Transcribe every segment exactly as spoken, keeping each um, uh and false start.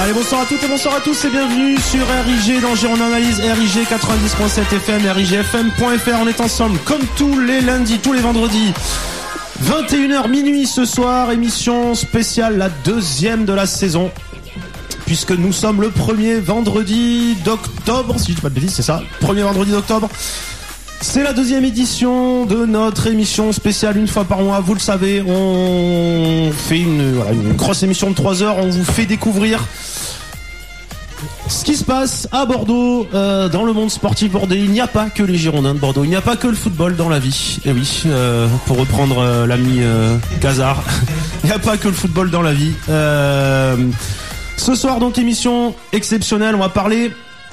Allez, bonsoir à toutes et bonsoir à tous et bienvenue sur R I G dans Girondin Analyse, R I G quatre-vingt-dix virgule sept F M, R I G F M point F R. On est ensemble comme tous les lundis, tous les vendredis. vingt et une heures minuit ce soir, émission spéciale, la deuxième de la saison. Puisque nous sommes le premier vendredi d'octobre, si je dis pas de bêtises, c'est ça, premier vendredi d'octobre. C'est la deuxième édition de notre émission spéciale une fois par mois. Vous le savez, on fait une, voilà, une grosse émission de trois heures. On vous fait découvrir ce qui se passe à Bordeaux, euh, dans le monde sportif bordelais. Il n'y a pas que les Girondins de Bordeaux, il n'y a pas que le football dans la vie. Et oui, euh, pour reprendre euh, l'ami euh, Cazard, il n'y a pas que le football dans la vie. Euh, ce soir, donc, émission exceptionnelle. On va parler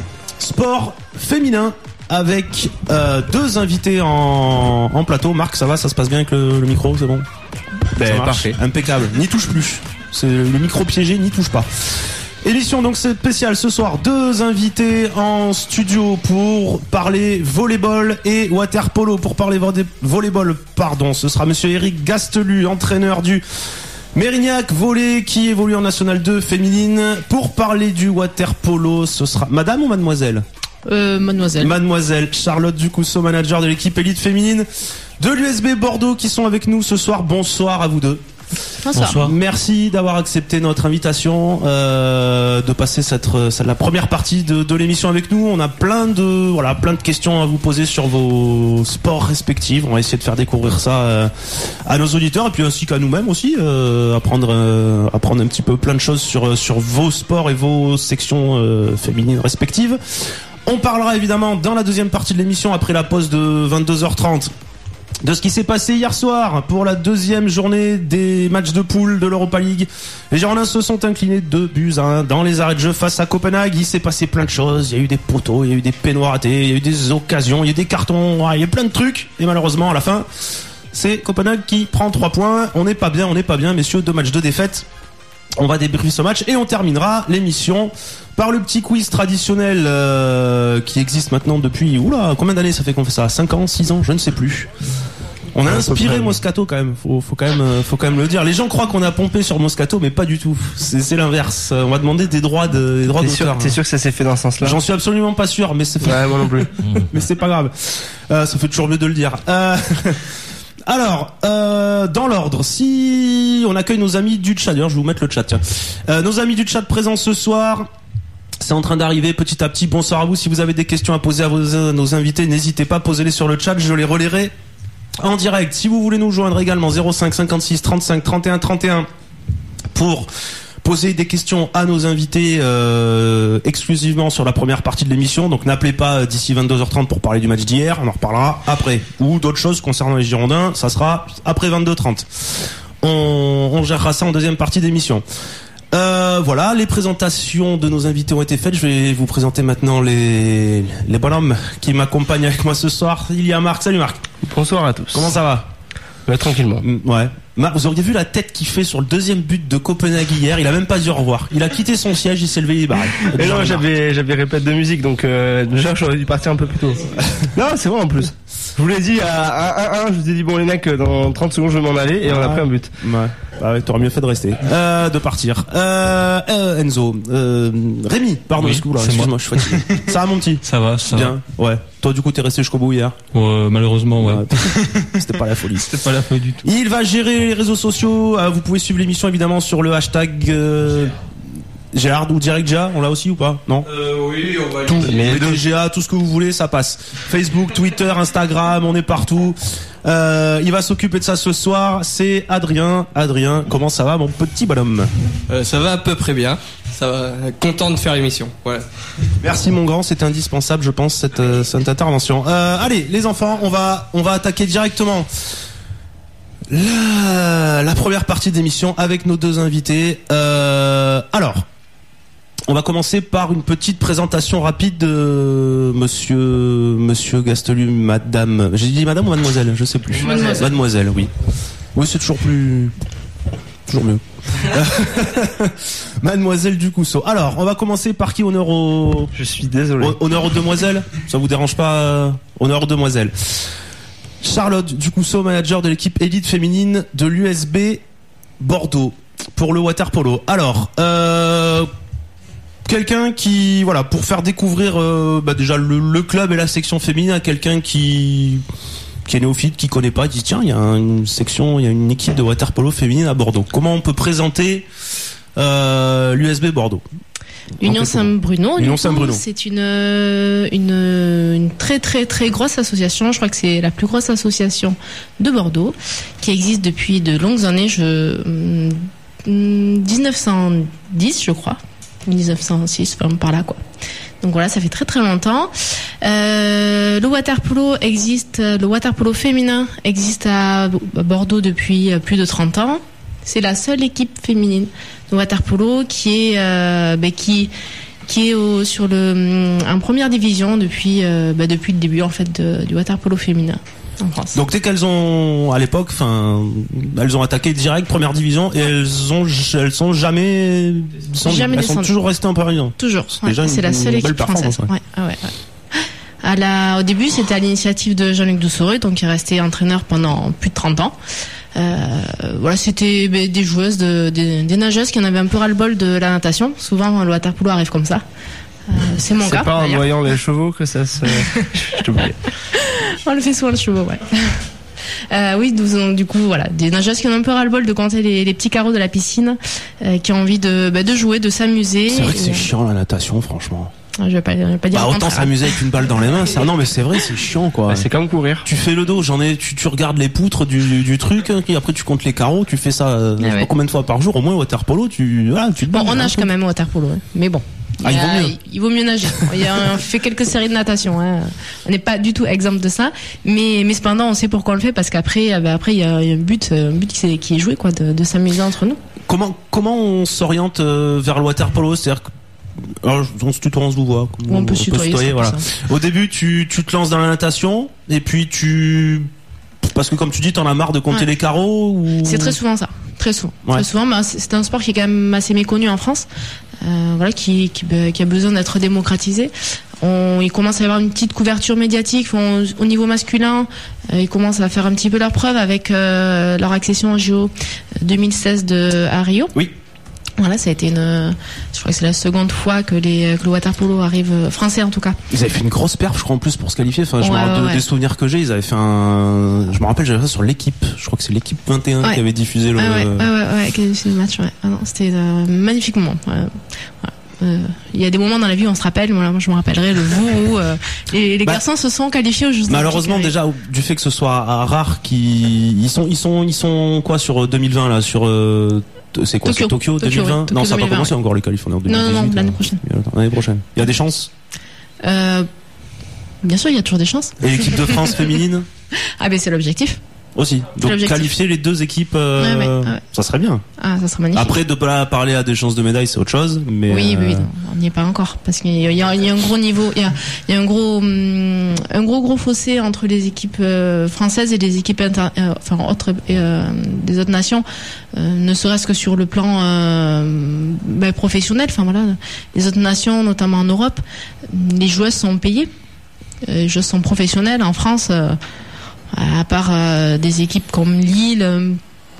sport féminin avec euh, deux invités en, en plateau. Marc, ça va, ça se passe bien avec le, le micro, c'est bon? Ben, parfait. Impeccable. N'y touche plus. C'est le micro piégé, n'y touche pas. Émission donc spéciale ce soir, deux invités en studio pour parler volleyball et water-polo. Pour parler volleyball, pardon, ce sera monsieur Eric Gastelu, entraîneur du Mérignac Volley qui évolue en National deux féminine. Pour parler du water-polo, ce sera madame ou mademoiselle? Euh, mademoiselle. Mademoiselle Charlotte Ducousseau, manager de l'équipe élite féminine de l'U S B Bordeaux qui sont avec nous ce soir. Bonsoir à vous deux. Bonsoir. Bonsoir. Merci d'avoir accepté notre invitation, euh, de passer cette, cette la première partie de, de l'émission avec nous. On a plein de voilà plein de questions à vous poser sur vos sports respectifs. On va essayer de faire découvrir ça euh, à nos auditeurs et puis ainsi qu'à nous-mêmes aussi, euh, apprendre euh, apprendre un petit peu plein de choses sur sur vos sports et vos sections euh, féminines respectives. On parlera évidemment dans la deuxième partie de l'émission après la pause de vingt-deux heures trente de ce qui s'est passé hier soir pour la deuxième journée des matchs de poule de l'Europa League. Les Girondins se sont inclinés deux buts à un dans les arrêts de jeu face à Copenhague. Il s'est passé plein de choses. Il y a eu des poteaux, il y a eu des peignoirs ratés, il y a eu des occasions, il y a eu des cartons, il y a eu plein de trucs. Et malheureusement, à la fin, c'est Copenhague qui prend trois points. On n'est pas bien, on n'est pas bien, messieurs. Deux matchs de défaite. On va débriefer ce match et on terminera l'émission par le petit quiz traditionnel euh, qui existe maintenant depuis oula combien d'années ça fait qu'on fait ça? cinq ans, six ans, je ne sais plus. On a inspiré Moscato quand même, faut, faut quand même, faut quand même le dire. Les gens croient qu'on a pompé sur Moscato, mais pas du tout. C'est, c'est l'inverse. On va demander des droits de, des droits t'es d'auteur. Sûr, t'es sûr que ça s'est fait dans ce sens-là? J'en suis absolument pas sûr, mais c'est. Ouais, moi non plus. Mais c'est pas grave. Euh, ça fait toujours mieux de le dire. Euh... Alors, euh, dans l'ordre, si on accueille nos amis du chat, d'ailleurs je vais vous mettre le chat, tiens. Euh, nos amis du chat présents ce soir, c'est en train d'arriver petit à petit. Bonsoir à vous, si vous avez des questions à poser à, vos, à nos invités, n'hésitez pas, posez-les sur le chat, je les relayerai en direct. Si vous voulez nous joindre également, zéro cinq cinquante-six trente-cinq trente et un trente et un pour poser des questions à nos invités euh, exclusivement sur la première partie de l'émission. Donc n'appelez pas d'ici vingt-deux heures trente pour parler du match d'hier, on en reparlera après. Ou d'autres choses concernant les Girondins, ça sera après vingt-deux heures trente. On, on gérera ça en deuxième partie d'émission. Euh, voilà, les présentations de nos invités ont été faites. Je vais vous présenter maintenant les, les bonhommes qui m'accompagnent avec moi ce soir. Il y a Marc. Salut Marc. Bonsoir à tous. Comment ça va? Bah, tranquillement. Ouais. Vous auriez vu la tête qu'il fait sur le deuxième but de Copenhague hier. Il a même pas dit au revoir. Il a quitté son siège, il s'est levé, il est barré. Et non, j'avais, j'avais répète de musique, donc euh, déjà j'aurais dû partir un peu plus tôt. Non, c'est vrai en plus. Je vous l'ai dit à un un un, je vous ai dit bon les mecs, dans trente secondes je vais m'en aller et on a pris un but. Ouais. Bah ouais, t'aurais mieux fait de rester. Euh, de partir. Euh, euh Enzo, euh, Rémi, pardon, oui, excuse-moi, c'est excuse-moi, moi. je suis fatigué. Ça va mon petit? Ça va, ça Bien. va. Ouais. Toi du coup t'es resté jusqu'au bout hier? Ouais, malheureusement, ouais. ouais. C'était pas la folie. C'était pas la folie du tout. Il va gérer les réseaux sociaux. Euh, vous pouvez suivre l'émission évidemment sur le hashtag euh, Gérard ou Direct G A. On l'a aussi ou pas? Non. Euh, oui, on va tout. les deux. G A, tout ce que vous voulez, ça passe. Facebook, Twitter, Instagram, on est partout. Euh, il va s'occuper de ça ce soir. C'est Adrien. Adrien, comment ça va, mon petit bonhomme? euh, Ça va à peu près bien. Ça va. Content de faire l'émission. Voilà. Merci mon grand, c'est indispensable, je pense, cette, euh, cette intervention. Euh, allez, les enfants, on va, on va attaquer directement la, la première partie d'émission avec nos deux invités. Euh, alors. On va commencer par une petite présentation rapide de monsieur, monsieur Gastelu, madame. J'ai dit madame ou mademoiselle? Je sais plus. Mademoiselle. Mademoiselle, oui. Oui, c'est toujours plus, toujours mieux. Mademoiselle Ducousseau. Alors, on va commencer par qui? Honneur au... Je suis désolé. Au... Honneur aux demoiselles? Ça vous dérange pas? euh... Honneur aux demoiselles. Charlotte Ducousseau, manager de l'équipe élite féminine de l'U S B Bordeaux pour le water polo. Alors, euh... quelqu'un qui, voilà, pour faire découvrir euh, bah déjà le, le club et la section féminine à quelqu'un qui qui est néophyte, qui connaît pas, il dit tiens, il y a une section, il y a une équipe de water polo féminine à Bordeaux. Comment on peut présenter euh, l'U S B Bordeaux? Union Saint-Bruno. Union Saint-Bruno. C'est une, une une très très très grosse association. Je crois que c'est la plus grosse association de Bordeaux, qui existe depuis de longues années. Je dix-neuf cent dix, je crois, dix-neuf cent six, enfin par là quoi. Donc voilà, ça fait très très longtemps. Euh, le water polo existe, le water polo féminin existe à Bordeaux depuis plus de trente ans. C'est la seule équipe féminine de water polo qui est euh, bah, qui qui est au, sur le en première division depuis euh, bah, depuis le début en fait de, du water polo féminin en France. Donc dès qu'elles ont à l'époque, enfin, elles ont attaqué direct première division et elles ont elles sont jamais descendues. Jamais elles sont descendues. toujours restées en première division. Toujours. C'est, Ouais, déjà c'est une, la seule une équipe belle française. performance. Ouais. Ouais, ouais, ouais. À la, au début, c'était à l'initiative de Jean-Luc Doucereux, donc qui est resté entraîneur pendant plus de trente ans. Euh, voilà, c'était bah, des joueuses, de, des, des nageuses qui en avaient un peu ras-le-bol de la natation. Souvent, le water polo arrive comme ça. Euh, c'est mon C'est cas. pas en d'ailleurs. voyant les chevaux que ça se... Je t'oublie. On le fait souvent le chevaux, ouais. Euh, oui, donc, du coup, voilà, des nageuses qui ont un peu ras-le-bol de compter les, les petits carreaux de la piscine, euh, qui ont envie de, bah, de jouer, de s'amuser. C'est vrai que Et, c'est chiant la natation, franchement. Je vais pas, je vais pas dire Bah, le autant contraire. s'amuser avec une balle dans les mains. Ça, non, mais c'est vrai, c'est chiant quoi. Bah, c'est comme courir. Tu fais le dos, j'en ai, tu, tu regardes les poutres du, du, du truc, hein, et après tu comptes les carreaux, tu fais ça, euh, je sais ouais. pas combien de fois par jour, au moins water polo, tu, voilà, tu te Bon, baignes, on hein, nage quand même au water polo, hein. Mais bon. Ah, il vaut mieux. il vaut mieux nager. Il y a, on fait quelques séries de natation. Hein. On n'est pas du tout exemple de ça, mais mais cependant on sait pourquoi on le fait parce qu'après, bah, après il y a, il y a un but, un but qui est, qui est joué quoi, de, de s'amuser entre nous. Comment, comment on s'oriente euh, vers le water polo, c'est-à-dire que, alors, on se tutoie, on se voit. Ou on peut se tutoyer, c'est voilà. plus simple. Au début, tu, tu te lances dans la natation, et puis tu, parce que comme tu dis, t'en as marre de compter Ouais. les carreaux, ou... C'est très souvent ça, très souvent. Ouais. Très souvent, bah, c'est c'est un sport qui est quand même assez méconnu en France, euh, voilà, qui, qui, bah, qui a besoin d'être démocratisé. On, il commence à y avoir une petite couverture médiatique on, au niveau masculin. Euh, ils commencent à faire un petit peu leur preuve avec euh, leur accession au J O deux mille seize de à Rio. Oui. Voilà, ça a été une, je crois que c'est la seconde fois que les que le water polo arrive euh, français en tout cas. Ils avaient fait une grosse perf, je crois, en plus, pour se qualifier. Enfin, je Ouais, me rappelle ouais, ouais. des souvenirs que j'ai, ils avaient fait un, je me rappelle, j'avais ça sur l'équipe. Je crois que c'est l'équipe vingt et un Ouais. qui avait diffusé le, Ah ouais, ouais, ouais, ouais, qui a diffusé le match. Ouais. Ah non, c'était un magnifique moment. Ouais. Voilà. Euh, Il y a des moments dans la vie où on se rappelle. Voilà, moi, je me rappellerai le jour où euh, les, les Bah, garçons se sont qualifiés aux Jeux Olympiques. malheureusement, Ouais. déjà, du fait que ce soit à rare, qui, ils sont, ils sont, ils sont quoi sur deux mille vingt là, sur, euh, c'est quoi, Tokyo. c'est Tokyo, Tokyo, deux mille vingt? oui. Tokyo Non, ça n'a pas deux mille vingt, commencé ouais. encore les qualifs, on est en deux mille dix-huit. Non, non, non, l'année hein. prochaine. Il y a- L'année prochaine. Il y a des chances. Euh, bien sûr, il y a toujours des chances. Et l'équipe de France féminine Ah ben c'est l'objectif. aussi. Donc l'objectif. qualifier les deux équipes, euh, Ouais, ouais, ouais. ça serait bien. Ah, ça sera magnifique. Après, de pas parler à des chances de médaille, c'est autre chose. Mais Oui, euh, oui, non, on n'y est pas encore parce qu'il y a, il y a- il y a un gros niveau, il y a, il y a un gros, hum, un gros gros fossé entre les équipes euh, françaises et les équipes inter, euh, enfin autres euh, des autres nations, euh, ne serait-ce que sur le plan euh, ben, professionnel. Enfin voilà, les autres nations, notamment en Europe, les joueuses sont payées, Euh, les joueuses sont professionnelles. En France, euh, à part euh, des équipes comme Lille, euh,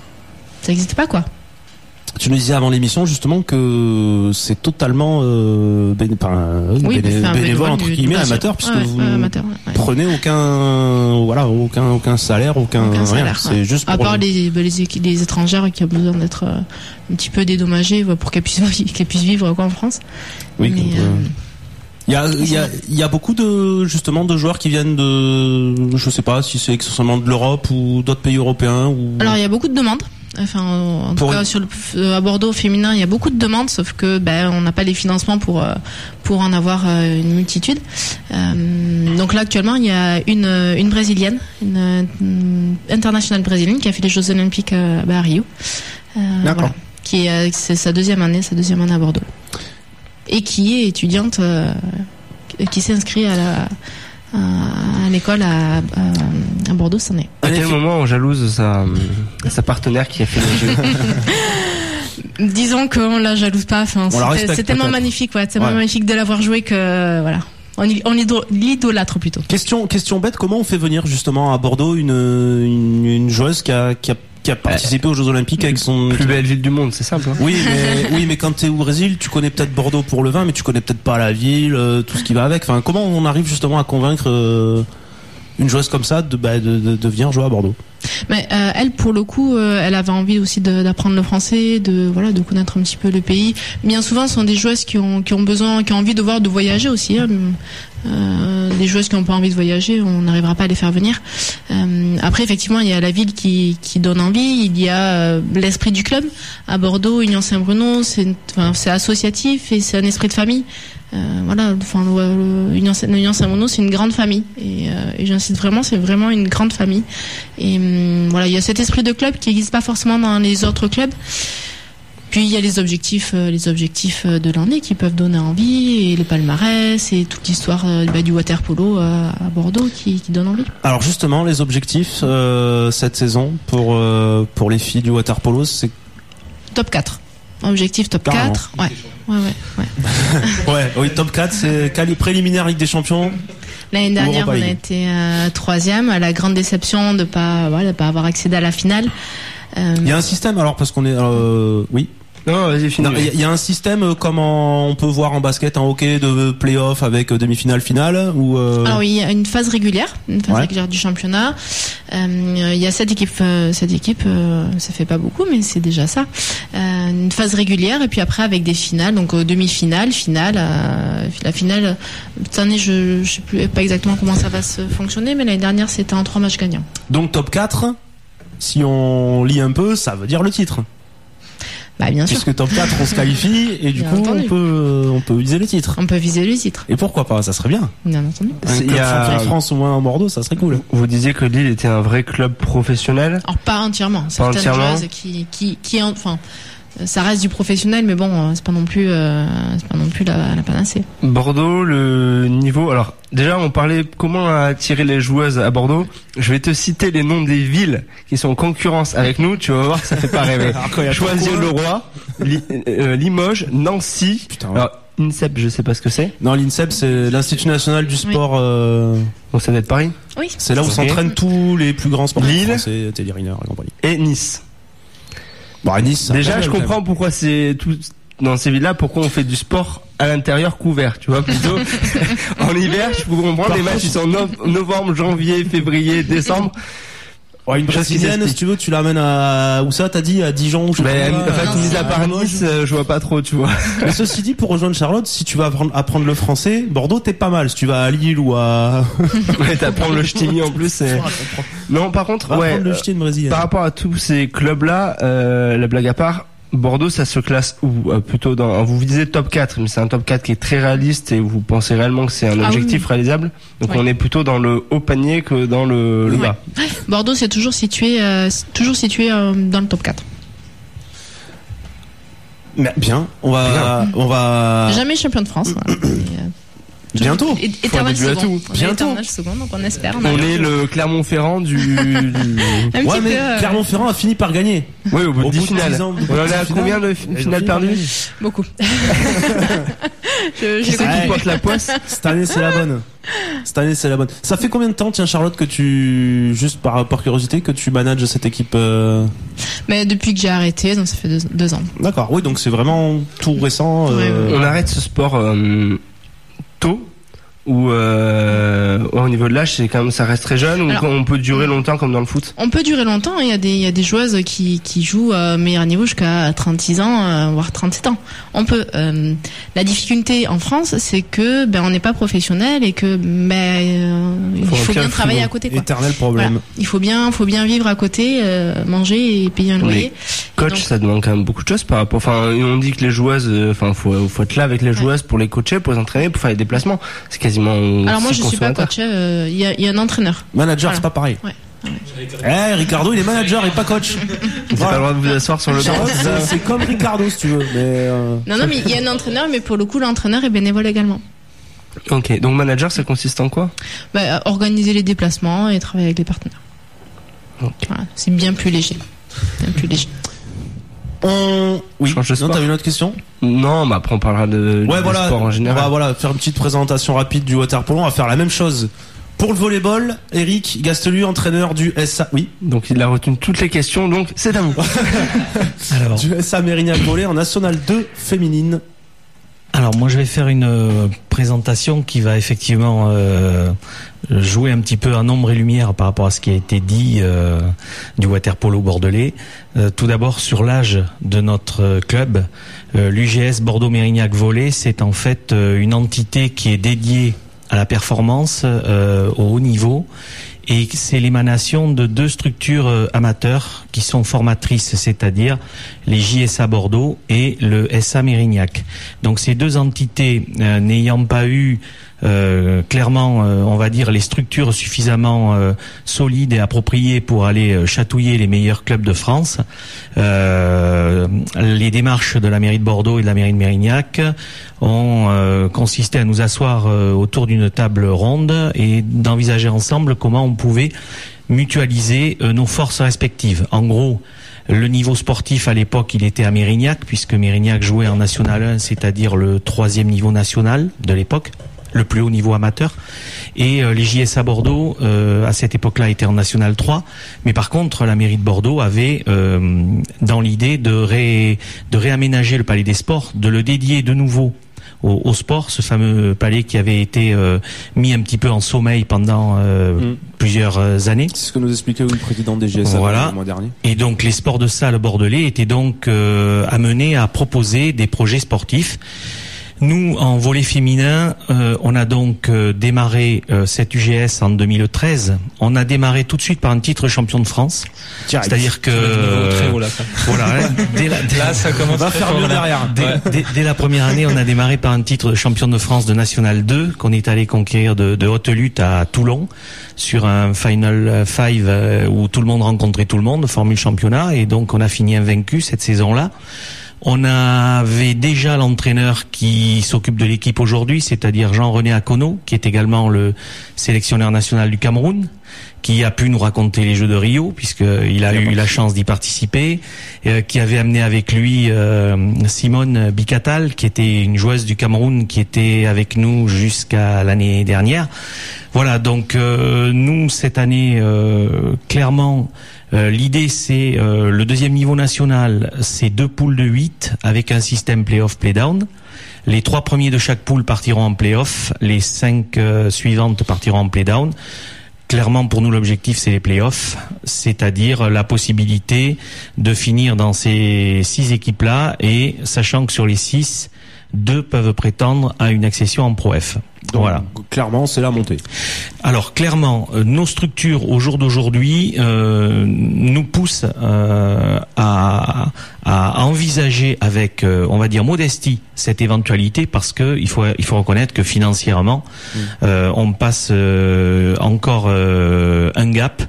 ça n'existe pas quoi. Tu nous disais avant l'émission justement que c'est totalement euh, béné- enfin, euh, Oui, béné- enfin, bénévole bénévole entre du- guillemets, du patient. amateur, puisque Ouais, vous ouais, ne amateur, ouais. prenez aucun, voilà, aucun, aucun salaire, aucun, Aucun rien. salaire, C'est ouais. juste À pour part les, bah, les, équi- les étrangères qui ont besoin d'être euh, un petit peu dédommagées bah, pour qu'elles puissent, qu'elles puissent vivre quoi, en France. oui. Mais, donc, euh, euh, Il y a, il y a, il y a beaucoup de justement de joueurs qui viennent de, je sais pas si c'est essentiellement de l'Europe ou d'autres pays européens ou. Alors il y a beaucoup de demandes. Enfin, en Pour tout cas, une- sur le, euh, à Bordeaux au féminin, il y a beaucoup de demandes, sauf que ben on n'a pas les financements pour euh, pour en avoir euh, une multitude. Euh, donc là actuellement, il y a une une brésilienne, une, une internationale brésilienne qui a fait les Jeux Olympiques euh, bah, à Rio. Euh, D'accord. voilà. Qui est euh, c'est sa deuxième année, sa deuxième année à Bordeaux, et qui est étudiante, euh, qui s'est inscrite à la à l'école à, à, à Bordeaux cette année. À quel moment on jalouse sa, sa partenaire qui a fait le jeu? Disons qu'on la jalouse pas. Enfin, On la c'est, respecte c'est tellement peut-être. magnifique, ouais, c'est tellement Ouais. magnifique de l'avoir joué que voilà, on, y- on l'ido- l'idolâtre plutôt. Question, question bête, comment on fait venir justement à Bordeaux une, une, une joueuse qui a, qui a qui a participé aux Jeux Olympiques avec son Plus belle ville du monde, c'est simple. Hein. Oui, mais oui, mais quand t'es au Brésil, tu connais peut-être Bordeaux pour le vin, mais tu connais peut-être pas la ville, euh, tout ce qui va avec. Enfin, comment on arrive justement à convaincre euh, une joueuse comme ça de, bah, de, de, de venir jouer à Bordeaux? Mais euh, elle, pour le coup, euh, elle avait envie aussi de, d'apprendre le français, de voilà, de connaître un petit peu le pays. Bien souvent, ce sont des joueuses qui ont qui ont besoin, qui ont envie de voir, de voyager aussi. Hein. Euh, des joueuses qui n'ont pas envie de voyager, on n'arrivera pas à les faire venir. Euh, après, effectivement, il y a la ville qui qui donne envie. Il y a euh, l'esprit du club à Bordeaux, Union Saint-Bruno. C'est une, enfin, c'est associatif et c'est un esprit de famille. Euh, voilà, enfin, le, le, Union Saint-Bruno, c'est une grande famille et, euh, et j'insiste vraiment, c'est vraiment une grande famille. Et hum, voilà, il y a cet esprit de club qui n'existe pas forcément dans les autres clubs. Puis il y a les objectifs, euh, les objectifs de l'année qui peuvent donner envie et le palmarès et toute l'histoire euh, bah, du water polo à, à Bordeaux qui, qui donne envie. Alors justement, les objectifs euh, cette saison pour euh, pour les filles du water polo, c'est top quatre. Objectif top Carrément. quatre. Ouais. Ouais, ouais, ouais. ouais, oui, top quatre, c'est quali- préliminaire Ligue des Champions. L'année dernière, on a Ligue. été euh, troisième, à la grande déception de pas, voilà, de pas avoir accédé à la finale. Euh, Il y a un système alors parce qu'on est, euh, oui. Non, vas-y, finis. Non, Il y, a- il y a un système euh, comme en- on peut voir en basket, en hockey, de play-off avec euh, demi-finale, finale ou. Euh... Alors oui, il y a une phase régulière, une phase Ouais. régulière du championnat. Euh, il y a sept équipes, euh, sept équipes, euh, ça fait pas beaucoup, mais c'est déjà ça. Euh, une phase régulière et puis après avec des finales, donc euh, demi-finale, finale. Euh, la finale, cette année, je, je sais plus pas exactement comment ça va se fonctionner, mais l'année dernière c'était en trois matchs gagnants. Donc top quatre, si on lit un peu, ça veut dire le titre. Bah bien sûr, Puisque top quatre, on se qualifie et du Bien coup entendu. on peut on peut viser le titre. on peut viser le titre, Et pourquoi pas, ça serait bien. bien entendu. Un C'est- club il y a- champion de France au moins en Bordeaux, ça serait cool. Vous disiez que Lille était un vrai club professionnel. Alors pas entièrement, certaines entièrement. joueuses qui qui qui en- enfin ça reste du professionnel, mais bon, euh, c'est pas non plus euh, c'est pas non plus la, la panacée. Bordeaux, le niveau. Alors, déjà, on parlait comment attirer les joueuses à Bordeaux. Je vais te citer les noms des villes qui sont en concurrence avec nous. Tu vas voir que ça fait pas rêver. Alors, quand il y a Choisir-le-Roi, Li- euh, Limoges, Nancy. Putain, ouais. Alors, INSEP, je sais pas ce que c'est. Non, l'INSEP, c'est l'Institut National du Sport. euh, Bon, ça doit être Paris. Oui. C'est là où Ok. s'entraînent tous les plus grands sportifs Lille. français, Teddy Riner et compagnie. Et Nice. Bon, à Nice, ça Déjà, fait je mal, quand comprends pourquoi c'est tout dans ces villes-là, pourquoi on fait du sport à l'intérieur couvert, tu vois, plutôt. En hiver, je peux comprendre, Par les matchs, contre- ils sont no- novembre, janvier, février, décembre. Ouais, une Chose qui brésilienne, s'explique. si tu veux, tu l'amènes à, où ça, t'as dit, à Dijon, ou je sais Mais, pas en quoi. fait, non, mis c'est à part Nice, euh, je vois pas trop, tu vois. Mais ceci dit, pour rejoindre Charlotte, si tu vas apprendre, apprendre le français, Bordeaux, t'es pas mal. Si tu vas à Lille ou à, Ouais, t'apprends le ch'timi en plus, c'est... Non, par contre, va ouais, apprendre le euh, ch'ti de Brésil. par rapport à tous ces clubs-là, euh, la blague à part, Bordeaux, ça se classe où? Euh, plutôt dans, vous visez top quatre, mais c'est un top quatre qui est très réaliste et vous pensez réellement que c'est un Ah objectif oui. réalisable. Donc Ouais. on est plutôt dans le haut panier que dans le, le Ouais. bas. Bordeaux, c'est toujours situé, euh, c'est toujours situé euh, dans le top quatre. Mais bien, on va, on va, Jamais champion de France. voilà. Et, euh, bientôt. é- éternel début à second. tout. On est Bientôt. éternel second, donc on espère. On est le Clermont-Ferrand du, du... un Ouais, petit mais peu, euh, Clermont-Ferrand a fini par gagner. Oui, au bout de Au dix bout de finales. dix ans, au bout de On en dix est à finales, combien de ils ont finales fini par perdues? gagner. beaucoup. je, Qui j'ai c'est Ouais. qui porte la poisse? Cette année, c'est la bonne. Cette année, c'est la bonne. Ça fait combien de temps, tiens, Charlotte, que tu, juste par, par curiosité, que tu manages cette équipe, euh... Mais depuis que j'ai arrêté, donc ça fait deux, deux ans. D'accord. Oui, donc c'est vraiment tout récent. euh, On arrête ce sport euh, tôt ou euh, au niveau de l'âge, c'est quand même ça reste très jeune ou Alors- on peut durer longtemps comme dans le foot. On peut durer longtemps. Il y a des, il y a des joueuses qui, qui jouent à meilleur niveau jusqu'à trente-six ans, euh, voire trente-sept ans. On peut. Euh, la difficulté en France, c'est que ben on n'est pas professionnel et que ben euh, il Faut faut remplir bien le travailler frigo. à côté. Quoi. Éternel problème. Voilà. Il faut bien, faut bien vivre à côté, euh, manger et payer un Mais loyer. Coach, donc- ça demande quand même beaucoup de choses par rapport. Enfin, on dit que les joueuses, euh, enfin, faut, faut être là avec les joueuses pour les coacher, pour les entraîner, pour faire les déplacements. C'est quasiment. Alors moi, aussi je suis pas consommateur. coach. euh, Il y, a, il y a un entraîneur. Manager, Voilà. c'est pas pareil. Ouais. Eh, Ricardo, il est manager et pas coach. Vous n'avez pas le droit de vous asseoir sur le banc. Charlotte, c'est ça c'est c'est comme Ricardo, si tu veux. Mais euh... Non, non, mais il y a un entraîneur, mais pour le coup, l'entraîneur est bénévole également. Ok, donc manager, ça consiste en quoi? Bah, organiser les déplacements et travailler avec les partenaires. Ok. Voilà, c'est bien plus léger. Bien plus léger. on, oui. Change de Non, sport. t'avais une autre question? Non, mais après on parlera de Ouais, du voilà. sport en On général. va voilà faire une petite présentation rapide du water polo. On va faire la même chose Pour le volleyball, Eric Gastelu, entraîneur du S A. Oui. Donc il a retenu toutes les questions, donc c'est à vous. Alors, Du S A Mérignac Volley en National deux féminine. alors moi je vais faire une euh, présentation qui va effectivement euh, jouer un petit peu en ombre et lumière par rapport à ce qui a été dit euh, du water-polo bordelais. Euh, tout d'abord sur l'âge de notre club, euh, l'U G S Bordeaux-Mérignac Volley, c'est en fait euh, une entité qui est dédiée à la performance euh, au haut niveau. Et c'est l'émanation de deux structures euh, amateurs qui sont formatrices, c'est-à-dire les J S A Bordeaux et le S A Mérignac. Donc ces deux entités euh, n'ayant pas eu euh, clairement, euh, on va dire, les structures suffisamment euh, solides et appropriées pour aller euh, chatouiller les meilleurs clubs de France, euh, les démarches de la mairie de Bordeaux et de la mairie de Mérignac ont euh, consisté à nous asseoir euh, autour d'une table ronde et d'envisager ensemble comment on pouvait mutualiser euh, nos forces respectives. En gros, le niveau sportif à l'époque, il était à Mérignac, puisque Mérignac jouait en National un, c'est-à-dire le troisième niveau national de l'époque, le plus haut niveau amateur. Et euh, les J S A Bordeaux, euh, à cette époque-là, étaient en National trois. Mais par contre, la mairie de Bordeaux avait euh, dans l'idée de, ré, de réaménager le Palais des Sports, de le dédier de nouveau au, au sport, ce fameux palais qui avait été euh, mis un petit peu en sommeil pendant euh, mmh. plusieurs années. C'est ce que nous expliquait le président des J S A voilà. le mois dernier. Et donc les sports de salle bordelais étaient donc euh, amenés à proposer des projets sportifs. Nous, en volley féminin, euh, on a donc euh, démarré euh, cette U G S en deux mille treize. On a démarré tout de suite par un titre champion de France. Direct. C'est-à-dire que Très haut, là, voilà, hein, dès la, dès là la, ça commence va à faire mieux derrière. Dès, Ouais. dès, dès la première année, on a démarré par un titre de champion de France de National deux qu'on est allé conquérir de, de haute lutte à Toulon sur un Final Five euh, où tout le monde rencontrait tout le monde, formule championnat, et donc on a fini invaincu cette saison-là. On avait déjà l'entraîneur qui s'occupe de l'équipe aujourd'hui, c'est-à-dire Jean-René Akono, qui est également le sélectionneur national du Cameroun, qui a pu nous raconter les Jeux de Rio, puisqu'il a eu la chance d'y participer, euh, qui avait amené avec lui euh, Simone Bicatal, qui était une joueuse du Cameroun, qui était avec nous jusqu'à l'année dernière. Voilà, donc euh, nous, cette année, euh, clairement... Euh, l'idée, c'est euh, le deuxième niveau national, c'est deux poules de huit avec un système play-off, play-down. Les trois premiers de chaque poule partiront en play-off, les cinq euh, suivantes partiront en play-down. Clairement, pour nous, l'objectif, c'est les play-offs, c'est-à-dire la possibilité de finir dans ces six équipes-là, et sachant que sur les six, deux peuvent prétendre à une accession en Pro F. Donc, voilà. Clairement, c'est la montée. Alors clairement, euh, nos structures au jour d'aujourd'hui euh, nous poussent euh, à, à envisager avec, euh, on va dire, modestie cette éventualité, parce que il faut il faut reconnaître que financièrement, mmh. euh, on passe euh, encore euh, un gap,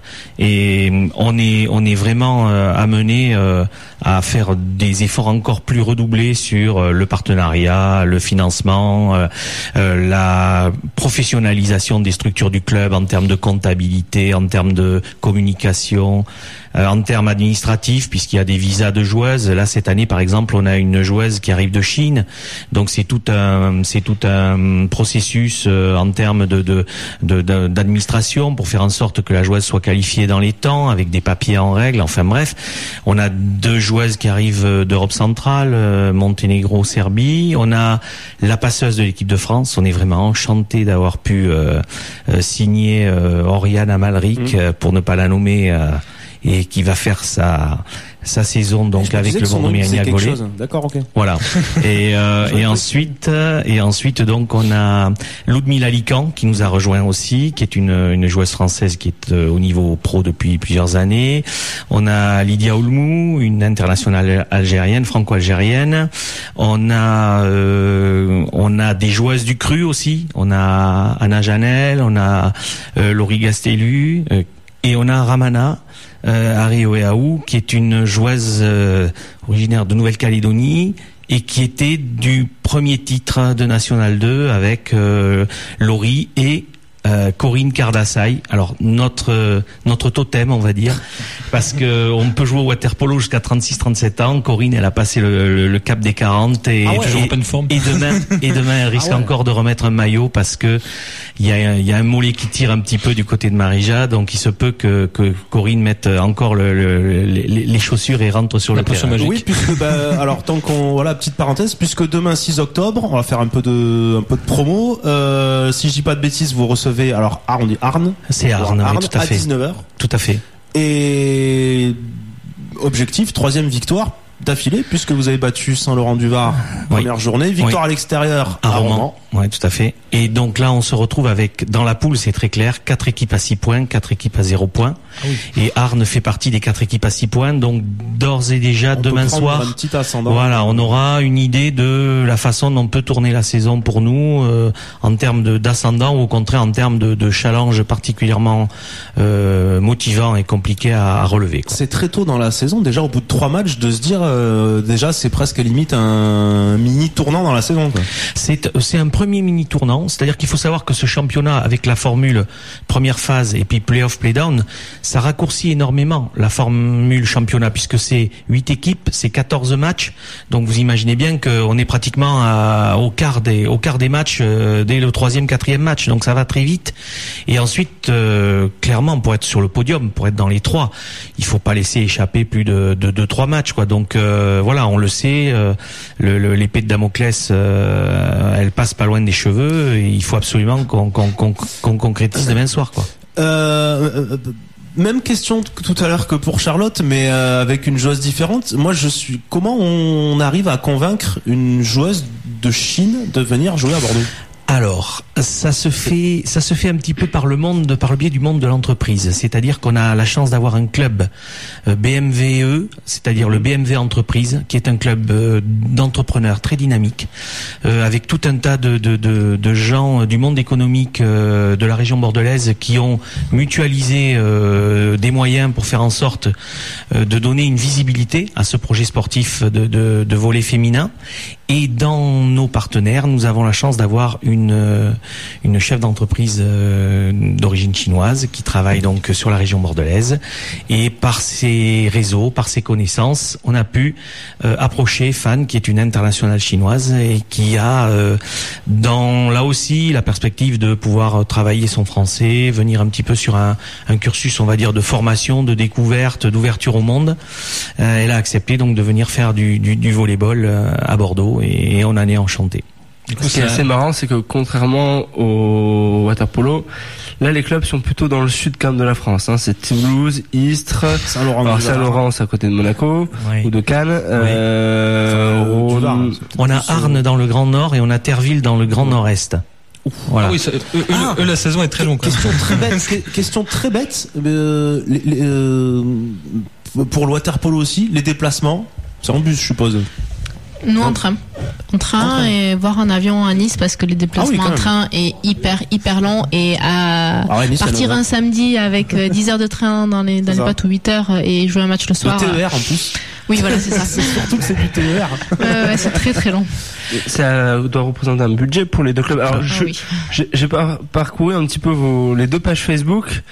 et on est on est vraiment euh, amené euh, à faire des efforts encore plus redoublés sur euh, le partenariat, le financement, euh, euh, la professionnalisation des structures du club en termes de comptabilité, en termes de communication, euh, en termes administratifs, puisqu'il y a des visas de joueuses. Là, cette année, par exemple, on a une joueuse qui arrive de Chine, donc c'est tout un c'est tout un processus euh, en termes de, de, de, de d'administration pour faire en sorte que la joueuse soit qualifiée dans les temps, avec des papiers en règle. Enfin bref, on a deux joueuses qui arrivent d'Europe centrale, euh, Monténégro, Serbie. On a la passeuse de l'équipe de France. On est vraiment enchanté d'avoir pu euh, euh, signer euh, Oriane Amalric, mmh. euh, pour ne pas la nommer, euh, et qui va faire sa sa saison donc avec le Bordeaux-Mérignac Volley. D'accord, ok. Voilà. Et euh, et ensuite et ensuite donc on a Ludmila Lican qui nous a rejoint aussi, qui est une une joueuse française qui est euh, au niveau pro depuis plusieurs années. On a Lydia Oulmou, une internationale algérienne, franco-algérienne. On a euh, on a des joueuses du cru aussi. On a Anna Janel, on a euh, Laurie Gastelu, euh, et on a Ramana Euh, Arioeaou, qui est une joueuse euh, originaire de Nouvelle-Calédonie et qui était du premier titre de National deux avec euh, Laurie et Euh, Corinne Cardassaille, alors notre euh, notre totem on va dire, parce que on peut jouer au water-polo jusqu'à trente-six trente-sept ans. Corinne elle a passé le, le, le cap des quarante et, ah ouais, toujours et, en pleine forme. et demain et demain elle risque ah ouais. encore de remettre un maillot parce que il y a il y a un mollet qui tire un petit peu du côté de Marija, donc il se peut que que Corinne mette encore le, le, les, les chaussures et rentre sur la le terrain. Magique. Oui, puisque bah, alors tant qu'on voilà petite parenthèse, puisque demain six octobre, on va faire un peu de un peu de promo. Euh, si je dis pas de bêtises, vous recevez alors Arnes, on dit Arnes. C'est Arnes, oui, tout à, à fait. dix-neuf heures. Tout à fait. Et objectif, troisième victoire d'affilée, puisque vous avez battu Saint-Laurent-du-Var oui. première journée, victoire oui. à l'extérieur à, à Romans. Romans. Oui, tout à fait. Et donc là, on se retrouve avec, dans la poule, c'est très clair, quatre équipes à six points, quatre équipes à zéro points. Ah oui. Et Arnes fait partie des quatre équipes à six points. Donc, d'ores et déjà, on demain soir, un petit ascendant. Voilà, on aura une idée de la façon dont on peut tourner la saison pour nous, euh, en termes de, d'ascendant ou au contraire en termes de, de challenge particulièrement euh, motivant et compliqué à, à relever, quoi. C'est très tôt dans la saison, déjà au bout de trois matchs, de se dire, euh, déjà, c'est presque limite un mini tournant dans la saison, quoi. C'est, c'est un premier mini tournant, c'est-à-dire qu'il faut savoir que ce championnat avec la formule première phase et puis play-off, play-down, ça raccourcit énormément la formule championnat puisque c'est huit équipes, c'est quatorze matchs, donc vous imaginez bien qu'on est pratiquement à, au quart des au quart des matchs euh, dès le troisième, quatrième match, donc ça va très vite. Et ensuite, euh, clairement, pour être sur le podium, pour être dans les trois, il faut pas laisser échapper plus de de, de trois matchs, quoi. Donc euh, voilà, on le sait, euh, le, le, l'épée de Damoclès, euh, elle passe pas loin des cheveux. Et il faut absolument qu'on, qu'on, qu'on, qu'on concrétise demain soir, quoi. Euh, même question tout à l'heure que pour Charlotte, mais euh, avec une joueuse différente. Moi, je suis. Comment on arrive à convaincre une joueuse de Chine de venir jouer à Bordeaux ? Alors, ça se fait, ça se fait un petit peu par le monde, par le biais du monde de l'entreprise. C'est-à-dire qu'on a la chance d'avoir un club B M V E, c'est-à-dire le B M V Entreprise, qui est un club d'entrepreneurs très dynamique, euh, avec tout un tas de, de, de, de gens du monde économique euh, de la région bordelaise qui ont mutualisé euh, des moyens pour faire en sorte euh, de donner une visibilité à ce projet sportif de, de, de volley féminin. Et dans nos partenaires, nous avons la chance d'avoir une une chef d'entreprise euh, d'origine chinoise qui travaille donc sur la région bordelaise. Et par ses réseaux, par ses connaissances, on a pu euh, approcher Fan, qui est une internationale chinoise et qui a, euh, dans là aussi, la perspective de pouvoir travailler son français, venir un petit peu sur un, un cursus, on va dire, de formation, de découverte, d'ouverture au monde. Euh, elle a accepté donc de venir faire du, du, du volleyball euh, à Bordeaux. Et on en est enchanté. Du coup, ce qui est assez marrant, c'est que contrairement au water-polo, là les clubs sont plutôt dans le sud quand même de la France. Hein. C'est Toulouse, Istres, Saint-Laurent. Alors Saint-Laurent, c'est à côté de Monaco oui. ou de Cannes. Oui. Euh, enfin, Var, on a Arnes dans le Grand Nord et on a Terville dans le Grand Nord-Est. Voilà. Ah oui, ça, eux, eux, ah, eux, la saison est très longue. Question très bête. question très bête. Euh, les, les, euh, pour le water-polo aussi, les déplacements, c'est en bus, je suppose. Nous en train. En train, en train et voir un avion à Nice parce que les déplacements ah oui, en train est hyper hyper long et à ah ouais, nice, partir un samedi avec dix heures de train dans les dans les pattes ou huit heures et jouer un match le soir. Le T E R en plus. Oui, voilà, c'est ça. C'est surtout que c'est du T E R. Euh, ouais, c'est très très long. Ça doit représenter un budget pour les deux clubs. Alors, ah, je, oui. j'ai, j'ai par, parcouru un petit peu vos, les deux pages Facebook.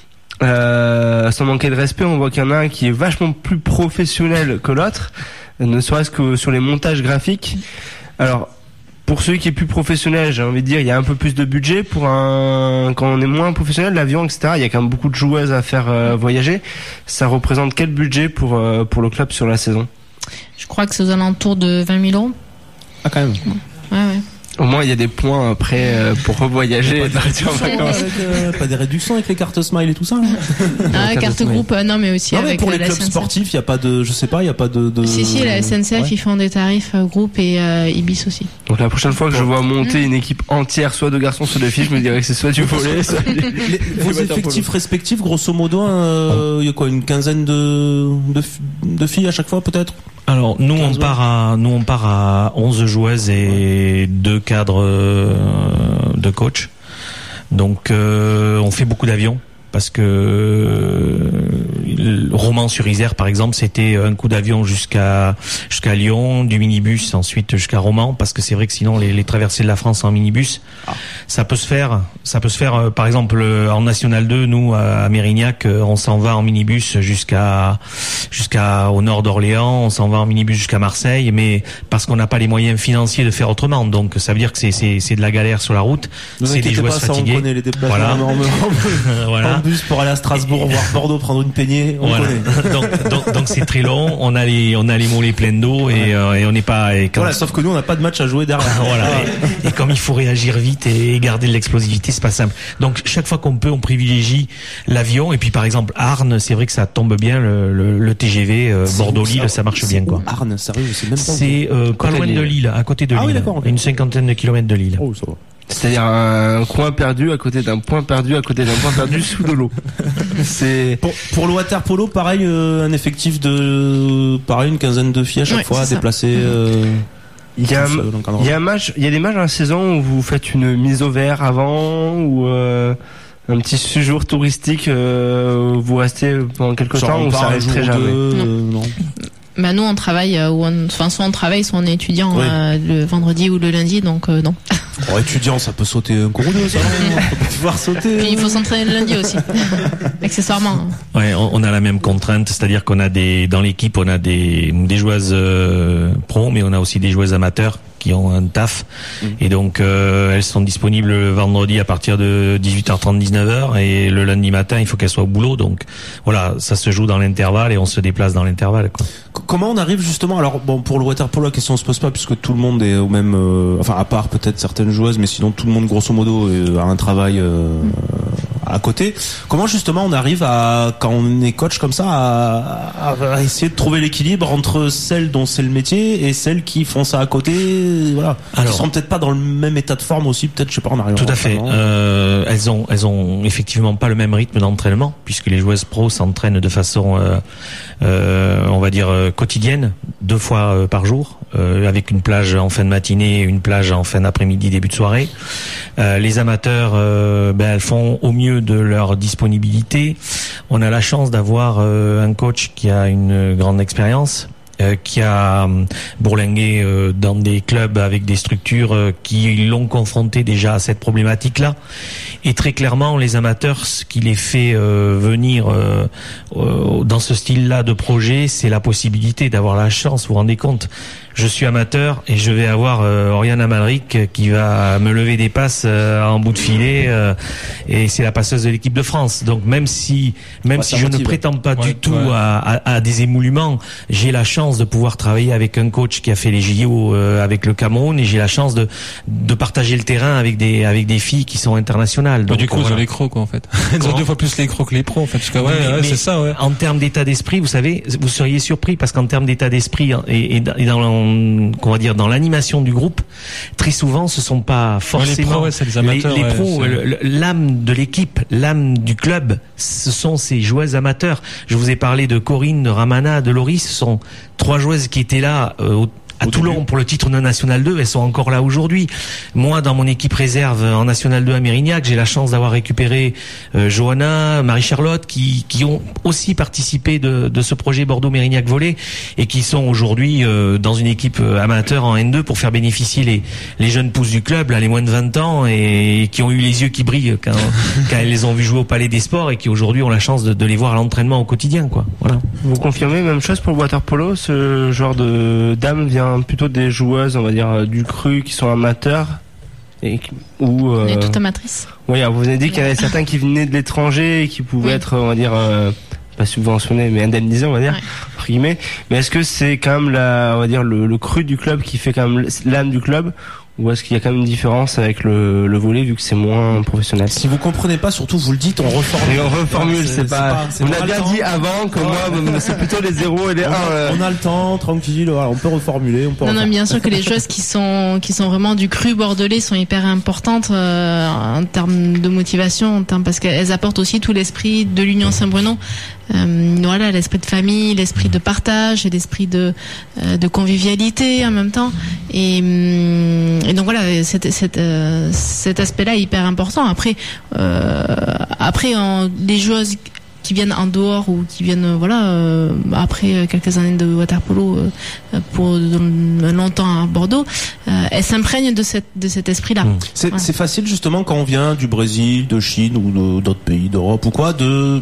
Euh, sans manquer de respect, on voit qu'il y en a un qui est vachement plus professionnel que l'autre, ne serait-ce que sur les montages graphiques. Alors, pour celui qui est plus professionnel, j'ai envie de dire, il y a un peu plus de budget. Pour un, quand on est moins professionnel, l'avion, et cetera, il y a quand même beaucoup de joueuses à faire euh, voyager. Ça représente quel budget pour euh, pour le club sur la saison ? Je crois que c'est aux alentours de vingt mille euros. Ah, quand même. Ouais, ouais. Au moins, il y a des points après euh, pour revoyager et partir en vacances. Avec, euh, pas des réductions avec les cartes Smile et tout ça. Ah, carte groupe, euh, non, mais aussi non, mais avec pour euh, les la clubs S N C F. Sportifs, il y a pas de, je sais pas, il y a pas de. de... Si si, la S N C F, ouais. Ils font des tarifs euh, groupe et euh, Ibis aussi. Donc la prochaine fois que je vois monter mmh. une équipe entière, soit de garçons, soit de filles, je me dirais que c'est soit du volley, soit du... les, vos effectifs respectifs, grosso modo, il euh, y a quoi, une quinzaine de de, de filles à chaque fois, peut-être. Alors nous on part à nous on part à onze joueuses et deux cadres euh, de coach. Donc euh, on fait beaucoup d'avions parce que euh, Romans-sur-Isère, par exemple, c'était un coup d'avion jusqu'à jusqu'à Lyon, du minibus ensuite jusqu'à Romans, parce que c'est vrai que sinon les, les traversées de la France en minibus, ah. ça peut se faire. Ça peut se faire, euh, par exemple, euh, en National deux, nous à Mérignac, euh, on s'en va en minibus jusqu'à jusqu'à au nord d'Orléans, on s'en va en minibus jusqu'à Marseille, mais parce qu'on n'a pas les moyens financiers de faire autrement. Donc ça veut dire que c'est c'est c'est de la galère sur la route. Vous c'est des joueurs fatigués. On connaît les déplacements voilà. en, en, voilà. en bus pour aller à Strasbourg, voir Bordeaux, prendre une peignée. On voilà. connaît. donc, donc donc c'est très long. On a les on a les mollets pleins d'eau et, ouais. euh, et on n'est pas. Et quand... Voilà, sauf que nous on n'a pas de match à jouer derrière. voilà. Et, et comme il faut réagir vite et garder de l'explosivité, c'est pas simple. Donc chaque fois qu'on peut, on privilégie l'avion. Et puis par exemple Arnes, c'est vrai que ça tombe bien le, le, le T G V euh, Bordeaux-Lille, ça marche bien quoi. Arnes, sérieux, c'est même pas. C'est euh, pas loin de Lille, à côté de ah Lille. Oui, d'accord, okay. Une cinquantaine de kilomètres de Lille. Oh, ça va. C'est-à-dire un coin perdu à côté d'un point perdu à côté d'un point perdu sous de l'eau. C'est pour, pour le water polo, pareil, euh, un effectif de pareil une quinzaine de filles à chaque ouais, fois déplacées. Euh, il y a un, il y a un match, il y a des matchs dans la saison où vous faites une mise au vert avant ou euh, un petit séjour touristique, euh, où vous restez pendant quelques genre temps ou ça arrive très jamais. Deux, non. Euh, non. Bah nous on travaille, euh, ou on, enfin soit on travaille, soit on est étudiant oui. euh, le vendredi ou le lundi, donc euh, non. Oh, étudiant, ça peut sauter un cours ou deux, ça. On peut pouvoir sauter. Puis il faut s'entraîner le lundi aussi, accessoirement. Ouais, on, on a la même contrainte, c'est-à-dire qu'on a des dans l'équipe, on a des des joueuses euh, pro, mais on a aussi des joueuses amateurs qui ont un taf mmh. et donc euh, elles sont disponibles le vendredi à partir de dix-huit heures trente, dix-neuf heures et le lundi matin il faut qu'elles soient au boulot, donc voilà, ça se joue dans l'intervalle et on se déplace dans l'intervalle quoi. Comment on arrive justement, alors bon, pour le water polo la question se pose pas puisque tout le monde est au même euh, enfin à part peut-être certaines joueuses, mais sinon tout le monde grosso modo euh, a un travail euh, à côté. Comment justement on arrive à, quand on est coach comme ça, à, à essayer de trouver l'équilibre entre celles dont c'est le métier et celles qui font ça à côté, voilà, alors, qui seront peut-être pas dans le même état de forme aussi, peut-être, je sais pas, en arrivant. Tout à fait. Euh, elles ont, elles ont effectivement pas le même rythme d'entraînement puisque les joueuses pro s'entraînent de façon, euh, euh, on va dire euh, quotidienne, deux fois euh, par jour, euh, avec une plage en fin de matinée, une plage en fin d'après-midi, début de soirée. Euh, les amateurs, euh, ben elles font au mieux de leur disponibilité. On a la chance d'avoir euh, un coach qui a une grande expérience. Euh, qui a euh, bourlingué euh, dans des clubs avec des structures euh, qui l'ont confronté déjà à cette problématique-là. Et très clairement, les amateurs, ce qui les fait euh, venir euh, euh, dans ce style-là de projet, c'est la possibilité d'avoir la chance. Vous vous rendez compte ? Je suis amateur et je vais avoir euh, Oriane Amalric qui va me lever des passes euh, en bout de filet euh, et c'est la passeuse de l'équipe de France. Donc même si même ouais, si je motive. ne prétends pas ouais, du tout ouais. à, à, à des émoulements, j'ai la chance de pouvoir travailler avec un coach qui a fait les J O euh, avec le Cameroun et j'ai la chance de de partager le terrain avec des avec des filles qui sont internationales. Donc, du coup, voilà. Ils ont les crocs quoi en fait. Ils ont deux fois plus les crocs que les pros en fait. Parce que, ouais, mais, ouais, mais c'est ça. Ouais. En termes d'état d'esprit, vous savez, vous seriez surpris parce qu'en termes d'état d'esprit et, et dans qu'on va dire dans l'animation du groupe, très souvent ce sont pas forcément ouais, les pros, ouais, c'est les amateurs, les, les pros, ouais, l'âme de l'équipe, l'âme du club, ce sont ces joueuses amateurs. Je vous ai parlé de Corinne, de Ramana, de Laurie, ce sont trois joueuses qui étaient là euh, au à Toulon pour le titre de National deux, elles sont encore là aujourd'hui. Moi, dans mon équipe réserve en National deux à Mérignac, j'ai la chance d'avoir récupéré euh, Johanna, Marie-Charlotte, qui, qui ont aussi participé de, de ce projet Bordeaux-Mérignac Volley et qui sont aujourd'hui euh, dans une équipe amateur en N deux pour faire bénéficier les, les jeunes pousses du club, là, les moins de vingt ans, et, et qui ont eu les yeux qui brillent quand, quand elles les ont vues jouer au Palais des Sports et qui aujourd'hui ont la chance de, de les voir à l'entraînement au quotidien, quoi. Voilà. Vous confirmez, même chose pour le water polo, ce genre de dame vient plutôt des joueuses, on va dire, du cru qui sont amateurs et ou euh... on est toutes amatrices. Oui, alors vous avez dit qu'il y avait certains qui venaient de l'étranger et qui pouvaient oui. être, on va dire, euh, pas subventionnés mais indemnisés, on va dire, ouais. entre guillemets. Mais est-ce que c'est quand même la, on va dire, le, le cru du club qui fait quand même l'âme du club? Ou est-ce qu'il y a quand même une différence avec le, le volley vu que c'est moins professionnel? Si vous comprenez pas, surtout vous le dites, on reformule. Et on reformule, c'est, c'est pas. C'est pas c'est on a bien dit avant que moi, c'est plutôt les zéros et les un. Euh... On a le temps, tranquille. Voilà, on peut reformuler, on peut. Non, reformuler. non, bien sûr que les choses qui sont qui sont vraiment du cru bordelais sont hyper importantes euh, en termes de motivation, en termes, parce qu'elles apportent aussi tout l'esprit de l'Union Saint-Bruno. Euh, voilà, l'esprit de famille, l'esprit de partage et l'esprit de euh, de convivialité en même temps. Et Et donc voilà, cet, cet, cet aspect-là est hyper important. Après, euh, après, on, les joueuses qui viennent en dehors ou qui viennent voilà euh, après quelques années de water-polo euh, pour longtemps à Bordeaux, euh, elles s'imprègnent de cette de cet esprit-là. Mmh. C'est, voilà. C'est facile justement quand on vient du Brésil, de Chine ou de, d'autres pays d'Europe ou quoi de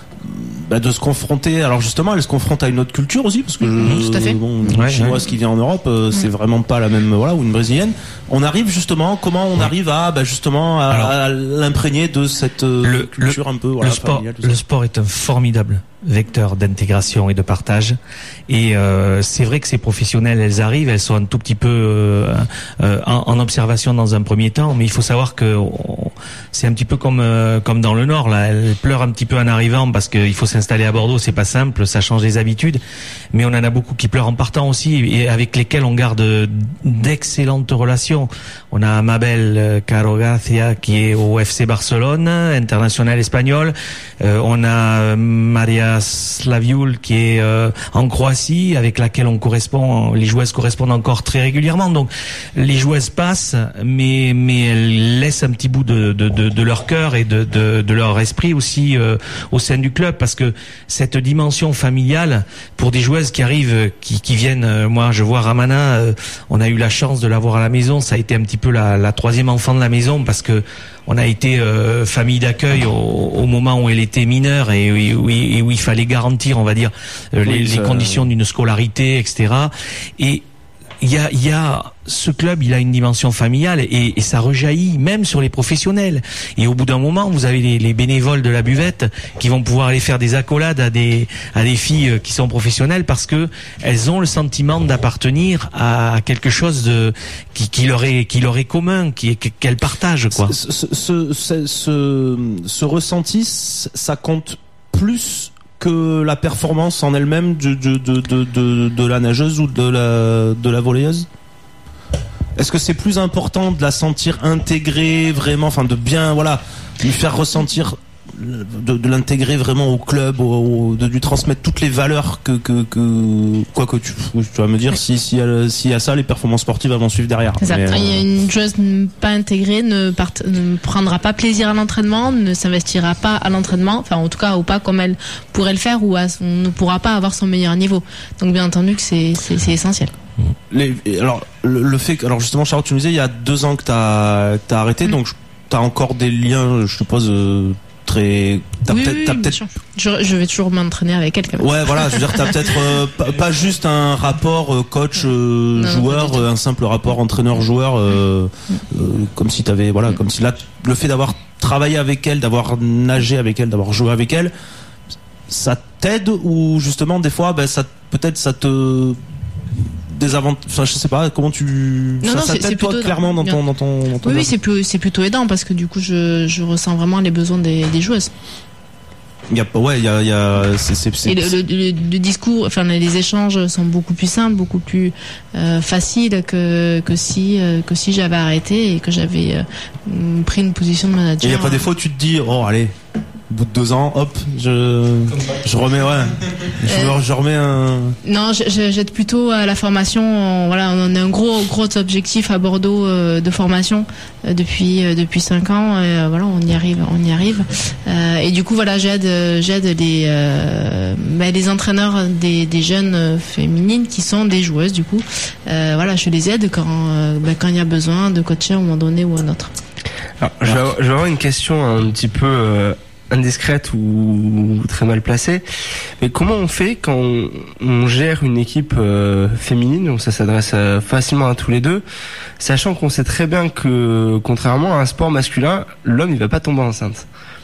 bah de se confronter. Alors justement, elle se confronte à une autre culture aussi, parce que mmh, tout à fait. Bon, une ouais, chinoise ouais. qui vient en Europe, euh, mmh. c'est vraiment pas la même, voilà, ou une brésilienne. On arrive justement, comment on ouais. arrive à, bah justement, à, Alors, à l'imprégner de cette le, culture le, un peu. Voilà, le sport, familiale, le sport est un formidable vecteur d'intégration et de partage. Et euh, c'est vrai que ces professionnelles, elles arrivent, elles sont un tout petit peu euh, euh, en, en observation dans un premier temps, mais il faut savoir que on, c'est un petit peu comme euh, comme dans le Nord. Là, elles pleurent un petit peu en arrivant parce qu'il faut s'installer à Bordeaux, c'est pas simple, ça change les habitudes. Mais on en a beaucoup qui pleurent en partant aussi, et avec lesquels on garde d'excellentes relations. On a Mabel Caro Garcia qui est au F C Barcelone, internationale espagnole. Euh, on a Maria Slaviul qui est euh, en Croatie, avec laquelle on correspond, les joueuses correspondent encore très régulièrement. Donc les joueuses passent, mais mais elles laissent un petit bout de de de, de leur cœur et de de de leur esprit aussi euh, au sein du club, parce que cette dimension familiale pour des joueuses qui arrivent, qui qui viennent, euh, moi je vois Ramana, euh, on a eu la chance de l'avoir à la maison, ça a été un petit peu la la troisième enfant de la maison, parce que on a été euh, famille d'accueil au, au moment où elle était mineure et, et, et, et où il fallait garantir, on va dire, euh, oui, les, ça... les conditions d'une scolarité, et cetera. Et il y a, il y a ce club, il a une dimension familiale et, et ça rejaillit même sur les professionnels. Et au bout d'un moment, vous avez les, les bénévoles de la buvette qui vont pouvoir aller faire des accolades à des à des filles qui sont professionnelles, parce que elles ont le sentiment d'appartenir à quelque chose de qui, qui leur est qui leur est commun, qui qu'elles partagent, quoi. Ce ce ce, ce, ce ressenti, ça compte plus que la performance en elle-même de, de, de, de, de, de la nageuse ou de la, de la volleyeuse? Est-ce que c'est plus important de la sentir intégrée vraiment, enfin de bien, voilà, lui faire ressentir, de, de l'intégrer vraiment au club, au, au, de lui transmettre toutes les valeurs que, que, que quoi que tu, tu vas me dire, si, si, si à ça, les performances sportives vont suivre derrière. C'est ça. Mais, euh... Une joueuse pas intégrée ne, part, ne prendra pas plaisir à l'entraînement, ne s'investira pas à l'entraînement, enfin en tout cas ou pas comme elle pourrait le faire, ou à son, ne pourra pas avoir son meilleur niveau. Donc bien entendu que c'est, c'est, c'est essentiel. Les, alors le, le fait que, alors justement Charlotte, tu nous disais il y a deux ans que t'as t'as arrêté, mmh. donc t'as encore des liens, je suppose. Euh, Très... T'as oui, peut-être, oui, t'as oui, peut-être... Je, je vais toujours m'entraîner avec elle quand même. Ouais, voilà, je veux dire, t'as peut-être euh, pas, pas juste un rapport euh, coach euh, non, joueur, non, un simple rapport entraîneur joueur, euh, mm. euh, comme si t'avais, voilà, mm. comme si là, le fait d'avoir travaillé avec elle, d'avoir nagé avec elle, d'avoir joué avec elle, ça t'aide, ou justement des fois, ben ça, peut-être ça te des avantages, enfin, je sais pas comment tu non, ça, non, ça c'est, t'aide c'est toi clairement dans ton, dans ton, dans ton oui, oui, c'est plus c'est plutôt aidant, parce que du coup je je ressens vraiment les besoins des, des joueuses. Il y a ouais il y a il y a c'est c'est, c'est... Et le, le, le, le discours, enfin les échanges sont beaucoup plus simples, beaucoup plus euh, faciles que que si euh, que si j'avais arrêté et que j'avais euh, pris une position de manager. Il y a pas des fois où tu te dis oh allez, au bout de deux ans, hop, je, je remets, ouais, je, euh, je remets un. Non, je, je, j'aide plutôt à la formation. On, voilà, on a un gros, gros objectif à Bordeaux euh, de formation euh, depuis euh, depuis cinq ans. Et, euh, voilà, on y arrive, on y arrive. Euh, et du coup, voilà, j'aide, j'aide les euh, bah, les entraîneurs des, des jeunes féminines qui sont des joueuses. Du coup, euh, voilà, je les aide quand euh, bah, quand il y a besoin de coacher à un moment donné ou à un autre. Alors, je vais, je vais avoir une question un petit peu. Euh... indiscrète ou très mal placée, mais comment on fait quand on, on gère une équipe euh, féminine, donc ça s'adresse euh, facilement à tous les deux, sachant qu'on sait très bien que contrairement à un sport masculin, l'homme il va pas tomber enceinte,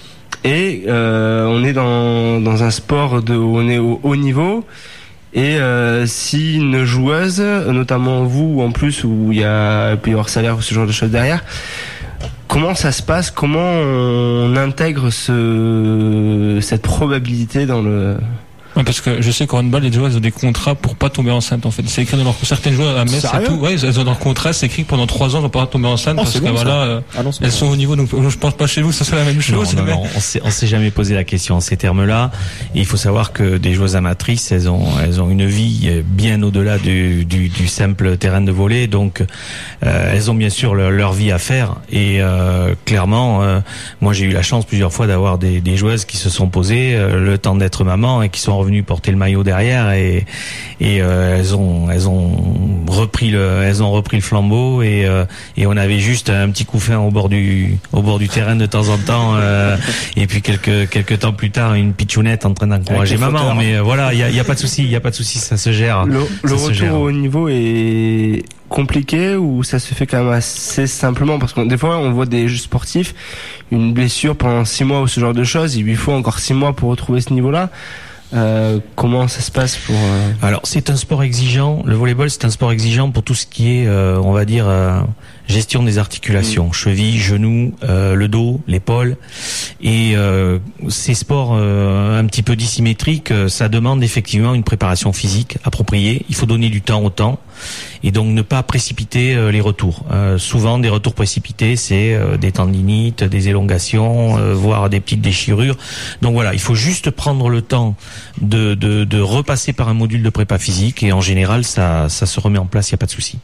et euh, on est dans dans un sport de où on est au haut niveau, et euh, si une joueuse, notamment vous en plus où il y a il peut y avoir salaire ou ce genre de choses derrière, comment ça se passe? Comment on intègre ce, cette probabilité dans le, Ouais, parce que je sais qu'en handball, les joueurs, ils ont des contrats pour pas tomber enceinte, en fait. C'est écrit dans leur, certaines joueurs à Metz, et tout. Ouais, ils ont leur contrat, c'est écrit que pendant trois ans, ils vont pas tomber enceinte, oh, parce que bon, voilà, euh, ah non, elles sont au niveau, donc je pense pas chez vous, ça soit la même chose. Non, non, mais... non, on s'est, on s'est jamais posé la question en ces termes-là. Et il faut savoir que des joueuses amatrices, elles ont, elles ont une vie bien au-delà du, du, du simple terrain de volley, donc, euh, elles ont bien sûr leur, leur vie à faire. Et, euh, clairement, euh, moi, j'ai eu la chance plusieurs fois d'avoir des, des joueuses qui se sont posées, euh, le temps d'être maman et qui sont revenues porter le maillot derrière et et euh, elles ont elles ont repris le elles ont repris le flambeau et euh, et on avait juste un petit coup fin au bord du au bord du terrain de temps en temps euh, et puis quelques quelques temps plus tard une pitchounette en train d'encourager maman, mais euh, voilà, il y a il y a pas de souci, il y a pas de souci, ça se gère. Le, ça le se retour gère. au niveau est compliqué ou ça se fait quand même assez simplement, parce que des fois on voit des sportifs une blessure pendant six mois ou ce genre de choses, il lui faut encore six mois pour retrouver ce niveau-là. Euh, comment ça se passe pour euh... Alors c'est un sport exigeant. Le volleyball c'est un sport exigeant pour tout ce qui est, euh, on va dire, euh, gestion des articulations, mmh. cheville, genou, euh, le dos, l'épaule. Et euh, ces sports euh, un petit peu dissymétriques, euh, ça demande effectivement une préparation physique appropriée. Il faut donner du temps au temps et donc ne pas précipiter euh, les retours. Euh, souvent des retours précipités, c'est euh, des tendinites, des élongations, euh, voire des petites déchirures. Donc voilà, il faut juste prendre le temps de, de, de repasser par un module de prépa physique et en général ça, ça se remet en place, il n'y a pas de souci.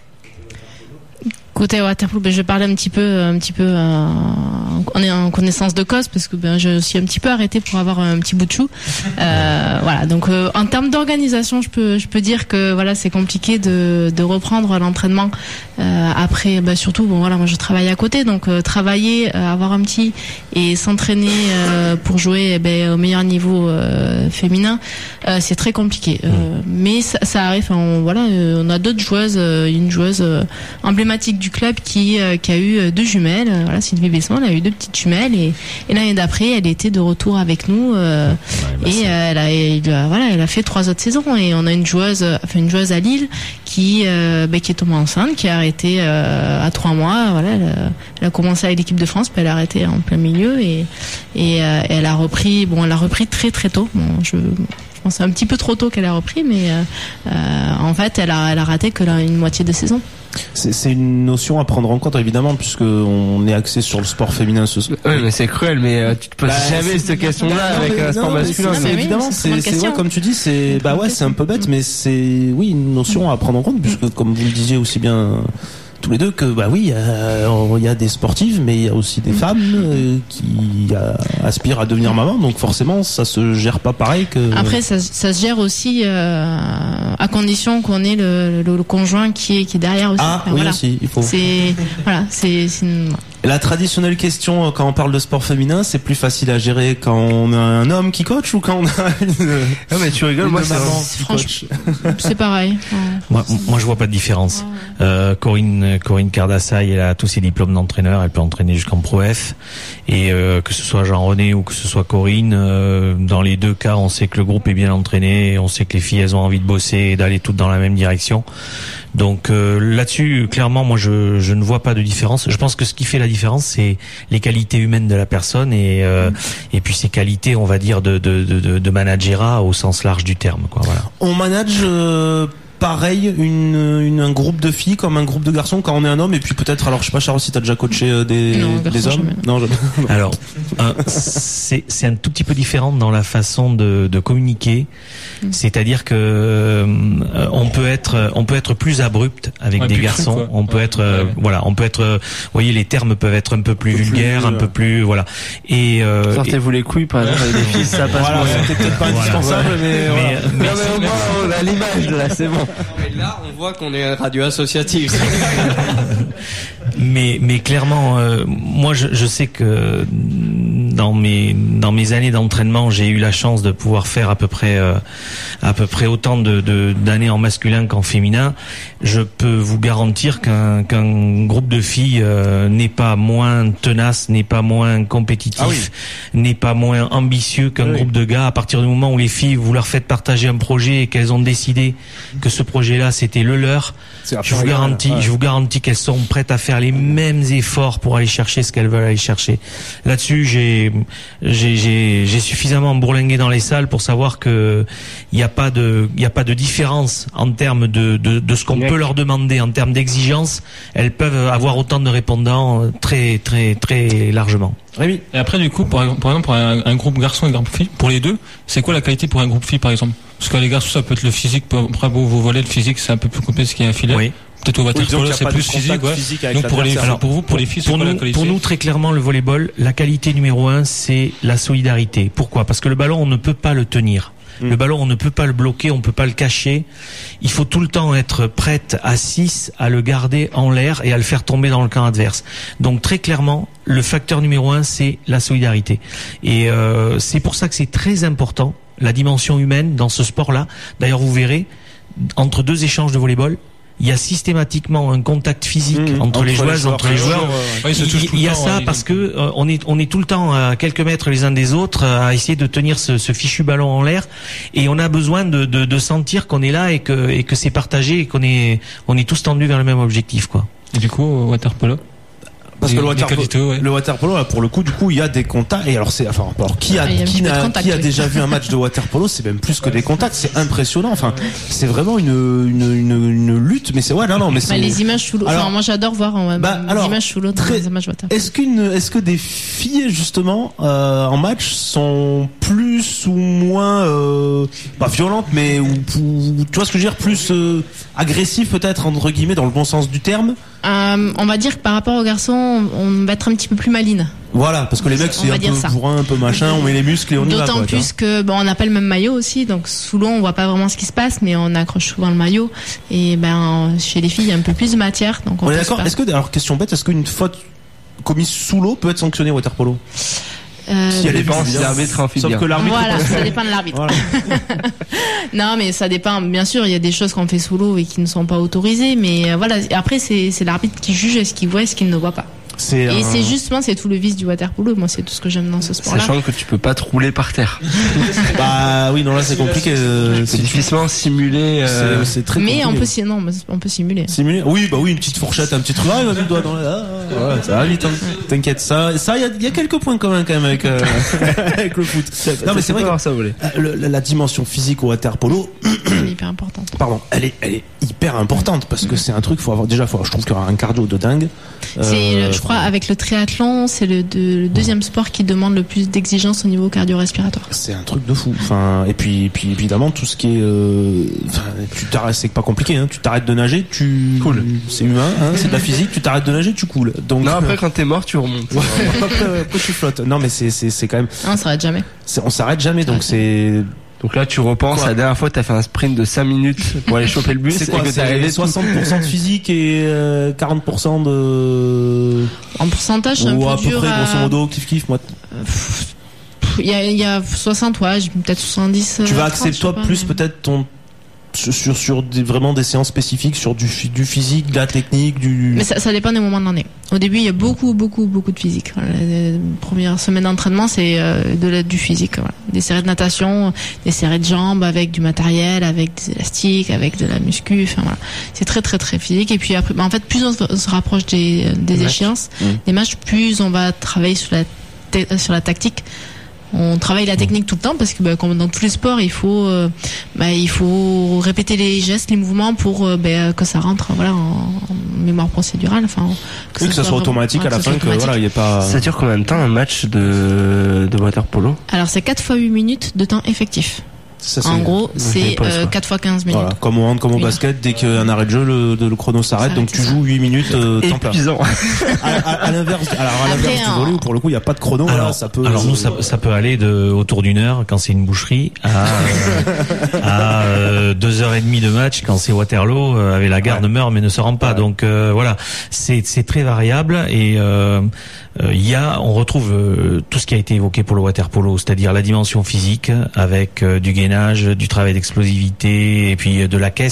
Côté waterpolo, ben je parlais un petit peu, un petit peu, euh, on est en connaissance de cause parce que ben je suis un petit peu arrêtée pour avoir un petit bout de chou. Euh, voilà, donc euh, en termes d'organisation, je peux, je peux dire que voilà, c'est compliqué de, de reprendre l'entraînement euh, après. Ben surtout, bon voilà, moi je travaille à côté, donc euh, travailler, euh, avoir un petit et s'entraîner euh, pour jouer, eh ben au meilleur niveau euh, féminin, euh, c'est très compliqué. Euh, mais ça, ça arrive. On, voilà, euh, on a d'autres joueuses, euh, une joueuse euh, emblématique du club qui euh, qui a eu deux jumelles, euh, voilà, Sylvie Besson, elle a eu deux petites jumelles et, et l'année d'après elle était de retour avec nous euh, ouais, bah et euh, elle a elle, voilà elle a fait trois autres saisons et on a une joueuse enfin une joueuse à Lille qui euh, bah, qui est tombée enceinte, qui a arrêté euh, à trois mois, voilà elle a, elle a commencé avec l'équipe de France puis elle a arrêté en plein milieu et et, euh, et elle a repris bon elle a repris très très tôt, bon, je je pense c'est un petit peu trop tôt qu'elle a repris, mais euh, euh, en fait elle a elle a raté que la, une moitié de saison. C'est, c'est une notion à prendre en compte évidemment puisque on est axé sur le sport féminin ce soir. Oui, mais c'est cruel, mais euh, tu te poses bah, jamais cette question-là bah, avec un sport masculin. C'est, c'est, évidemment, oui, c'est, c'est, c'est ouais, comme tu dis, c'est bah ouais, c'est un peu bête, mais c'est oui une notion à prendre en compte puisque comme vous le disiez aussi bien tous les deux que bah oui il euh, y a des sportives mais il y a aussi des femmes euh, qui euh, aspirent à devenir maman, donc forcément ça se gère pas pareil que après ça, ça se gère aussi euh, à condition qu'on ait le, le, le conjoint qui est qui est derrière aussi. Ah enfin, oui voilà. Aussi il faut c'est voilà c'est, c'est une... La traditionnelle question quand on parle de sport féminin, c'est plus facile à gérer quand on a un homme qui coach ou quand on a une non mais tu rigoles, moi c'est franchement c'est pareil. Ouais. Moi, moi je vois pas de différence. Ouais. Euh, Corinne Corinne Cardassaille, elle a tous ses diplômes d'entraîneur, elle peut entraîner jusqu'en Pro F et euh, que ce soit Jean-René ou que ce soit Corinne, euh, dans les deux cas, on sait que le groupe est bien entraîné, on sait que les filles elles ont envie de bosser et d'aller toutes dans la même direction. Donc euh, là-dessus, clairement, moi je, je ne vois pas de différence. Je pense que ce qui fait la différence, c'est les qualités humaines de la personne et euh, et puis ses qualités, on va dire, de de de, de managerat au sens large du terme, quoi. Voilà. On manage euh, pareil une, une un groupe de filles comme un groupe de garçons quand on est un homme et puis peut-être alors je sais pas Charles si t'as déjà coaché euh, des non, des hommes jamais. Non jamais. Alors euh, c'est c'est un tout petit peu différent dans la façon de de communiquer, mm. c'est-à-dire que euh, on peut être on peut être plus abrupt avec ouais, des garçons, cru, on peut ouais, être euh, ouais. voilà, on peut être euh, vous voyez les termes peuvent être un peu plus vulgaires, plus, un ouais. peu plus voilà. Et euh, sortez-vous et... les couilles par exemple avec des filles, ça passe voilà, moyen. C'était peut-être pas voilà. indispensable ouais. mais, voilà. mais, mais, non, mais au moins on a l'image de là, c'est bon. Mais là, on voit qu'on est radio associative. mais mais clairement, euh, moi je, je sais que dans mes dans mes années d'entraînement, j'ai eu la chance de pouvoir faire à peu près euh, à peu près autant de, de d'années en masculin qu'en féminin. Je peux vous garantir qu'un qu'un groupe de filles euh, n'est pas moins tenace, n'est pas moins compétitif, ah oui. n'est pas moins ambitieux qu'un oui. groupe de gars. À partir du moment où les filles vous leur faites partager un projet et qu'elles ont décidé que ce projet-là c'était le leur, je vous garantis, ouais. je vous garantis qu'elles sont prêtes à faire les mêmes efforts pour aller chercher ce qu'elles veulent aller chercher. Là-dessus, j'ai j'ai j'ai j'ai j'ai suffisamment bourlingué dans les salles pour savoir que il y a pas de il y a pas de différence en termes de de de ce qu'on peut leur demander en termes d'exigence. Elles peuvent avoir autant de répondants très très très largement. Oui. Et après du coup, par exemple, par exemple pour un, un groupe garçon et un groupe fille, pour les deux, c'est quoi la qualité pour un groupe fille par exemple? Parce que les garçons ça peut être le physique, après vous vous volez le physique c'est un peu plus compliqué ce qui est un filet. Oui. Peut-être au water polo, oui, c'est plus physique, ouais. Physique donc pour les, alors, pour vous, pour les filles, pour c'est nous, quoi la qualité? Pour nous, très clairement, le volleyball, la qualité numéro un, c'est la solidarité. Pourquoi? Parce que le ballon, on ne peut pas le tenir. Mmh. Le ballon, on ne peut pas le bloquer, on ne peut pas le cacher. Il faut tout le temps être prête à six, à le garder en l'air et à le faire tomber dans le camp adverse. Donc très clairement, le facteur numéro un, c'est la solidarité. Et euh, c'est pour ça que c'est très important, la dimension humaine dans ce sport-là. D'ailleurs, vous verrez, entre deux échanges de volleyball, il y a systématiquement un contact physique mmh, entre, entre les joueuses, entre les joueurs. Ouais, ouais. Il, il y a ça parce que euh, on est on est tout le temps à quelques mètres les uns des autres à essayer de tenir ce, ce fichu ballon en l'air et on a besoin de, de, de sentir qu'on est là et que et que c'est partagé et qu'on est on est tous tendus vers le même objectif quoi. Et du coup au water polo. Parce que le water, polo, ouais. le water polo, là, pour le coup, du coup, il y a des contacts. Et alors, c'est, enfin, alors, qui a, ah, qui, a, contact, qui a oui. déjà vu un match de water polo, c'est même plus que des contacts. C'est impressionnant. Enfin, c'est vraiment une, une, une, une lutte. Mais c'est, ouais, non, non, mais c'est. Bah, les images sous l'eau. Enfin, moi, j'adore voir, hein, bah, les alors, images sous l'eau dans les images water polo. Est-ce qu'une, est-ce que des filles, justement, euh, en match sont plus ou moins, euh, pas violentes, mais, ou, ou, tu vois ce que je veux dire, plus, euh, agressives, peut-être, entre guillemets, dans le bon sens du terme? Euh, on va dire que par rapport aux garçons, on va être un petit peu plus maline. Voilà, parce que les mecs, c'est un peu bourrin, un peu machin, on met les muscles et on y va. D'autant plus que, bon, on n'a pas le même maillot aussi, donc sous l'eau, on voit pas vraiment ce qui se passe, mais on accroche souvent le maillot. Et ben, chez les filles, il y a un peu plus de matière, donc on, on est d'accord. Est-ce que, alors, question bête, est-ce qu'une faute commise sous l'eau peut être sanctionnée au water polo? Euh, si elle dépend si l'arbitre en Sauf que l'arbitre. Voilà, ça dépend de l'arbitre. Voilà. Non, mais ça dépend. Bien sûr, il y a des choses qu'on fait sous l'eau et qui ne sont pas autorisées, mais voilà. Après, c'est, c'est l'arbitre qui juge est-ce qu'il voit et ce qu'il ne voit pas. C'est et un... c'est justement, c'est tout le vice du water polo. Moi, c'est tout ce que j'aime dans ce sport-là. Sachant que tu peux pas te rouler par terre. Bah oui, non là c'est compliqué. Euh, c'est difficilement simulé. Euh... C'est, c'est très mais compliqué. on peut, non, on peut simuler. Simuler. Oui, bah oui, une petite fourchette, un petit truc. Ah, il a mis le doigt dans la. Ah, ouais, ça va vite. Hein. T'inquiète, ça, ça, il y a, y a quelques points communs quand même avec euh, avec le foot. C'est, non mais c'est vrai que ça volé. Le, la, la dimension physique au water polo. Elle est hyper importante. Pardon, elle est, elle est hyper importante parce que c'est un truc. Faut avoir déjà, faut, je trouve qu'il y aura un cardio de dingue. C'est, euh, je crois, avec le triathlon, c'est le, de, le deuxième sport qui demande le plus d'exigence au niveau cardio-respiratoire. C'est un truc de fou. Enfin, et puis, et puis évidemment, tout ce qui est, euh, enfin, tu t'arrêtes, c'est pas compliqué. Hein, tu t'arrêtes de nager, tu cool. C'est humain, hein, c'est de la physique. Tu t'arrêtes de nager, tu coules. Donc non, après euh... quand t'es mort, tu remontes. après, après tu flottes. Non, mais c'est, c'est, c'est quand même. Non, on s'arrête jamais. C'est, on s'arrête jamais, donc c'est. Donc là, tu repenses, quoi, la dernière fois, t'as fait un sprint de cinq minutes pour aller choper le bus. C'est quoi, et que t'es arrivé soixante pour cent de physique et euh, quarante pour cent de... En pourcentage, c'est un ou peu à peu dur près, à... grosso modo, kiff kiff, moi. Il y a, il y a soixante, ouais, peut-être soixante-dix. Tu vas axer toi plus mais... peut-être ton... sur, sur, sur des, vraiment des séances spécifiques, sur du, du physique, de la technique, du... Mais ça, ça dépend des moments de l'année. Au début, il y a beaucoup, beaucoup, beaucoup de physique. Les premières semaines d'entraînement, c'est euh, de la, du physique. Voilà. Des séries de natation, des séries de jambes avec du matériel, avec des élastiques, avec de la muscu. Enfin voilà, c'est très, très, très physique. Et puis après, bah, en fait, plus on se rapproche des, des échéances, mmh. des matchs, plus on va travailler sur la, te- sur la tactique. On travaille la technique tout le temps parce que bah, comme dans tous les sports, il faut euh, bah, il faut répéter les gestes, les mouvements pour euh, bah, que ça rentre voilà en, en mémoire procédurale. Enfin, que, oui, que ça soit, soit automatique vraiment, à la fin, que voilà, il y ait pas. Ça dure combien de temps un match de de water polo? Alors c'est quatre fois huit minutes de temps effectif. Ça, en gros, c'est euh, quatre fois quinze minutes. Voilà, comme au hand, comme au basket, dès qu'il y a un arrêt de jeu, le, le chrono s'arrête, ça donc tu joues huit minutes euh, temps plein. À, à, à l'inverse, alors à l'inverse Après, du volley, où pour le coup il n'y a pas de chrono. Alors, là, ça peut. Alors nous, ça, ça peut aller de autour d'une heure quand c'est une boucherie à, euh, à euh, deux heures et demie de match quand c'est Waterloo euh, avec la garde ouais. meurt mais ne se rend pas. Ouais. Donc euh, voilà, c'est c'est très variable et euh, il euh, y a, on retrouve euh, tout ce qui a été évoqué pour le water polo, c'est-à-dire la dimension physique avec euh, du gainage, du travail d'explosivité et puis euh, de la caisse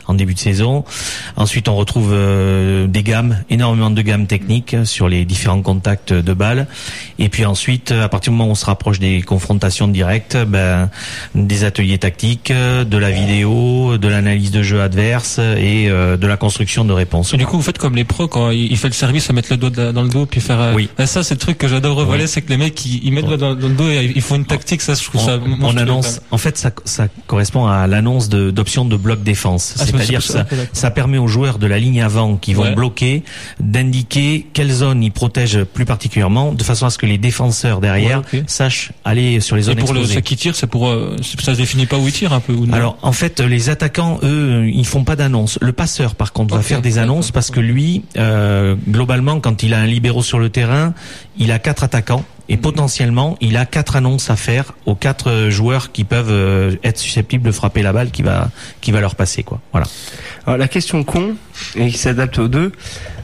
en début de saison. Ensuite, on retrouve euh, des gammes, énormément de gammes techniques sur les différents contacts de balles. Et puis ensuite, à partir du moment où on se rapproche des confrontations directes, ben, des ateliers tactiques, de la vidéo, de l'analyse de jeu adverse et euh, de la construction de réponses. Et du coup, vous faites comme les pros quand il fait le service à mettre le doigt dans le dos puis faire. Euh... Oui. Et ça, c'est le truc que j'adore revoler, oui. C'est que les mecs ils, ils mettent le doigt dans le dos et ils font une tactique. Ça, je trouve on, ça. On annonce. En fait, ça, ça correspond à l'annonce de, d'options de bloc défense. Ah, c'est-à-dire que ça, ça permet aux joueurs de la ligne avant qui vont ouais. bloquer d'indiquer quelle zone ils protègent plus particulièrement, de façon à ce que les défenseurs derrière ouais, okay. sachent aller sur les zones et pour exposées. Le, ceux qui tirent, c'est pour euh, ça se définit pas où ils tirent un peu ou non? Alors en fait, les attaquants, eux, ils font pas d'annonce. Le passeur, par contre, okay. va faire des annonces parce que lui, euh, globalement, quand il a un libéro sur le terrain, il a quatre attaquants. Et potentiellement, il a quatre annonces à faire aux quatre joueurs qui peuvent euh, être susceptibles de frapper la balle qui va qui va leur passer, quoi. Voilà. Alors la question con et qui s'adapte aux deux.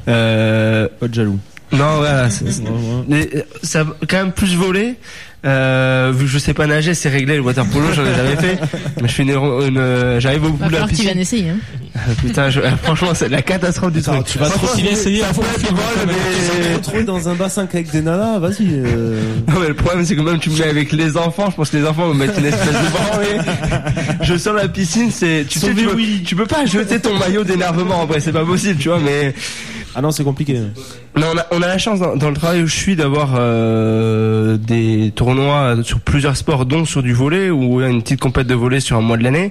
Euh... Pas de jaloux. Non, voilà. C'est, c'est... Mais ça a quand même plus volé. Euh, vu que je sais pas nager, c'est réglé. Le water polo, j'en ai jamais fait. Mais je fais une, une, une j'arrive au bout de la piscine. Tu vas essayer, hein. Putain, je, franchement, c'est la catastrophe du truc. Tu vas trop bien essayer. Ça pourrait être drôle, mais tu vas te retrouver dans un bassin avec des nanas. Vas-y. Euh... Non, mais le problème, c'est que même tu me mets avec les enfants. Je pense que les enfants vont mettre une espèce de branlée. Je sors la piscine, c'est, tu sais, tu peux, tu peux pas jeter ton maillot d'énervement. En vrai, c'est pas possible, tu vois, mais. Ah non, c'est compliqué. Non, on a, on a la chance dans, dans le travail où je suis d'avoir euh, des tournois sur plusieurs sports, dont sur du volley, où il y a une petite compète de volley sur un mois de l'année.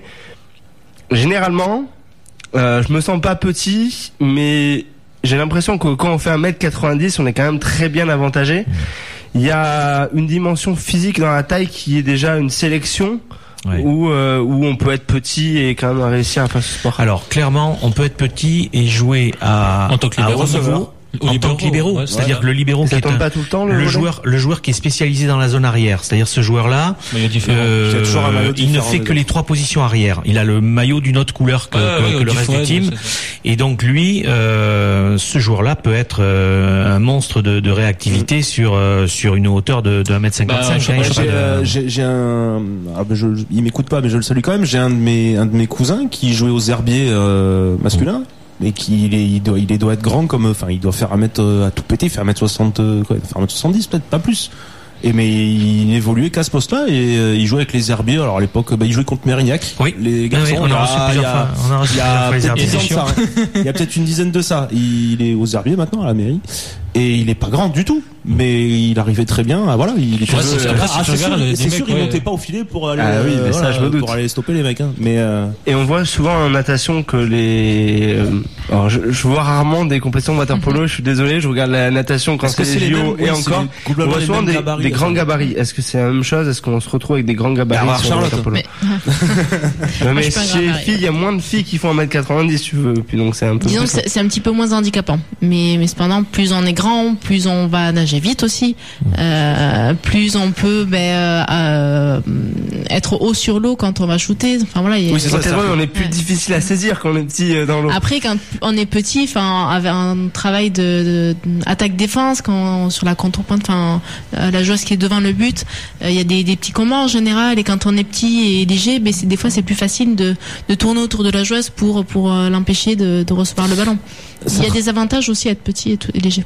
Généralement, euh, je me sens pas petit, mais j'ai l'impression que quand on fait un mètre quatre-vingt-dix, on est quand même très bien avantagé. Il y a une dimension physique dans la taille qui est déjà une sélection. Ouais. Où, euh, où on peut être petit et quand même réussir à faire ce sport. Alors clairement, on peut être petit et jouer à, en tant que libéro, à haut niveau. En tant que libéro, ouais, c'est-à-dire que le libéro qui est un, pas tout le, temps, le, le joueur, le joueur qui est spécialisé dans la zone arrière, c'est-à-dire ce joueur-là, il, euh, il, il ne fait que les trois positions arrière. Il a le maillot d'une autre couleur que, ah, que, oui, que le reste du team, et donc lui, euh, ce joueur-là peut être euh, un monstre de, de réactivité mmh. sur euh, sur une hauteur de, de un mètre cinquante-cinq. Bah, j'ai, euh, j'ai, j'ai un, ah, ben je, il m'écoute pas, mais je le salue quand même. J'ai un de mes un de mes cousins qui jouait aux herbiers euh, masculins. Mmh. Et qu'il est, il doit, il doit être grand comme, enfin, il doit faire un mètre à tout péter, faire un mètre soixante, quoi, faire un mètre soixante-dix, peut-être pas plus. Et mais il évoluait qu'à ce poste-là et euh, il jouait avec les herbiers. Alors à l'époque, bah, il jouait contre Mérignac. Oui. Les garçons. Oui, on a reçu plusieurs fois. On a reçu plusieurs fois. Il y a peut-être une dizaine de ça. Il est aux herbiers maintenant à la mairie. Et il est pas grand du tout, mais il arrivait très bien. Ah, voilà, il était. Ouais, c'est, après, si ah, c'est sûr, c'est sûr il ouais. montait pas au filet pour aller. Ah oui, mais euh, ça, voilà, je me doute. Pour aller stopper les mecs. Hein. Mais euh... et on voit souvent en natation que les. Euh, alors je, je vois rarement des compétitions de water polo. Mm-hmm. Je suis désolé, je regarde la natation quand c'est les J O et encore. On voit souvent des, gabarits, des grands gabarits. Est-ce que c'est la même chose? Est-ce qu'on se retrouve avec des grands gabarits sur Charlotte, le water polo? Mais, mais chez les filles, il y a moins de filles qui font un mètre quatre-vingt-dix, si tu veux. Puis donc c'est un peu. Disons que c'est, c'est un petit peu moins handicapant. Mais mais cependant, plus on est grand, plus on on va nager vite aussi, euh, plus on peut ben, euh, euh, être haut sur l'eau quand on va shooter. Enfin voilà. Oui, c'est ça. C'est vrai, on est plus ouais. difficile à saisir quand on est petit euh, dans l'eau. Après, quand on est petit, enfin, avec un travail de, de attaque-défense, quand sur la contre-pointe, enfin, la joueuse qui est devant le but, il euh, y a des, des petits combats en général. Et quand on est petit et léger, ben c'est, des fois c'est plus facile de, de tourner autour de la joueuse pour pour euh, l'empêcher de, de recevoir le ballon. Il y a des avantages aussi à être petit et, tout, et léger.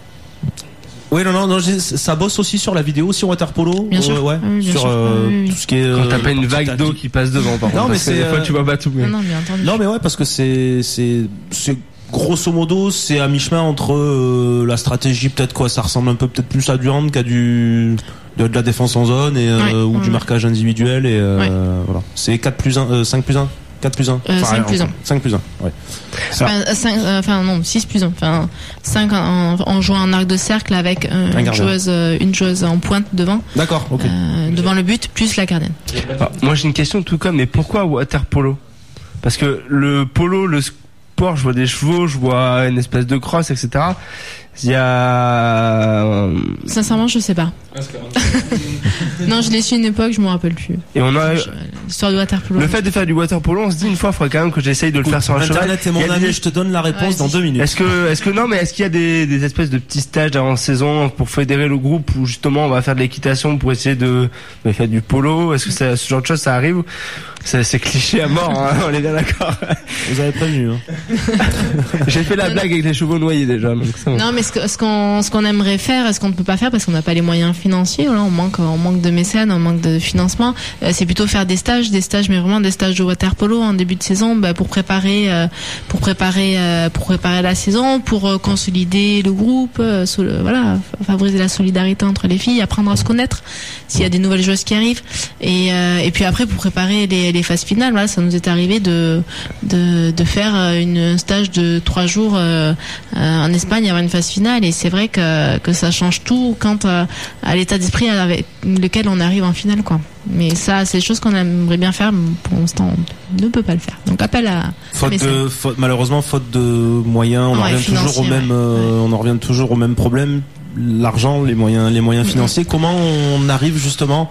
Oui, non, non, non, ça bosse aussi sur la vidéo, sur water polo. Bien sûr. Euh, ouais, oui, bien sur sûr. euh, oui, oui. tout ce qui est. Quand t'as euh, pas une vague d'eau qui passe devant, par contre. Non, mais c'est. Des fois, tu vois pas tout. Mais... Non, non, bien entendu. Non, mais ouais, parce que c'est, c'est, c'est grosso modo, c'est à mi-chemin entre euh, la stratégie, peut-être quoi, ça ressemble un peu peut-être plus à du hand qu'à du de, de la défense en zone et euh, ouais, ou ouais. du marquage individuel et euh, ouais. voilà. C'est quatre plus un, euh, cinq plus un. quatre plus un. Euh, enfin, cinq plus un. cinq plus un, ouais. Enfin, cinq, euh, enfin non, six plus un. Enfin, cinq en, en jouant en arc de cercle avec euh, une joueuse, euh, une joueuse en pointe devant. D'accord, ok. Euh, devant le but, plus la gardienne. Alors, moi j'ai une question tout comme, mais pourquoi water polo? Parce que le polo, le sport, je vois des chevaux, je vois une espèce de crosse, et cetera. Il y a... Sincèrement, je sais pas. Non, je l'ai su une époque, je me rappelle plus. Et on a... l'histoire du water polo. Le fait de faire du water polo, on se dit une fois, il faudrait quand même que j'essaye de le faire sur un cheval. Internet est mon ami, je te donne la réponse ouais, dans deux minutes. Est-ce que, est-ce que non, mais est-ce qu'il y a des, des espèces de petits stages d'avant-saison pour fédérer le groupe où justement on va faire de l'équitation pour essayer de, de faire du polo? Est-ce que ça, ce genre de choses, ça arrive? C'est, c'est cliché à mort, hein, on est bien d'accord. Vous avez prévenu, hein. J'ai fait la blague avec les chevaux noyés déjà. Donc ça, non, mais ce, que, ce qu'on, ce qu'on aimerait faire, ce qu'on ne peut pas faire parce qu'on n'a pas les moyens financiers, là, on manque, on manque de mécènes, on manque de financement, euh, c'est plutôt faire des stages, des stages, mais vraiment des stages de water polo en début de saison, bah, pour préparer, euh, pour préparer, euh, pour préparer la saison, pour euh, consolider le groupe, euh, so, euh, voilà, favoriser la solidarité entre les filles, apprendre à se connaître s'il y a des nouvelles joueuses qui arrivent, et, euh, et puis après pour préparer les les phases finales. Voilà, ça nous est arrivé de de, de faire une un stage de trois jours euh, euh, en Espagne avant une phase finale, et c'est vrai que que ça change tout quant à, à l'état d'esprit avec lequel on arrive en finale, quoi. Mais ça, c'est des choses qu'on aimerait bien faire, mais pour l'instant on ne peut pas le faire. Donc appel à faute de faute, malheureusement faute de moyens, on ouais, en revient toujours au même ouais. euh, on en revient toujours au même problème, l'argent, les moyens les moyens financiers. Mm-hmm. Comment on arrive justement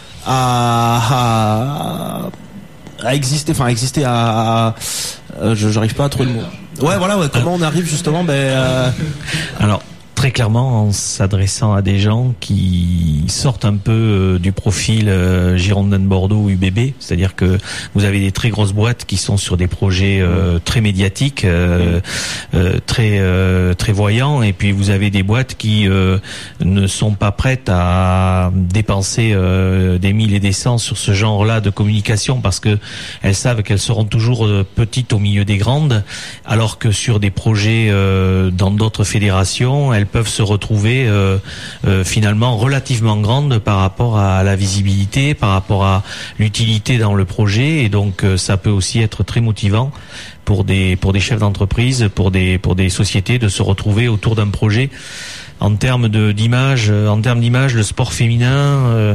à, à à exister, enfin à exister, à, à euh, je j'arrive pas à trouver le mot. Ouais, voilà, ouais. Comment on arrive justement, ben. Euh... Alors. Très clairement, en s'adressant à des gens qui sortent un peu euh, du profil euh, Girondin de Bordeaux ou U B B, c'est-à-dire que vous avez des très grosses boîtes qui sont sur des projets euh, très médiatiques, euh, euh, très euh, très voyants, et puis vous avez des boîtes qui euh, ne sont pas prêtes à dépenser euh, des mille et des cents sur ce genre-là de communication parce que elles savent qu'elles seront toujours euh, petites au milieu des grandes, alors que sur des projets euh, dans d'autres fédérations, elles peuvent se retrouver euh, euh, finalement relativement grandes par rapport à la visibilité, par rapport à l'utilité dans le projet, et donc euh, ça peut aussi être très motivant pour des pour des chefs d'entreprise, pour des pour des sociétés de se retrouver autour d'un projet. En termes de d'image, en termes d'image, le sport féminin euh,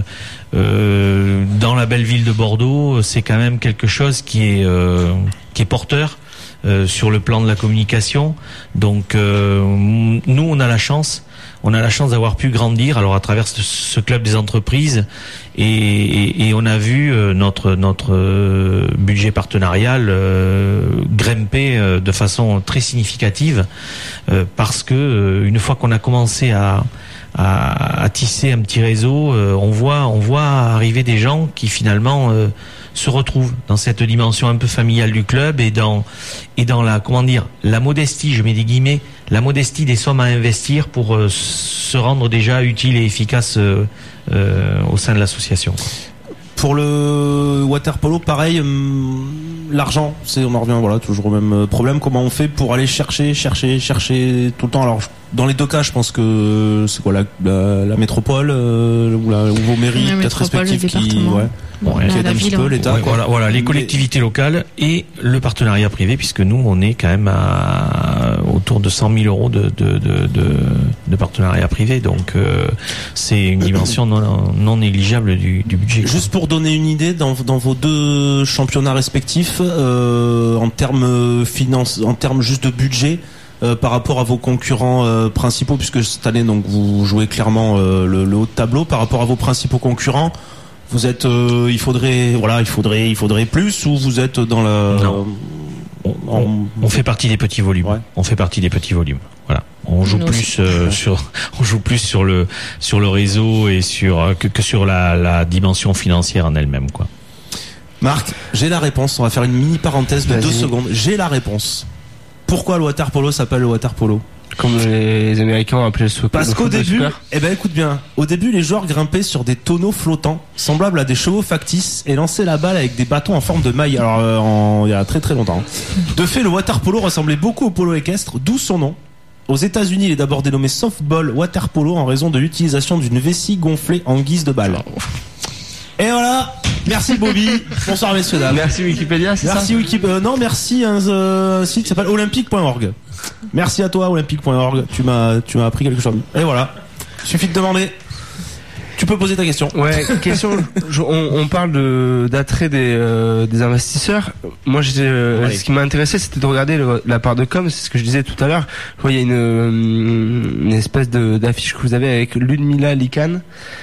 euh, dans la belle ville de Bordeaux, c'est quand même quelque chose qui est euh, qui est porteur. Euh, sur le plan de la communication. Donc euh, nous on a la chance, on a la chance d'avoir pu grandir alors à travers ce, ce club des entreprises, et, et, et on a vu euh, notre notre euh, budget partenarial euh, grimper euh, de façon très significative euh, parce que euh, une fois qu'on a commencé à à, à tisser un petit réseau, euh, on voit on voit arriver des gens qui finalement euh, se retrouvent dans cette dimension un peu familiale du club et dans et dans la comment dire la modestie, je mets des guillemets, la modestie des sommes à investir pour euh, se rendre déjà utile et efficace euh, euh, au sein de l'association. Pour le water polo, pareil, hum, l'argent, c'est on en revient voilà toujours au même problème. Comment on fait pour aller chercher, chercher, chercher tout le temps? Alors dans les deux cas, je pense que c'est quoi la, la, la métropole euh, ou, la, ou vos mairies peut-être respectives qui, ouais, bon, qui aident un petit peu l'État. Ouais, voilà, voilà, les collectivités locales et le partenariat privé, puisque nous on est quand même à autour de cent mille euros de de de de, de partenariat privé, donc euh, c'est une dimension non, non négligeable du, du budget. Juste pour donner une idée, dans dans vos deux championnats respectifs, euh, en termes finance, en termes juste de budget. Euh, par rapport à vos concurrents euh, principaux, puisque cette année donc vous jouez clairement euh, le, le haut de tableau, par rapport à vos principaux concurrents, vous êtes, euh, il faudrait, voilà, il faudrait, il faudrait plus, ou vous êtes dans la. Non. On, on, on fait partie des petits volumes. Ouais. On fait partie des petits volumes. Voilà. On joue Nous plus euh, sur, on joue plus sur le sur le réseau et sur que, que sur la, la dimension financière en elle-même, quoi. Marc, j'ai la réponse. On va faire une mini parenthèse de Vas-y. deux secondes. J'ai la réponse. Pourquoi le water polo s'appelle le water polo? Comme les Américains ont appelé le soccer. Parce qu'au début, eh ben écoute bien, au début les joueurs grimpaient sur des tonneaux flottants, semblables à des chevaux factices, et lançaient la balle avec des bâtons en forme de maille. Alors euh, en, il y a très très longtemps. De fait, le water polo ressemblait beaucoup au polo équestre, d'où son nom. Aux États-Unis, il est d'abord dénommé softball water polo en raison de l'utilisation d'une vessie gonflée en guise de balle. Et voilà. Merci Bobby. Bonsoir messieurs dames. Merci Wikipédia, c'est merci ça Wikipédia. Euh, non, merci un euh, site qui s'appelle olympique point org. Merci à toi olympique point org. Tu m'as tu m'as appris quelque chose. Et voilà. Suffit de demander. Tu Tu peux poser ta question. Ouais, question. je, on, on parle de d'attrait des euh, des investisseurs. Moi, j'ai, euh, ce qui m'a intéressé, c'était de regarder le, la part de com. C'est ce que je disais tout à l'heure. Je vois, il y a une une espèce de d'affiche que vous avez avec Ludmila Likan.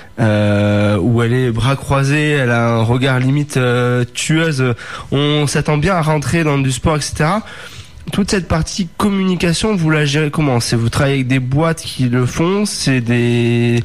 Euh, où elle est bras croisés, elle a un regard limite euh, tueuse. On s'attend bien à rentrer dans du sport, et cetera. Toute cette partie communication, vous la gérez comment? C'est vous travaillez avec des boîtes qui le font, c'est des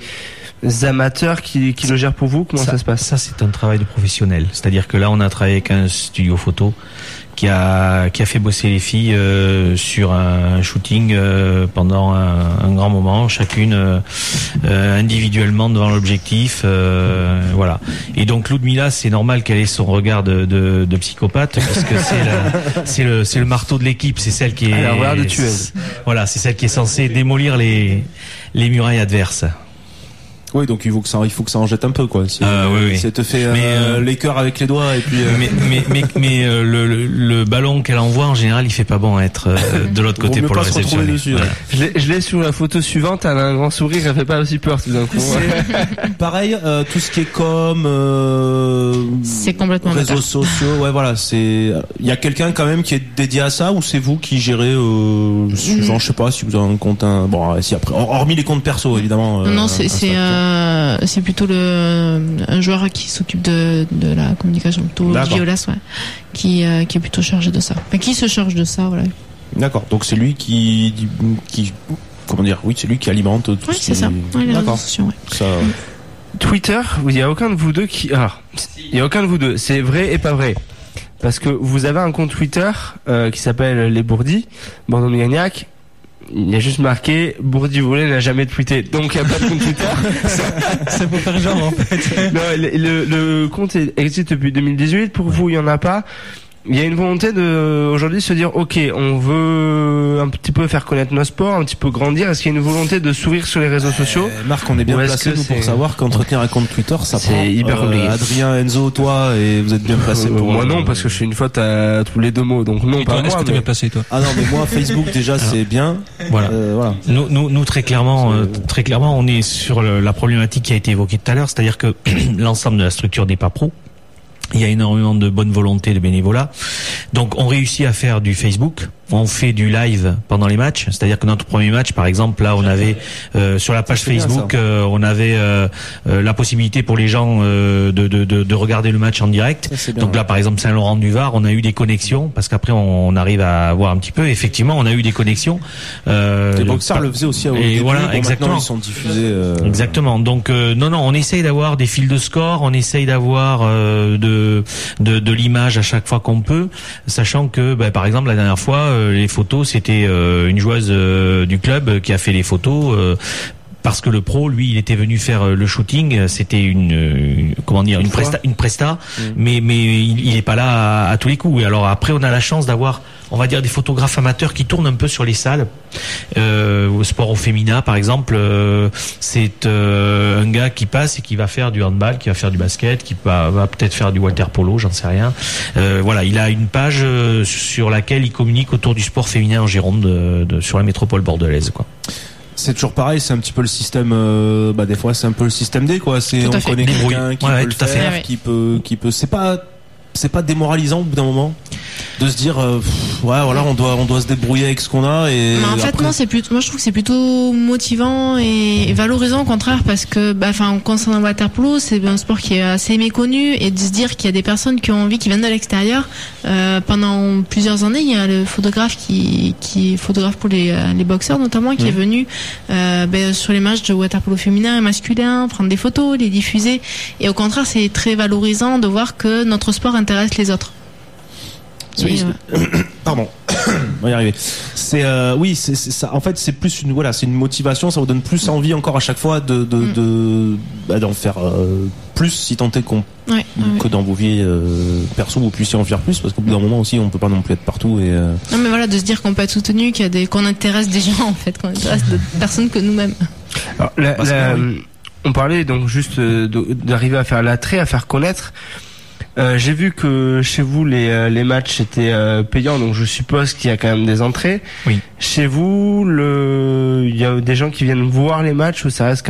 amateurs qui, qui le gèrent pour vous? Comment ça, ça se passe? Ça, c'est un travail de professionnel. C'est-à-dire que là, on a travaillé avec un studio photo qui a qui a fait bosser les filles euh, sur un shooting euh, pendant un, un grand moment, chacune euh, euh, individuellement devant l'objectif, euh, voilà. Et donc Ludmila, c'est normal qu'elle ait son regard de, de, de psychopathe, puisque c'est la, c'est le c'est le marteau de l'équipe, c'est celle qui est alors, regard de tueuse. Voilà, c'est celle qui est censée démolir les les murailles adverses. Oui, donc il faut que ça, il faut que ça en jette un peu, quoi. C'est, euh, oui, oui. Ça te fait mais, euh, euh, les cœurs avec les doigts et puis. Euh... Mais mais mais, mais euh, le, le, le ballon qu'elle envoie en général, il fait pas bon à être euh, de l'autre côté pour le réceptionner. Dessus, voilà. ouais. Je l'ai, je l'ai sur la photo suivante. Elle a un grand sourire. Elle fait pas aussi peur tout d'un coup. Pareil, euh, tout ce qui est com, euh, c'est complètement réseaux d'accord. sociaux. Ouais, voilà. C'est. Il y a quelqu'un quand même qui est dédié à ça ou c'est vous qui gérez euh, suivant, mmh. je sais pas si vous avez un compte. Un... Bon, si après, hormis les comptes perso évidemment. Euh, non, c'est c'est c'est. Euh, c'est plutôt le un joueur qui s'occupe de de la communication, plutôt Violas, ouais, qui euh, qui est plutôt chargé de ça. Enfin, qui se charge de ça, voilà. D'accord. Donc c'est lui qui qui comment dire, oui, c'est lui qui alimente tout. Oui, c'est ces... ça. Ouais, les D'accord. réseaux sociaux, ouais. Ça... Twitter, il y a aucun de vous deux qui ah, il y a aucun de vous deux, c'est vrai et pas vrai. Parce que vous avez un compte Twitter euh, qui s'appelle Les Bourdis, Bordeaux Mégagnac. Il y a juste marqué Bourdi Volé n'a jamais tweeté, donc il n'y a pas de compte Twitter. Ça peut faire genre en fait. Non, le, le, le compte existe depuis deux mille dix-huit. Pour vous, il y en a pas. Il y a une volonté de aujourd'hui se dire ok, on veut un petit peu faire connaître nos sports, un petit peu grandir. Est-ce qu'il y a une volonté de s'ouvrir sur les réseaux sociaux? euh, Marc, on est bien placé nous, pour savoir qu'entretenir un compte Twitter, ça c'est prend. hyper compliqué. Euh, Adrien, Enzo, toi, et vous êtes bien placé. Euh, pour moi euh, non, parce que je fais une faute à tous les deux mots, donc non, et pas toi, moi. Est-ce que t'es mais... bien placé toi? Ah non, mais moi Facebook déjà alors, c'est bien. Voilà. Euh, voilà. Nous, nous, nous très clairement, euh, très clairement, on est sur le, la problématique qui a été évoquée tout à l'heure, c'est-à-dire que l'ensemble de la structure n'est pas pro. Il y a énormément de bonne volonté, de bénévolat. Donc, on réussit à faire du Facebook. On fait du live pendant les matchs. C'est-à-dire que notre premier match, par exemple, là, on avait euh, sur la page Facebook, euh, on avait euh, euh, la possibilité pour les gens euh, de, de, de, de regarder le match en direct. Ça, bien, donc là, ouais. par exemple, Saint-Laurent-du-Var, on a eu des connexions parce qu'après, on, on arrive à voir un petit peu. Effectivement, on a eu des connexions. Euh, les boxeurs le faisaient aussi. À et début, voilà, bon, exactement. Ils sont diffusés. Euh... Exactement. Donc euh, non, non, on essaye d'avoir des fils de score, on essaye d'avoir euh, de de, de l'image à chaque fois qu'on peut, sachant que, bah, par exemple, la dernière fois, euh, les photos, c'était euh, une joueuse euh, du club qui a fait les photos. Euh, parce que le pro, lui, il était venu faire le shooting. C'était une, une comment dire, une, une presta, une presta, mmh. mais mais il, il est pas là à, à tous les coups. Et alors après, on a la chance d'avoir, on va dire, des photographes amateurs qui tournent un peu sur les salles. Euh, au sport au féminin, par exemple, euh, c'est euh, un gars qui passe et qui va faire du handball, qui va faire du basket, qui va, va peut-être faire du water polo, j'en sais rien. Euh, voilà, il a une page euh, sur laquelle il communique autour du sport féminin en Gironde, de, de, sur la métropole bordelaise, quoi. C'est toujours pareil, c'est un petit peu le système. Euh, bah des fois, c'est un peu le système D, quoi. C'est tout on fait. connaît quelqu'un qui ouais, peut tout le à fait. faire, Ouais. qui peut, qui peut. C'est pas, c'est pas démoralisant au bout d'un moment de se dire, euh, pff, ouais, voilà, on doit, on doit se débrouiller avec ce qu'on a. Et mais en fait, après... non, c'est plutôt, moi je trouve que c'est plutôt motivant et, et valorisant au contraire parce que, bah, enfin, concernant le water polo, c'est un sport qui est assez méconnu et de se dire qu'il y a des personnes qui ont envie, qui viennent de l'extérieur. Euh, pendant plusieurs années, il y a le photographe qui, qui est photographe pour les, les boxeurs notamment, qui mmh. est venu euh, ben, sur les matchs de water polo féminin et masculin, prendre des photos, les diffuser. Et au contraire, c'est très valorisant de voir que notre sport intéresse les autres. Oui, euh... Pardon, on va y arriver. C'est euh, oui, c'est, c'est ça. En fait, c'est plus une voilà, c'est une motivation. Ça vous donne plus envie encore à chaque fois de de, mm. de bah, d'en faire euh, plus, si tant est qu'on ouais, que ouais. dans vos vies euh, perso vous puissiez en faire plus, parce qu'au bout d'un moment aussi, on peut pas non plus être partout et. Euh... Non, mais voilà, de se dire qu'on peut être soutenu, qu'il y a des qu'on intéresse des gens en fait, qu'on intéresse d'autres personnes que nous-mêmes. Alors, la, la, on parlait donc juste de, d'arriver à faire l'attrait, à faire connaître. Euh, j'ai vu que chez vous les les matchs étaient euh, payants, donc je suppose qu'il y a quand même des entrées. Oui. Chez vous, le il y a des gens qui viennent voir les matchs ou ça reste qu'un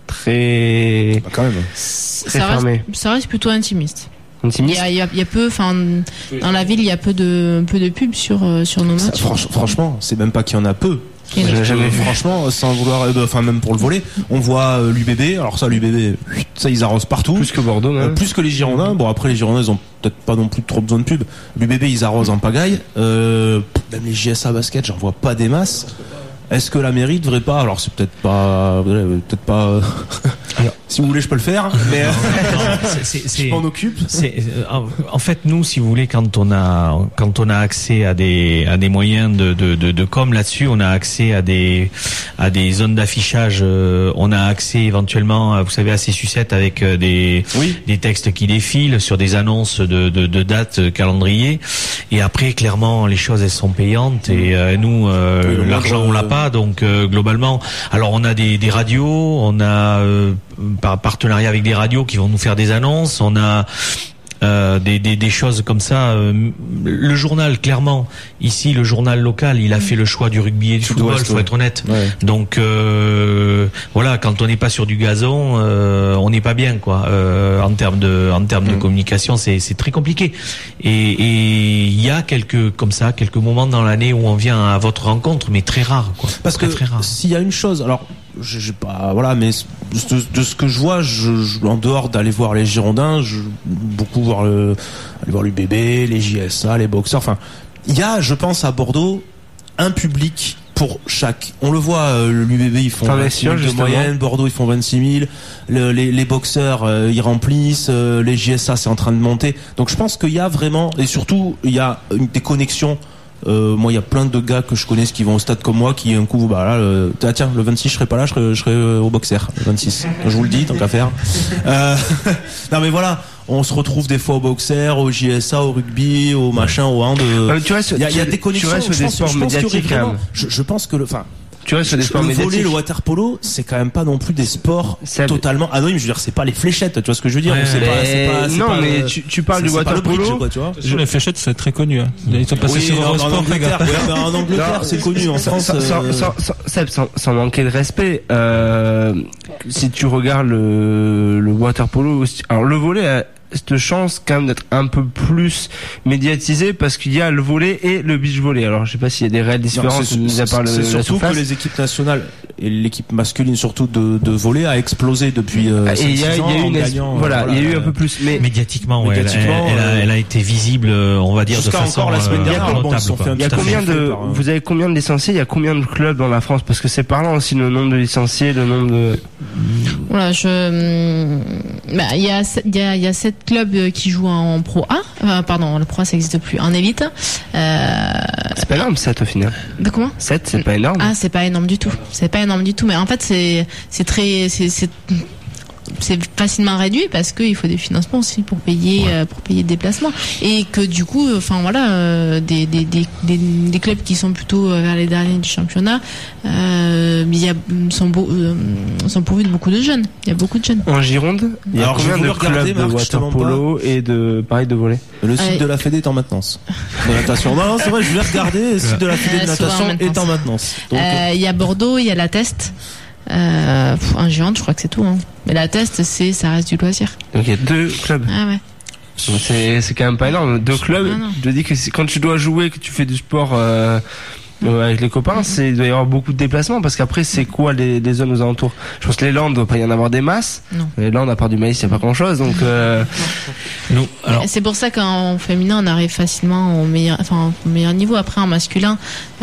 très, bah, quand même. très ça fermé. Reste, ça reste plutôt intimiste. Intimiste. Il y a, il y a, il y a peu, enfin, dans la ville, il y a peu de, peu de pubs sur, sur nos matchs. Franch, franchement, c'est même pas qu'il y en a peu. J'ai jamais vu. Franchement, sans vouloir, euh, enfin même pour le volley, on voit euh, l'U B B. Alors ça, l'U B B, ça ils arrosent partout. Plus que Bordeaux, même. Euh, plus que les Girondins. Bon après les Girondins, ils ont peut-être pas non plus trop besoin de pub. L'U B B, ils arrosent en pagaille. Euh, même les J S A basket, j'en vois pas des masses. Est-ce que la mairie devrait pas, alors c'est peut-être pas, peut-être pas. Alors, si vous voulez, je peux le faire, mais non, c'est, c'est, c'est, je m'en occupe. C'est, en fait, nous, si vous voulez, quand on a, quand on a accès à des, à des moyens de, de, de, de com là-dessus, on a accès à des, à des zones d'affichage. On a accès éventuellement, vous savez, à ces sucettes avec des, oui. des textes qui défilent sur des annonces de, de, de dates, calendrier. Et après, clairement, les choses elles sont payantes et euh, nous, euh, l'argent on l'a pas. Donc euh, globalement, alors on a des, des radios, on a euh, par partenariat avec des radios qui vont nous faire des annonces, on a euh, des, des, des choses comme ça. Euh, le journal, clairement, ici le journal local, il a fait le choix du rugby et du football, faut être honnête. Ouais. Donc euh, voilà, quand on n'est pas sur du gazon, euh, on n'est pas bien quoi. Euh, en termes de en termes mmh. de communication, c'est c'est très compliqué. Et et il y a quelques comme ça, quelques moments dans l'année où on vient à votre rencontre, mais très rare quoi. Parce très, que très rare. S'il y a une chose, alors je sais pas, voilà, mais de, de ce que je vois, je, je, en dehors d'aller voir les Girondins, je beaucoup voir le, aller voir l'U B B, les J S A, les boxeurs. Enfin, il y a, je pense, à Bordeaux, un public pour chaque. On le voit, euh, l'U B B ils font vingt-six mille de moyenne, Bordeaux ils font vingt-six mille, le, les, les boxeurs euh, ils remplissent, euh, les J S A c'est en train de monter. Donc je pense qu'il y a vraiment, et surtout il y a une, des connexions. Euh, moi, il y a plein de gars que je connais qui vont au stade comme moi, qui un coup, bah là, le, ah, tiens, le vingt-six, je serai pas là, je serai, je serai au boxer, le vingt-six. Je vous le dis, tant qu'à faire. Euh, non, mais voilà, on se retrouve des fois au boxer, au J S A, au rugby, au machin, au hand. Euh, tu vois, il y a, y a des connexions. Tu vois, sur des sports médiatiques, vraiment, je, je pense que le, enfin. Tu vois, sur des sports le médiatiques. volley, le water polo, c'est quand même pas non plus des sports c'est totalement anonymes. Je veux dire, c'est pas les fléchettes, tu vois ce que je veux dire? Ouais, c'est pas, c'est pas, c'est non, pas, mais tu, tu parles du water polo. Quoi, tu vois? Sur les fléchettes, c'est très connu, hein. Ils sont passés oui, sur Eurosport, en Angleterre, ouais, mais en Angleterre, c'est connu. En France, sans, sans, sans, sans, sans, sans manquer de respect, euh, si tu regardes le, le water polo, alors le volley a cette chance quand même d'être un peu plus médiatisé parce qu'il y a le volley et le beach volley. Alors je sais pas s'il y a des réelles différences. Non, c'est, c'est, c'est surtout que les équipes nationales et l'équipe masculine surtout de, de volley a explosé depuis euh, et il y a, ans, y a eu une gagnant, voilà, il y a eu euh, un peu plus, mais médiatiquement, ouais, médiatiquement elle, elle, elle, a, elle a été visible, on va dire de façon encore la semaine dernière. Euh, bon, notable, il y a combien de, par, vous avez combien de licenciés? Il y a combien de clubs dans la France? Parce que c'est parlant aussi le nombre de licenciés, le nombre de. Voilà, je, bah, il y a, il y a, il y a sept clubs qui jouent en Pro A, euh, pardon, le Pro A ça n'existe plus, en élite. Euh... C'est pas énorme sept au final. De comment? sept, c'est pas énorme. Ah, c'est pas énorme du tout. C'est pas énorme du tout, mais en fait c'est c'est très c'est c'est c'est facilement réduit parce qu'il faut des financements aussi pour payer ouais. euh, pour payer le déplacement et que du coup enfin voilà euh, des, des des des des clubs qui sont plutôt vers les derniers du championnat euh, il y a sont beau, euh, sont pourvus de beaucoup de jeunes. Il y a beaucoup de jeunes. En Gironde, il y a alors, combien de clubs de water polo et de pareil de volley? Le site euh, de la Fédé est en maintenance. De natation. Non, non, c'est vrai, je vais regarder. Le site de la Fédé de natation euh, est en maintenance. Il euh, y a Bordeaux, il y a la Teste. Euh, en Gironde, je crois que c'est tout. Hein. Mais la Teste, c'est, ça reste du loisir. Donc il y a deux clubs. Ah ouais. C'est, c'est quand même pas énorme. Deux clubs. Ah je dis que c'est, quand tu dois jouer, que tu fais du sport euh, euh, avec les copains, c'est, il doit y avoir beaucoup de déplacements parce qu'après, c'est quoi les, les zones aux alentours? Je pense que les Landes, il doit pas y en avoir des masses. Non. Les Landes, à part du maïs, il n'y a pas grand chose. Donc, euh, nous, alors. C'est pour ça qu'en féminin, on arrive facilement au meilleur, enfin, au meilleur niveau. Après, en masculin,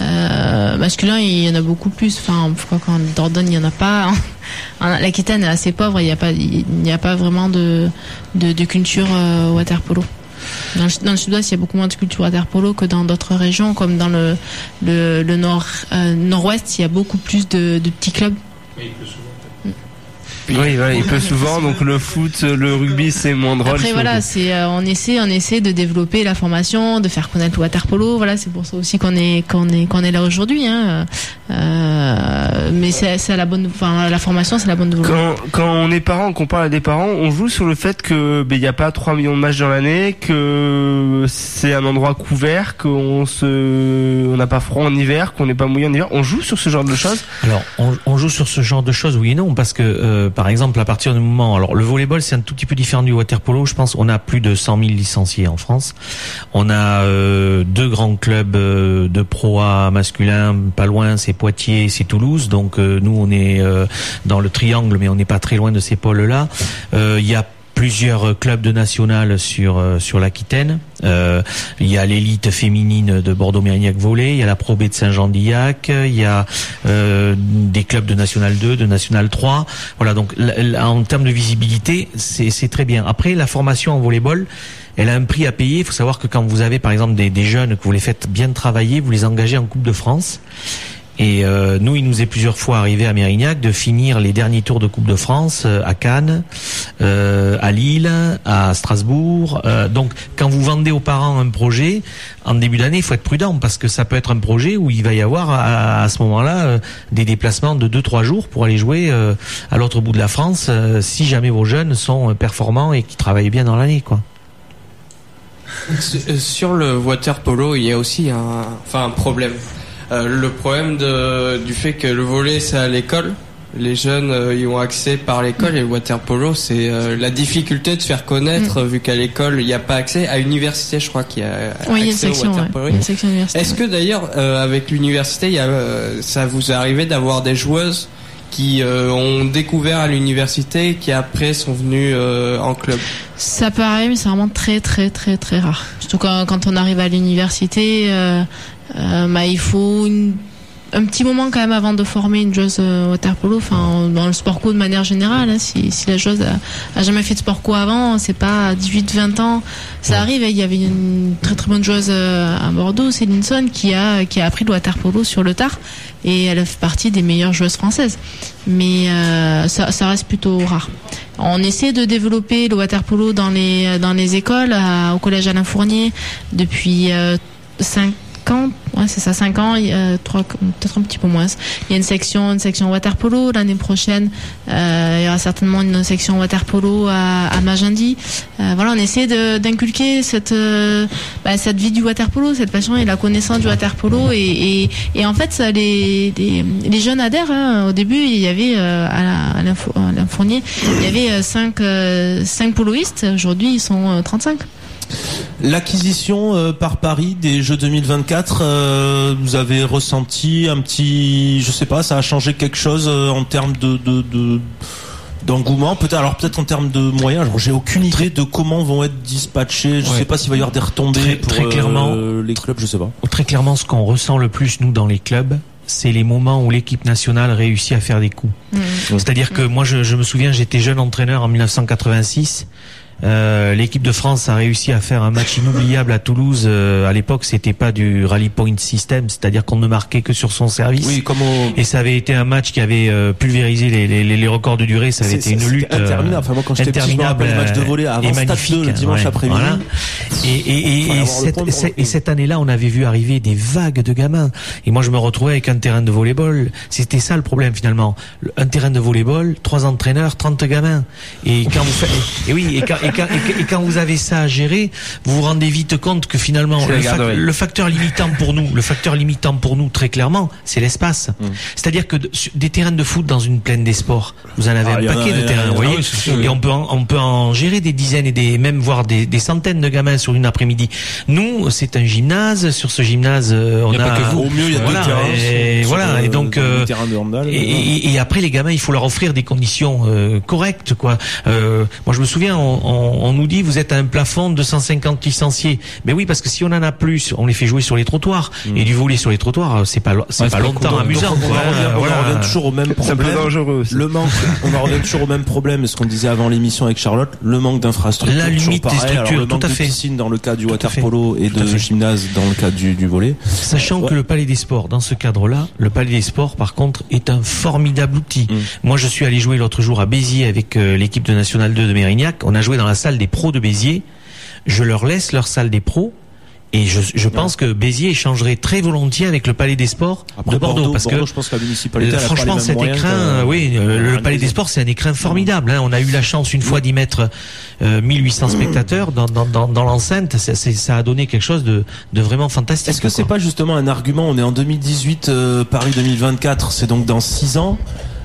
euh, masculin, il y en a beaucoup plus. Enfin, je crois qu'en Dordogne, il y en a pas. L'Aquitaine est assez pauvre. Il n'y a pas, il n'y a pas vraiment de, de, de culture euh, water polo. Dans le, dans le sud-ouest, il y a beaucoup moins de culture water polo que dans d'autres régions, comme dans le, le, le nord, euh, nord-ouest, il y a beaucoup plus de, de petits clubs. Oui, plus souvent. Oui, voilà, il peut souvent, donc le foot, le rugby, c'est moins drôle. Après, voilà, c'est, euh, on essaie, on essaie de développer la formation, de faire connaître le water polo. Voilà, c'est pour ça aussi qu'on est, qu'on est, qu'on est là aujourd'hui, hein. Euh, mais c'est, c'est la bonne, enfin, la formation, c'est la bonne volonté. Quand, quand on est parents, qu'on parle à des parents, on joue sur le fait que, ben, il n'y a pas trois millions de matchs dans l'année, que c'est un endroit couvert, qu'on se, on n'a pas froid en hiver, qu'on n'est pas mouillé en hiver. On joue sur ce genre de choses. Alors, on, on joue sur ce genre de choses, oui et non, parce que, euh, par exemple, à partir du moment, alors le volleyball c'est un tout petit peu différent du water-polo. Je pense on a plus de cent mille licenciés en France. On a euh, deux grands clubs euh, de Pro A masculin, pas loin, c'est Poitiers, c'est Toulouse. Donc euh, nous on est euh, dans le triangle, mais on n'est pas très loin de ces pôles-là. Euh, Il y a plusieurs clubs de national sur euh, sur l'Aquitaine. Euh, il y a l'élite féminine de Bordeaux-Mérignac volley, il y a la Pro B de Saint-Jean-d'Illac, il y a euh, des clubs de national deux, de national trois. Voilà, donc là, en termes de visibilité, c'est c'est très bien. Après, la formation en volleyball, elle a un prix à payer. Il faut savoir que quand vous avez par exemple des, des jeunes que vous les faites bien travailler, vous les engagez en Coupe de France. Et euh, nous, il nous est plusieurs fois arrivé à Mérignac de finir les derniers tours de Coupe de France euh, à Cannes, euh, à Lille, à Strasbourg. Euh, donc, quand vous vendez aux parents un projet, en début d'année, il faut être prudent parce que ça peut être un projet où il va y avoir à, à ce moment-là euh, des déplacements de deux trois jours pour aller jouer euh, à l'autre bout de la France euh, si jamais vos jeunes sont performants et qui travaillent bien dans l'année, quoi. Sur le water polo, il y a aussi un, enfin, un problème. Euh, le problème de, du fait que le volley c'est à l'école, les jeunes euh, y ont accès par l'école et le water polo c'est euh, la difficulté de faire connaître mmh. vu qu'à l'école il n'y a pas accès. À l'université je crois qu'il y a oui, accès section, au water polo. Ouais. Une section universitaire. Est-ce que d'ailleurs euh, avec l'université il y a, euh, ça vous est arrivé d'avoir des joueuses qui euh, ont découvert à l'université et qui après sont venues euh, en club? Ça peut arriver mais c'est vraiment très très très très rare. Surtout quand, quand on arrive à l'université. Euh, Euh, bah, il faut une, un petit moment quand même avant de former une joueuse euh, water polo. Enfin, dans le sport co de manière générale, hein, si, si la joueuse a, a jamais fait de sport co avant, c'est pas dix-huit vingt ans. Ça ouais. arrive. Il y avait une très très bonne joueuse euh, à Bordeaux, Céline Son, qui a qui a appris le water polo sur le tard et elle fait partie des meilleures joueuses françaises. Mais euh, ça, ça reste plutôt rare. On essaie de développer le water polo dans les dans les écoles, à, au collège Alain Fournier depuis euh, cinq ans, ouais, c'est ça, cinq ans, euh, trois, peut-être un petit peu moins. Il y a une section, une section water polo. L'année prochaine, euh, il y aura certainement une section water polo à, à Magendie. Euh, voilà, on essaie de, d'inculquer cette, euh, bah, cette vie du water polo, cette passion et la connaissance du water polo. Et, et, et en fait, ça, les, les, les jeunes adhèrent. Hein. Au ddébut, il y avait euh, à l'Infournier, il y avait cinq, euh, cinq poloistes. Aujourd'hui, ils sont euh, trente-cinq. L'acquisition euh, par Paris des Jeux deux mille vingt-quatre, euh, vous avez ressenti un petit, je sais pas, ça a changé quelque chose euh, en termes de, de, de d'engouement, peut-être, alors peut-être en termes de moyens. Alors j'ai aucune idée de comment vont être dispatchés. Je ouais. sais pas s'il va y avoir des retombées très, pour très clairement, euh, les clubs, je sais pas. Très clairement, ce qu'on ressent le plus nous dans les clubs, c'est les moments où l'équipe nationale réussit à faire des coups. Mmh. C'est-à-dire mmh. que moi, je, je me souviens, j'étais jeune entraîneur en mille neuf cent quatre-vingt-six. Euh, l'équipe de France a réussi à faire un match inoubliable à Toulouse. Euh, à l'époque, c'était pas du rally point system, c'est-à-dire qu'on ne marquait que sur son service. Oui, comme au... Et ça avait été un match qui avait euh, pulvérisé les, les, les records de durée. Ça avait c'est, été une lutte interminable. Enfin, moi, quand j'étais petit, je me rappelle le match de volley avant Stade deux le dimanche ouais, après-midi. Voilà. Et, et, et, et, cette, et cette année-là, on avait vu arriver des vagues de gamins. Et moi, je me retrouvais avec un terrain de volleyball. C'était ça le problème finalement. Un terrain de volleyball, trois entraîneurs, trente gamins. Et quand vous faites, et oui, et quand, et quand, et quand vous avez ça à gérer, vous vous rendez vite compte que finalement le, fa- le facteur limitant pour nous, le facteur limitant pour nous très clairement, c'est l'espace. Mmh. C'est-à-dire que de, des terrains de foot dans une plaine des sports, vous en avez ah, un paquet a, de terrains, vous voyez, ah, oui, sûr, et on peut en, on peut en gérer des dizaines et des même voire des, des centaines de gamins sur une après-midi. Nous, c'est un gymnase. Sur ce gymnase, on a, a pas que vous. Au mieux, il y a voilà, deux terrains. Et, sur, voilà, sur, et donc euh, de handball, et, et, et après les gamins, il faut leur offrir des conditions euh, correctes, quoi. Euh, moi, je me souviens, on, on, on nous dit vous êtes à un plafond de cent cinquante licenciés. Mais oui, parce que si on en a plus, on les fait jouer sur les trottoirs. Mmh. Et du volley sur les trottoirs, c'est pas, c'est ouais, pas c'est longtemps donc, amusant. Donc, on, quoi. en revient, on voilà. en revient toujours au même problème. C'est dangereux aussi. Le manque, on en revient toujours au même problème, ce qu'on disait avant l'émission avec Charlotte, le manque d'infrastructures. La limite des structures, Alors, le manque tout à fait. de piscine dans le cas du water polo et de gymnase dans le cas du, du volley. Sachant ouais. que le Palais des Sports, dans ce cadre-là, le Palais des Sports, par contre, est un formidable outil. Mmh. Moi, je suis allé jouer l'autre jour à Béziers avec euh, l'équipe de National deux de Mérignac. On a joué dans la salle des pros de Béziers. Je leur laisse leur salle des pros et je, je pense que Béziers échangerait très volontiers avec le Palais des Sports Après, de Bordeaux, Bordeaux parce Bordeaux, que je pense que la municipalité euh, franchement cet écrin, euh, oui, euh, le Palais des Sports c'est un écrin formidable. Hein. On a eu la chance une fois d'y mettre euh, mille huit cents spectateurs dans, dans, dans, dans l'enceinte. Ça, c'est, ça a donné quelque chose de, de vraiment fantastique. Est-ce que c'est quoi. pas justement un argument? On est en deux mille dix-huit, euh, Paris deux mille vingt-quatre, c'est donc dans six ans.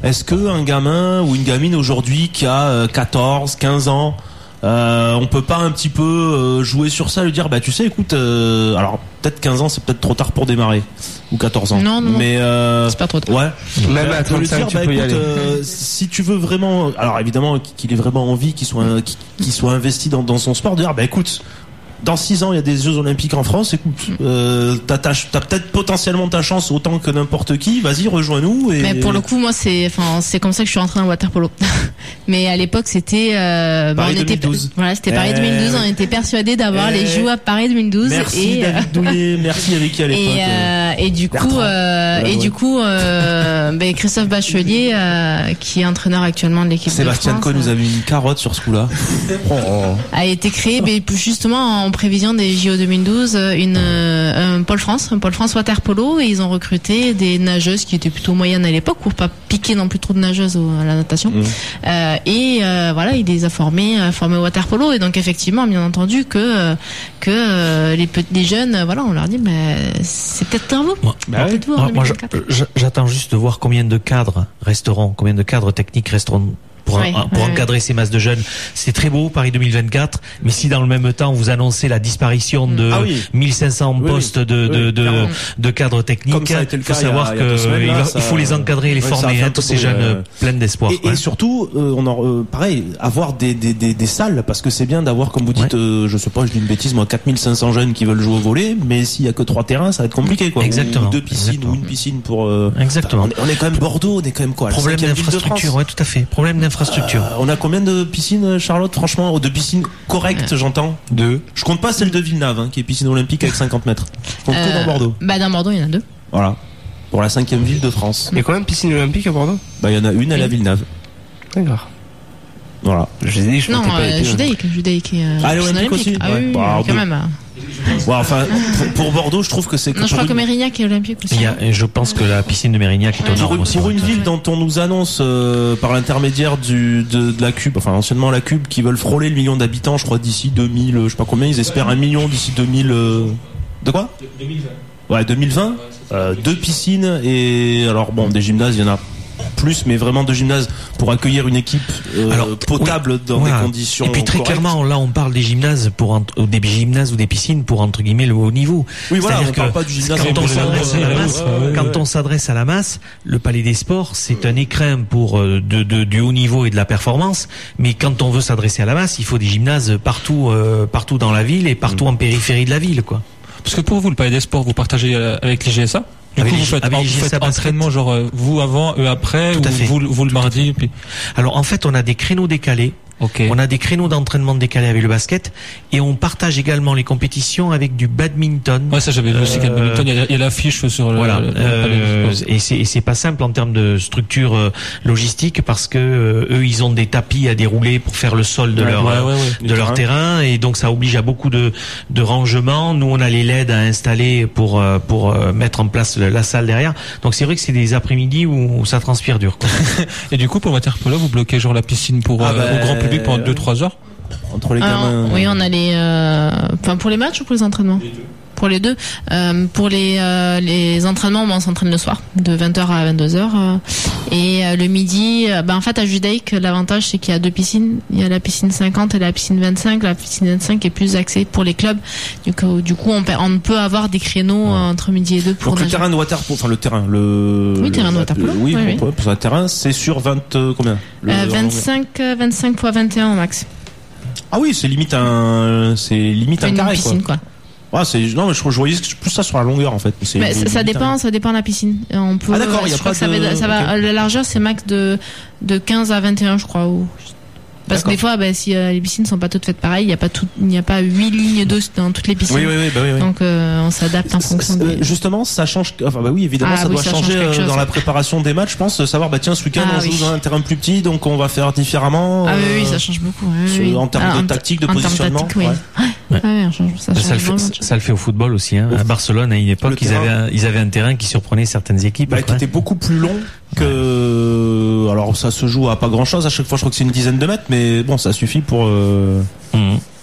Est-ce que un gamin ou une gamine aujourd'hui qui a quatorze, quinze ans, euh, on peut pas un petit peu euh, jouer sur ça, lui dire bah tu sais écoute, euh, alors peut-être quinze ans c'est peut-être trop tard pour démarrer, ou quatorze ans. Non non. Mais euh, c'est pas trop tard. Ouais. Même à trente-cinq tu bah, peux écoute, y aller. Euh, si tu veux vraiment, alors évidemment qu'il ait vraiment envie, qu'il soit qu'il soit investi dans dans son sport, de dire bah écoute, dans six ans, il y a des Jeux Olympiques en France. Écoute, euh, t'as, t'as, t'as peut-être potentiellement ta chance autant que n'importe qui. Vas-y, rejoins-nous. Et... Mais pour le coup, moi, c'est, enfin, c'est comme ça que je suis rentrée dans le waterpolo. Mais à l'époque, c'était, euh, Paris bah, on deux mille douze. était, voilà, c'était Paris eh... deux mille douze. On était persuadés d'avoir eh... les Jeux à Paris deux mille douze. Merci et, David Douillet, merci avec qui à l'époque. Et, euh, et du coup, euh, voilà, et ouais. du coup, euh, ben, Christophe Bachelier, euh, qui est entraîneur actuellement de l'équipe Sébastien de France, Coe nous a mis une carotte sur ce coup-là. oh, oh. a été créé, ben, justement en prévision des J O deux mille douze, une euh, un pôle France, un pôle France water polo, et ils ont recruté des nageuses qui étaient plutôt moyennes à l'époque pour pas piquer non plus trop de nageuses au, à la natation. Mmh. Euh, et euh, voilà, il les a formés, euh, formés au water polo. Et donc effectivement, bien entendu que euh, que euh, les petits les jeunes, euh, voilà, on leur dit, mais c'est peut-être un vous. Moi, bah oui. moi, moi j'attends juste de voir combien de cadres resteront, combien de cadres techniques resteront. Pour, oui, un, pour oui, encadrer oui. ces masses de jeunes. C'est très beau, Paris deux mille vingt-quatre, mais si dans le même temps vous annoncez la disparition de ah oui. mille cinq cents oui, postes oui. de, de, oui, de, de cadres techniques, il faut savoir qu'il faut faut les encadrer et les oui, former, hein, tous ces jeunes euh... pleins d'espoir. Et, et surtout, euh, on en, euh, pareil, avoir des, des, des, des salles, parce que c'est bien d'avoir, comme vous dites, ouais. euh, je sais pas, je dis une bêtise, moi, quatre mille cinq cents jeunes qui veulent jouer au volley, mais s'il y a que trois terrains, ça va être compliqué, quoi. Exactement. Ou deux piscines, Exactement. ou une piscine pour, euh, Exactement. Enfin, on, est, on est quand même Bordeaux, on est quand même quoi? Problème d'infrastructure, ouais, tout à fait. Problème d'infrastructure. Euh, on a combien de piscines, Charlotte, franchement? Oh, de piscines correctes, j'entends. Deux. Je compte pas celle de Villeneuve, hein, qui est piscine olympique avec cinquante mètres. Je compte euh, que dans Bordeaux. Bah, dans Bordeaux, il y en a deux. Voilà. Pour la cinquième ville de France. Il y a combien de piscines olympiques à Bordeaux? Bah, il y en a une à la Villeneuve. D'accord. Voilà. Je dis, je non, pas euh, été, judaïque, judaïque. Euh, ah, l'olympique aussi. Ah ouais. oui, bah, quand de... même. Ouais, enfin, pour, pour Bordeaux, je trouve que c'est. Non, je crois une... que Mérignac est olympique aussi. Il y a, je pense que la piscine de Mérignac est ouais. aux normes pour, aussi. Pour une ville dont on nous annonce euh, par l'intermédiaire du de, de la Cube, enfin anciennement la Cube, qui veulent frôler le million d'habitants, je crois d'ici deux mille, je sais pas combien, ils espèrent un million d'ici deux mille. Euh... De quoi? deux mille vingt. Ouais, deux mille vingt. Euh, deux piscines et alors bon, des gymnases, il y en a plus, mais vraiment de gymnases pour accueillir une équipe euh, alors, potable oui, dans voilà. des conditions. Et puis très correctes. clairement, là, on parle des gymnases pour ou des gymnases ou des piscines pour entre guillemets le haut niveau. Oui, voilà, on que parle pas du gymnase. Quand on s'adresse à la masse, ouais, ouais, quand ouais. on s'adresse à la masse, le Palais des Sports, c'est un écrin pour euh, de, de du haut niveau et de la performance. Mais quand on veut s'adresser à la masse, il faut des gymnases partout, euh, partout dans la ville et partout mmh. en périphérie de la ville, quoi. Parce que pour vous, le Palais des Sports, vous partagez avec l'I G S A? Du avec coup, vous faites, vous faites entraînement genre euh, vous avant, eux après, ou vous, vous le mardi. Puis... Alors en fait, on a des créneaux décalés. Okay. On a des créneaux d'entraînement décalés avec le basket et on partage également les compétitions avec du badminton. Ouais, ça j'avais vu aussi qu'il y a le badminton. Il y a, il y a l'affiche sur le. Voilà. Le, le euh, et c'est et c'est pas simple en termes de structure euh, logistique parce que euh, eux ils ont des tapis à dérouler pour faire le sol de ouais, leur ouais, ouais, ouais. de leur terrain et donc ça oblige à beaucoup de de rangement. Nous on a les L E D à installer pour euh, pour euh, mettre en place la, la salle derrière. Donc c'est vrai que c'est des après-midi où, où ça transpire dur, quoi. Et du coup pour water polo vous bloquez genre la piscine pour ah euh, bah, au grand public pendant deux trois heures entre les Alors, gamins. Oui, on a les euh, enfin pour les matchs ou pour les entraînements? Les deux. Pour les deux. Euh, pour les euh, les entraînements, on s'entraîne le soir de vingt heures à vingt-deux heures euh, et euh, le midi euh, ben en fait à Judaïque, l'avantage c'est qu'il y a deux piscines, il y a la piscine cinquante et la piscine vingt-cinq. La piscine vingt-cinq est plus axée pour les clubs. Du coup, du coup on, on peut avoir des créneaux ouais. entre midi et deux pour donc nager. Le terrain de water polo, enfin le terrain le Oui, le terrain de water polo. Oui, oui, pour, oui. pour, pour un terrain, c'est sur vingt euh, combien le, euh, vingt-cinq vingt-cinq fois vingt et un au max. Ah oui, c'est limite un c'est limite un carré piscine, quoi. quoi. Ouais, c'est non mais je, je voyais plus ça sur la longueur en fait. C'est mais ça, ça dépend, ça dépend de la piscine. On peut. Ah d'accord, il y a je pas crois de... que ça va, ça va okay. la largeur c'est max de de quinze à vingt et un je crois ou parce que des fois bah, si euh, les piscines sont pas toutes faites pareil, il y a pas tout il n'y a pas huit lignes d'eau dans toutes les piscines. Oui oui oui, bah oui, oui. Donc euh, on s'adapte en fonction des... Justement, ça change enfin bah oui, évidemment ah, ça oui, doit ça changer euh, chose, dans ouais. la préparation des matchs, je pense, de savoir bah tiens ce week-end ah, on joue oui. dans un terrain plus petit donc on va faire différemment. Ah euh, oui, oui, ça change beaucoup. Oui, oui. En termes ah, de tactique, de en positionnement. Tactique, oui. Ouais. Ouais, ouais, ça, ça, ça, le fait, ça le fait au football aussi. Hein. À Barcelone, à une époque, ils avaient, un, ils avaient un terrain qui surprenait certaines équipes. Bah, qui était beaucoup plus long que. Ouais. Alors, ça se joue à pas grand-chose. À chaque fois, je crois que c'est une dizaine de mètres, mais bon, ça suffit pour. Euh... Mmh.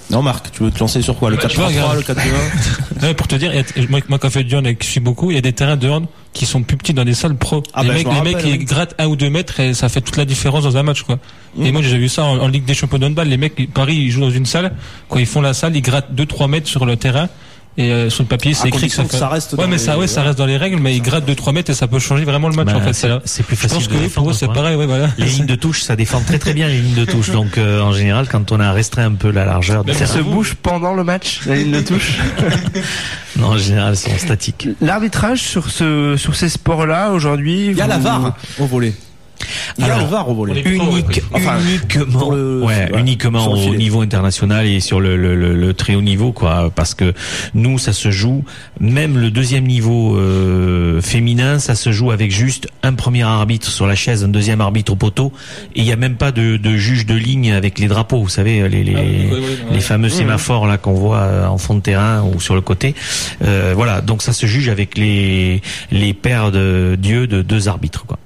Non, Marc, tu veux te lancer sur quoi? Le quatre trois trois, le quatre deux un? Ouais, pour te dire, moi, moi, quand je fais du hand et que je suis beaucoup, il y a des terrains de hand qui sont plus petits dans des salles pro. Ah les bah, mecs, les rappelle, mecs, oui. Ils grattent un ou deux mètres et ça fait toute la différence dans un match, quoi. Mmh. Et moi, j'ai vu ça en, en Ligue des Champions de handball. Les mecs, Paris, ils jouent dans une salle. Quand ils font la salle, ils grattent deux trois mètres sur le terrain. Et euh, sur le papier, c'est écrit que ça, fait... ça reste. Ouais, mais ça, ouais, ça reste dans les règles, mais ils grattent deux trois mètres et ça peut changer vraiment le match, bah, en fait. C'est, c'est plus facile. Je pense que de pour eux, c'est pareil, ouais, voilà. Les lignes de touche, ça défend très très bien les lignes de touche. Donc, euh, en général, quand on a restreint un peu la largeur de ça se bouge pendant le match, la ligne de touche. Non, en général, elles sont statiques. L'arbitrage sur ce, sur ces sports-là, aujourd'hui. Il y a vous... la V A R au volet. Il y a le V A R au volet. Unique, enfin, uniquement, le, ouais, ouais, uniquement au niveau international et sur le, le, le, le très haut niveau, quoi. Parce que nous, ça se joue, même le deuxième niveau euh, féminin, ça se joue avec juste un premier arbitre sur la chaise, un deuxième arbitre au poteau, et il y a même pas de, de juge de ligne avec les drapeaux, vous savez, les, les, ah, oui, oui, oui, les ouais. fameux sémaphores là qu'on voit en fond de terrain ou sur le côté. Euh, voilà, donc ça se juge avec les les paires de dieux de deux arbitres, quoi.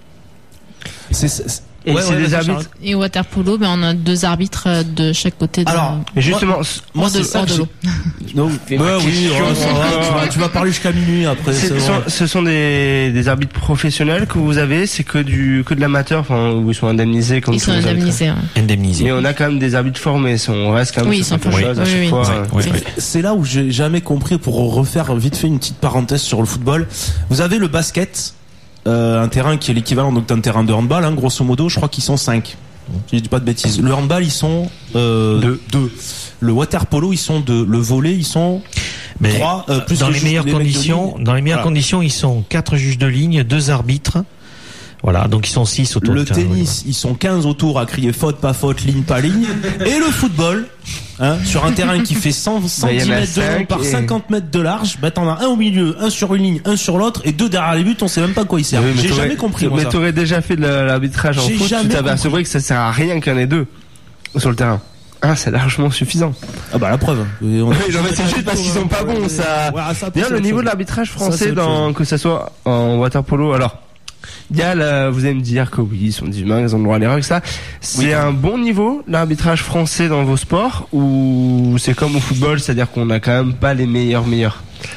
C'est, c'est, et ouais, c'est ouais, des arbitres. Et au water polo, ben on a deux arbitres de chaque côté. De Alors, mais justement, moi, moi c'est de, ça. De l'eau. Non, bah oui, oh, tu, vas, tu vas parler jusqu'à minuit après. C'est, c'est sont, ce sont des, des arbitres professionnels que vous avez, c'est que du que de l'amateur, enfin où ils sont indemnisés comme ils sont indemnisés. Ouais. Indemnisés. Mais on a quand même des arbitres formés, on reste quand même. Oui, ils sont formés. À chaque oui, fois. Oui, oui. C'est là où j'ai jamais compris, pour refaire vite fait une petite parenthèse sur le football. Vous avez le basket. Euh, un terrain qui est l'équivalent donc d'un terrain de handball, hein, grosso modo, je crois qu'ils sont cinq. Si je dis pas de bêtises. Le handball, ils sont euh, deux. deux. Le water polo, ils sont deux. Le volley, ils sont mais trois. Euh, plus dans les meilleures conditions, dans les meilleures voilà. conditions, ils sont quatre juges de ligne, deux arbitres. Voilà, donc ils sont six autour. Le tennis, oui. Ils sont quinze autour à crier faute, pas faute, ligne, pas ligne. Et le football, hein, sur un terrain qui fait cent centimètres de long par et... cinquante mètres de large, bah t'en as un au milieu, un sur une ligne, un sur l'autre, et deux derrière les buts, on sait même pas quoi ils servent. Oui, j'ai jamais compris. Mais t'aurais déjà fait de l'arbitrage en j'ai foot, tu t'apercevrais que ça sert à rien qu'il y en ait deux sur le terrain. Ah, c'est largement suffisant. Ah bah la preuve. On oui, non, mais c'est juste parce qu'ils sont pas bons. Ça. Ouais, ça D'ailleurs, le niveau de l'arbitrage français, ça, dans que ça soit en water polo, alors. Il y a la, vous allez me dire que oui, ils sont des humains, ils ont le droit à l'erreur, et ça. C'est oui, un bon niveau, l'arbitrage français dans vos sports, ou c'est comme au football, c'est-à-dire qu'on n'a quand même pas les meilleurs meilleurs?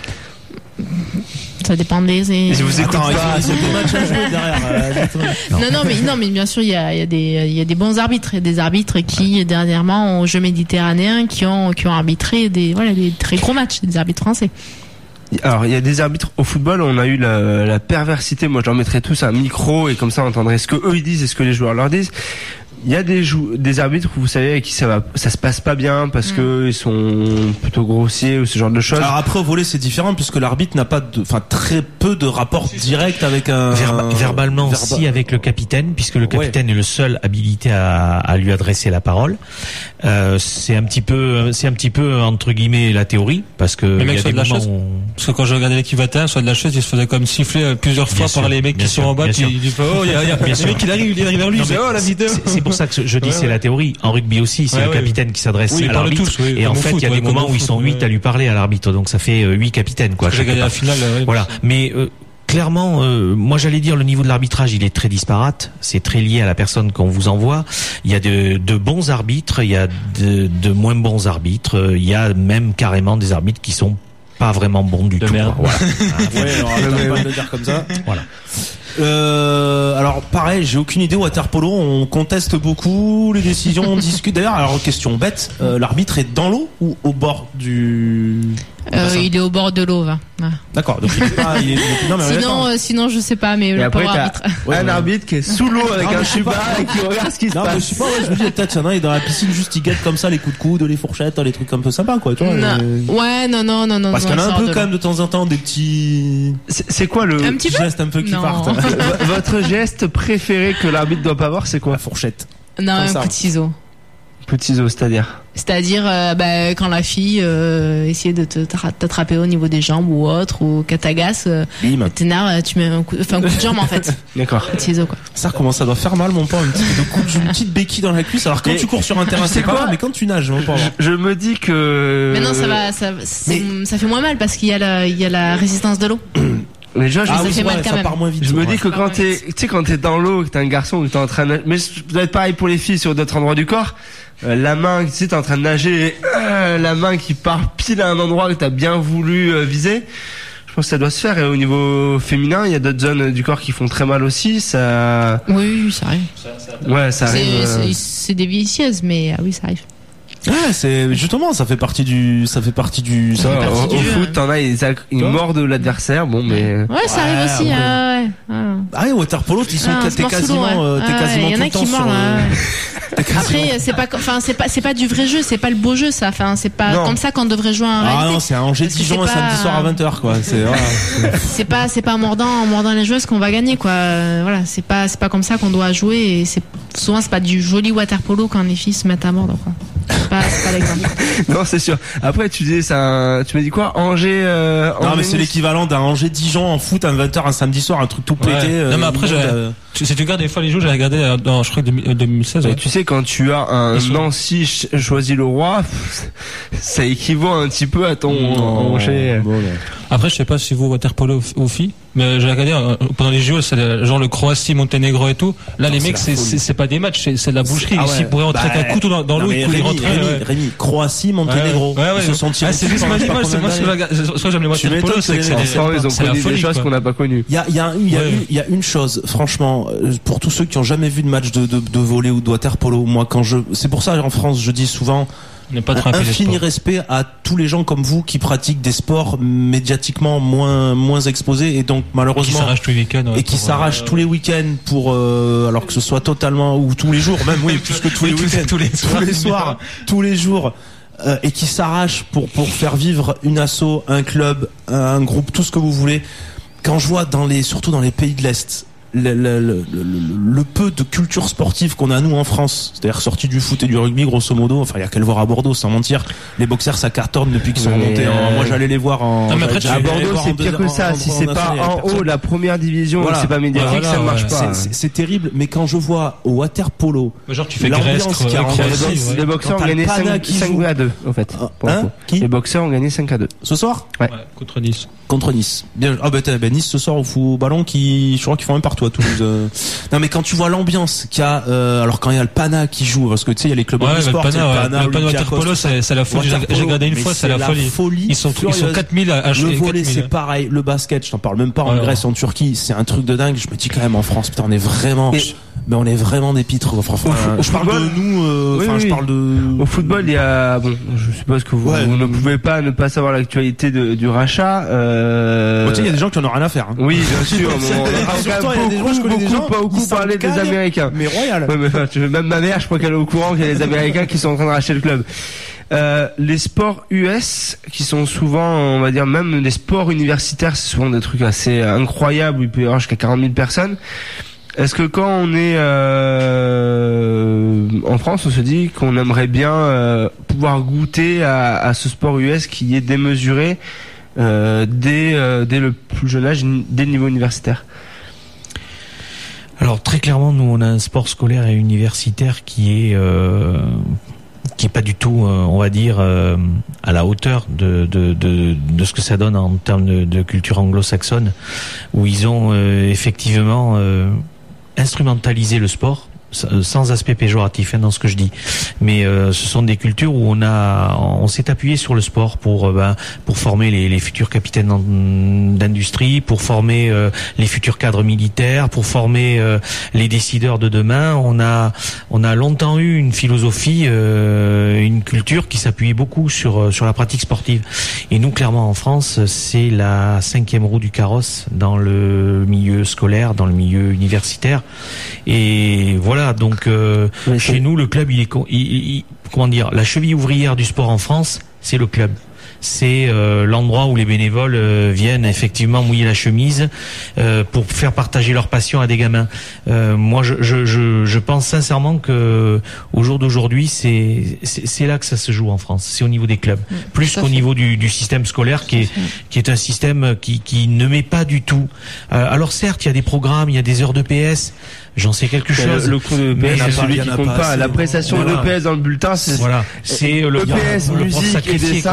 Ça dépend des. Et je vous écoute Attends, pas. C'est des matchs à jouer derrière. Euh, non. non, non, mais non, mais bien sûr, il y a, il y a des, il y a des bons arbitres, il y a des arbitres qui dernièrement au jeu méditerranéen qui ont, qui ont arbitré des, voilà, des très gros matchs, des arbitres français. Alors il y a des arbitres au football, on a eu la, la perversité, moi je leur mettrais tous un micro et comme ça on entendrait ce que eux ils disent et ce que les joueurs leur disent. Il y a des jou- des arbitres, vous savez, avec qui ça va, ça se passe pas bien parce mmh. que ils sont plutôt grossiers ou ce genre de choses. Alors après au volley c'est différent puisque l'arbitre n'a pas de, enfin très peu de rapport direct avec un. Verba- verbalement, verba- si avec le capitaine, puisque le capitaine ouais. est le seul habilité à, à lui adresser la parole. Euh, c'est un petit peu, c'est un petit peu entre guillemets la théorie parce que. Mais il y a des de la moments chaise. Où... Parce que quand je regardais l'équipe vingt et un, soit de la chaise, il se faisait comme siffler plusieurs fois bien par sûr, les mecs qui sûr, sont en bas, puis il dit oh il y a, il y a le mec qui arrive, il arrive vers lui, c'est oh la vidéo. C'est, c'est pour ça que je dis ouais, c'est ouais. la théorie. En rugby aussi, c'est ouais, le capitaine ouais. qui s'adresse oui, à l'arbitre. Tous, oui, et en fait, il y a des ouais, moments où ils sont huit à lui parler à l'arbitre, donc ça fait huit capitaines quoi. J'ai gagné la finale. Ouais, voilà, mais euh, clairement, euh, moi j'allais dire le niveau de l'arbitrage, il est très disparate. C'est très lié à la personne qu'on vous envoie. Il y a de, de bons arbitres, il y a de, de moins bons arbitres. Il y a même carrément des arbitres qui sont pas vraiment bons du de tout. Merde. Voilà. ouais, alors pas de le dire comme ça. Voilà. Euh, alors pareil, j'ai aucune idée. Au water polo, on conteste beaucoup les décisions, on discute. D'ailleurs, alors question bête, euh, l'arbitre est dans l'eau ou au bord du euh, il est au bord de l'eau, va. Ouais. D'accord. Donc il est pas. Il est... Non, mais sinon, euh, sinon, je sais pas, mais et le après, pauvre arbitre. Ouais, un arbitre qui est sous l'eau avec non, un chuba et qui regarde ce qui se non, passe. Mais je sais pas. Ouais, je me dis peut-être il y en a, il est dans la piscine, juste il guette comme ça les coups de coude, les fourchettes, les trucs un peu sympas, quoi. Tu vois. Non. Les... Ouais, non, non, non, non. Parce qu'il y en a un peu quand même de temps en temps des petits. C'est, c'est quoi le un petit geste un peu qui non. partent. Votre geste préféré que l'arbitre doit pas avoir, c'est quoi? La fourchette. Non, comme un ça. Coup de ciseau. Coup de ciseau, c'est-à-dire? C'est-à-dire euh, bah, quand la fille euh, essaie de te t'attraper au niveau des jambes ou autre, ou qu'elle t'agace, euh, t'énerve, tu mets un coup, enfin, un coup de jambe en fait. D'accord. Coup de ciseau quoi. Ça comment ça doit faire mal mon pauvre, une petite, coup, une petite béquille dans la cuisse. Alors quand et tu cours sur un terrain c'est pas mal, mais quand tu nages mon pauvre. Je, je me dis que. Mais non ça va, ça, mais... ça fait moins mal parce qu'il y a la, il y a la résistance de l'eau. Mais je, ah, je ça fait mal quand même. Part moins vite, je me ouais. dis que quand t'es, tu sais, quand t'es dans l'eau, que t'es un garçon, que t'es en train de, mais ça doit être pareil pour les filles sur d'autres endroits du corps. Euh, la main, tu sais, t'es en train de nager, et, euh, la main qui part pile à un endroit que t'as bien voulu euh, viser. Je pense que ça doit se faire. Et au niveau féminin, il y a d'autres zones du corps qui font très mal aussi. Ça. Oui, oui, ça arrive. Ça, ça ouais, ça arrive. C'est, euh... c'est, c'est des vicieuses, mais ah oui, ça arrive. Ouais, c'est justement, ça fait partie du, ça fait partie du. Ça, ça au, au foot, t'en as, ils, ils mordent l'adversaire, bon, mais. Ouais, ça arrive ouais, aussi. ouais. Ah ouais. Ah, ah ouais, water polo, ils sont, ah, t'es quasiment, ouais. euh, t'es ah, quasiment ouais, tout le temps sur. Mordent, après, c'est pas, enfin, c'est pas, c'est pas du vrai jeu, c'est pas le beau jeu, ça. Enfin, c'est pas non. comme ça qu'on devrait jouer en réalité. Ah non, c'est un Angers-Dijon un samedi soir à vingt heures, quoi. C'est, voilà. c'est pas, c'est pas en mordant, en mordant les joueuses qu'on va gagner, quoi. Voilà, c'est pas, c'est pas comme ça qu'on doit jouer. Et c'est souvent, c'est pas du joli water polo quand les filles se mettent à mordre, quoi. C'est pas, c'est pas l'exemple. Non, c'est sûr. Après, tu disais ça, tu m'as dit quoi, Angers. Euh, non, Angers mais c'est l'équivalent d'un Angers-Dijon en foot à vingt heures un samedi soir, un truc tout pété. Ouais. Euh, non, mais après, euh... si tu regardes des fois les jeux, j'ai regardé dans, je crois, deux mille seize. Ouais. Tu sais, quand tu as un Nancy choisi le roi, ça équivaut un petit peu à ton non, Angers. Bon, après, je sais pas si vous water polo aux filles, mais j'ai regardé euh, pendant les J O, c'est le, genre le Croatie, Monténégro et tout. Là, non, les mecs, c'est, c'est, c'est pas des matchs, c'est, c'est de la boucherie. Ah Ici, ouais. pourraient rentrer bah, un couteau dans, dans l'eau, ils pourraient rentrer. Rémi, ouais. Rémi, Croatie, Monténégro. Ouais, ouais, ouais. Ils se sont tirés. Ah, c'est juste ma image, c'est moi ce que j'aime les water polo, c'est que c'est ils ont connu des choses qu'on n'a pas connues. Il y a, il y a, il y a, il y a une chose, franchement, pour tous ceux qui ont jamais vu de match de, de, de volley ou de water polo, moi, quand je, c'est pour ça, en France, je dis souvent, un infini respect à tous les gens comme vous qui pratiquent des sports médiatiquement moins moins exposés et donc malheureusement qui s'arrachent tous les week-ends ouais, et qui s'arrachent euh... tous les week-ends pour euh, alors que ce soit totalement ou tous les jours même oui plus que tous les week-ends tous les soirs, tous les soirs tous les jours euh, et qui s'arrachent pour pour faire vivre une asso, un club, un groupe, tout ce que vous voulez. Quand je vois dans les surtout dans les pays de l'Est Le, le, le, le, le peu de culture sportive qu'on a nous en France, c'est-à-dire sorti du foot et du rugby grosso modo, enfin il y a qu'à le voir à Bordeaux sans mentir, les boxers ça cartonne depuis qu'ils sont mais montés en... moi j'allais les voir en non, mais après, à Bordeaux c'est pire que ça, en, si c'est pas en haut la première division, voilà. C'est pas médiatique, voilà, ça ne marche ouais. pas. C'est, c'est, c'est terrible, mais quand je vois au water polo, genre tu fais l'ambiance qu'il y a en les boxeurs ont gagné cinq à deux en fait. Hein qui les boxeurs ont gagné cinq à deux ce soir. Ouais, contre Nice. Contre Nice. Bien, ah bah, bah Nice ce soir au foot au ballon qui, je crois qu'ils font même partout à Toulouse. Euh. Non mais quand tu vois l'ambiance qu'il y a, euh, alors quand il y a le Pana qui joue, parce que tu sais il y a les clubs ouais, de sport, le Pana, le Pana, ouais. le Pana water polo, c'est, c'est la folie. J'ai, j'ai regardé une fois, c'est, c'est la folie. folie. Ils sont, ils sont quatre mille à acheter. Le volley c'est pareil, le basket, je t'en parle même pas en ouais, Grèce, ouais. en Turquie, c'est un truc de dingue. Je me dis quand même en France, putain on est vraiment, mais, mais on est vraiment des pitres. Franchement, au je parle de nous, euh, enfin oui, oui. je parle de. Au football il y a, bon, je suppose que vous, ouais, vous ne pouvez pas ne pas savoir l'actualité de, du rachat. Euh... Il y a des gens qui en ont rien à faire. Hein. Oui, bien sûr. Rassure-toi, il y a des gens, je connais des gens, pas beaucoup parler des Américains. Mais royal. Ouais, mais, enfin, même ma mère, je crois qu'elle est au courant qu'il y a des Américains qui sont en train de racheter le club. Euh, les sports U S, qui sont souvent, on va dire, même des sports universitaires, c'est souvent des trucs assez incroyables où il peut y avoir jusqu'à quarante mille personnes. Est-ce que quand on est euh, en France, on se dit qu'on aimerait bien euh, pouvoir goûter à, à ce sport U S qui est démesuré Euh, dès, euh, dès le plus jeune âge, dès le niveau universitaire? Alors très clairement, nous on a un sport scolaire et universitaire qui est euh, qui est pas du tout, euh, on va dire, euh, à la hauteur de, de de de ce que ça donne en termes de, de culture anglo-saxonne, où ils ont euh, effectivement euh, instrumentalisé le sport. Sans aspect péjoratif hein, dans ce que je dis, mais euh, ce sont des cultures où on a, on s'est appuyé sur le sport pour, euh, ben, pour former les, les futurs capitaines d'industrie, pour former euh, les futurs cadres militaires, pour former euh, les décideurs de demain. On a, on a longtemps eu une philosophie, euh, une culture qui s'appuyait beaucoup sur sur la pratique sportive. Et nous, clairement, en France, c'est la cinquième roue du carrosse dans le milieu scolaire, dans le milieu universitaire, et voilà. Voilà, donc euh, oui, chez nous, le club, il est, il, il, comment dire, la cheville ouvrière du sport en France, c'est le club. C'est euh, l'endroit où les bénévoles euh, viennent effectivement mouiller la chemise euh, pour faire partager leur passion à des gamins. Euh, moi, je, je, je, je pense sincèrement que au jour d'aujourd'hui, c'est, c'est, c'est là que ça se joue en France. C'est au niveau des clubs, oui, plus qu'au niveau du, du système scolaire, qui est, qui est un système qui, qui ne met pas du tout. Euh, alors certes, il y a des programmes, il y a des heures de P S. J'en sais quelque chose. Le, le cours de E P S, c'est celui qui compte pas. pas. La prestation voilà. de l'E P S dans le bulletin, c'est voilà. C'est le E P S, le musique et dessin. Voilà.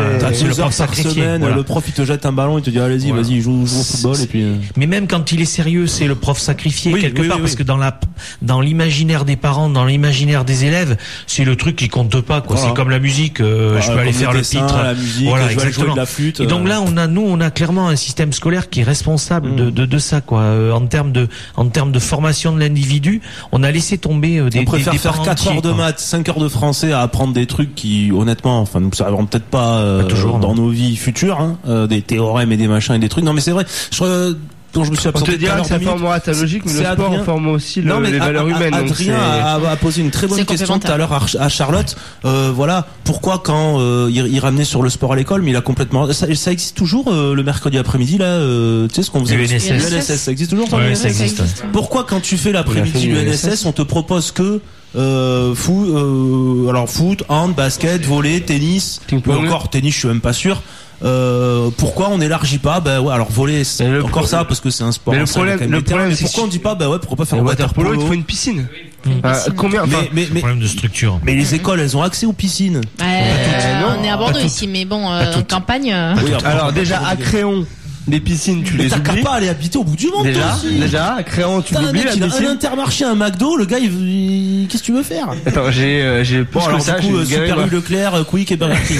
t'as c'est le prof sacrifié. Voilà. Le prof il te jette un ballon, il te dit allez-y, voilà. vas-y, joue, joue au football et puis. Euh... Mais même quand il est sérieux, c'est le prof sacrifié oui, quelque oui, part oui, parce oui. que dans la dans l'imaginaire des parents, dans l'imaginaire des élèves, c'est le truc qui compte pas quoi. Voilà. C'est comme la musique. Euh, voilà, je peux aller faire le dessin, titre. La musique, voilà, je vais aller jouer de la flûte. Et donc là, on a nous, on a clairement un système scolaire qui est responsable mmh. de, de de ça quoi. Euh, en termes de en termes de formation de l'individu, on a laissé tomber euh, des. On préfère des, des faire quatre heures de maths, cinq heures de français à apprendre des trucs qui, honnêtement, enfin, nous serviront peut-être pas euh, bah, toujours, dans non. nos vies futures, hein, euh, des théorèmes et des machins et des trucs. Non, mais c'est vrai. Je euh, dont je me suis absenté. On te dira que ça formera ta logique, mais le sport Adrien... forme aussi le, non, mais les valeurs à, humaines. Adrien a, a posé une très bonne question tout à l'heure à Charlotte. Euh, voilà, pourquoi quand euh, il, il ramenait sur le sport à l'école, mais il a complètement. Ça, ça existe toujours euh, le mercredi après-midi là. Euh, tu sais ce qu'on faisait. Le N S S. Le N S S, ça existe toujours. Ouais, ça existe. Pourquoi quand tu fais l'après-midi du N S S, on te propose que euh, foot, euh, alors foot, hand, basket, volley, tennis, ou encore tennis, je suis même pas sûr. Euh, pourquoi on n'élargit pas? Ben ouais, alors voler c'est encore pro... ça parce que c'est un sport. Mais le problème, le problème, mais pourquoi on dit pas ben ouais, pourquoi pas faire le water polo? Il faut une piscine. Oui, euh, combien? Mais, mais, mais, problème de structure. Mais les écoles, elles ont accès aux piscines. Euh, euh, on est à Bordeaux ici, mais bon, euh, en campagne. Euh... Oui, alors déjà à Créon. Les piscines, tu mais les t'as oublies. T'as pas aller habiter au bout du monde, déjà, toi aussi. Déjà, à Créon, tu l'oublies, la piscine. Un Intermarché, un McDo, le gars, il, il... qu'est-ce que tu veux faire? Attends, j'ai, euh, j'ai plus bon, que alors, ça, du coup, j'ai Super U, Leclerc, Quick et Burger King.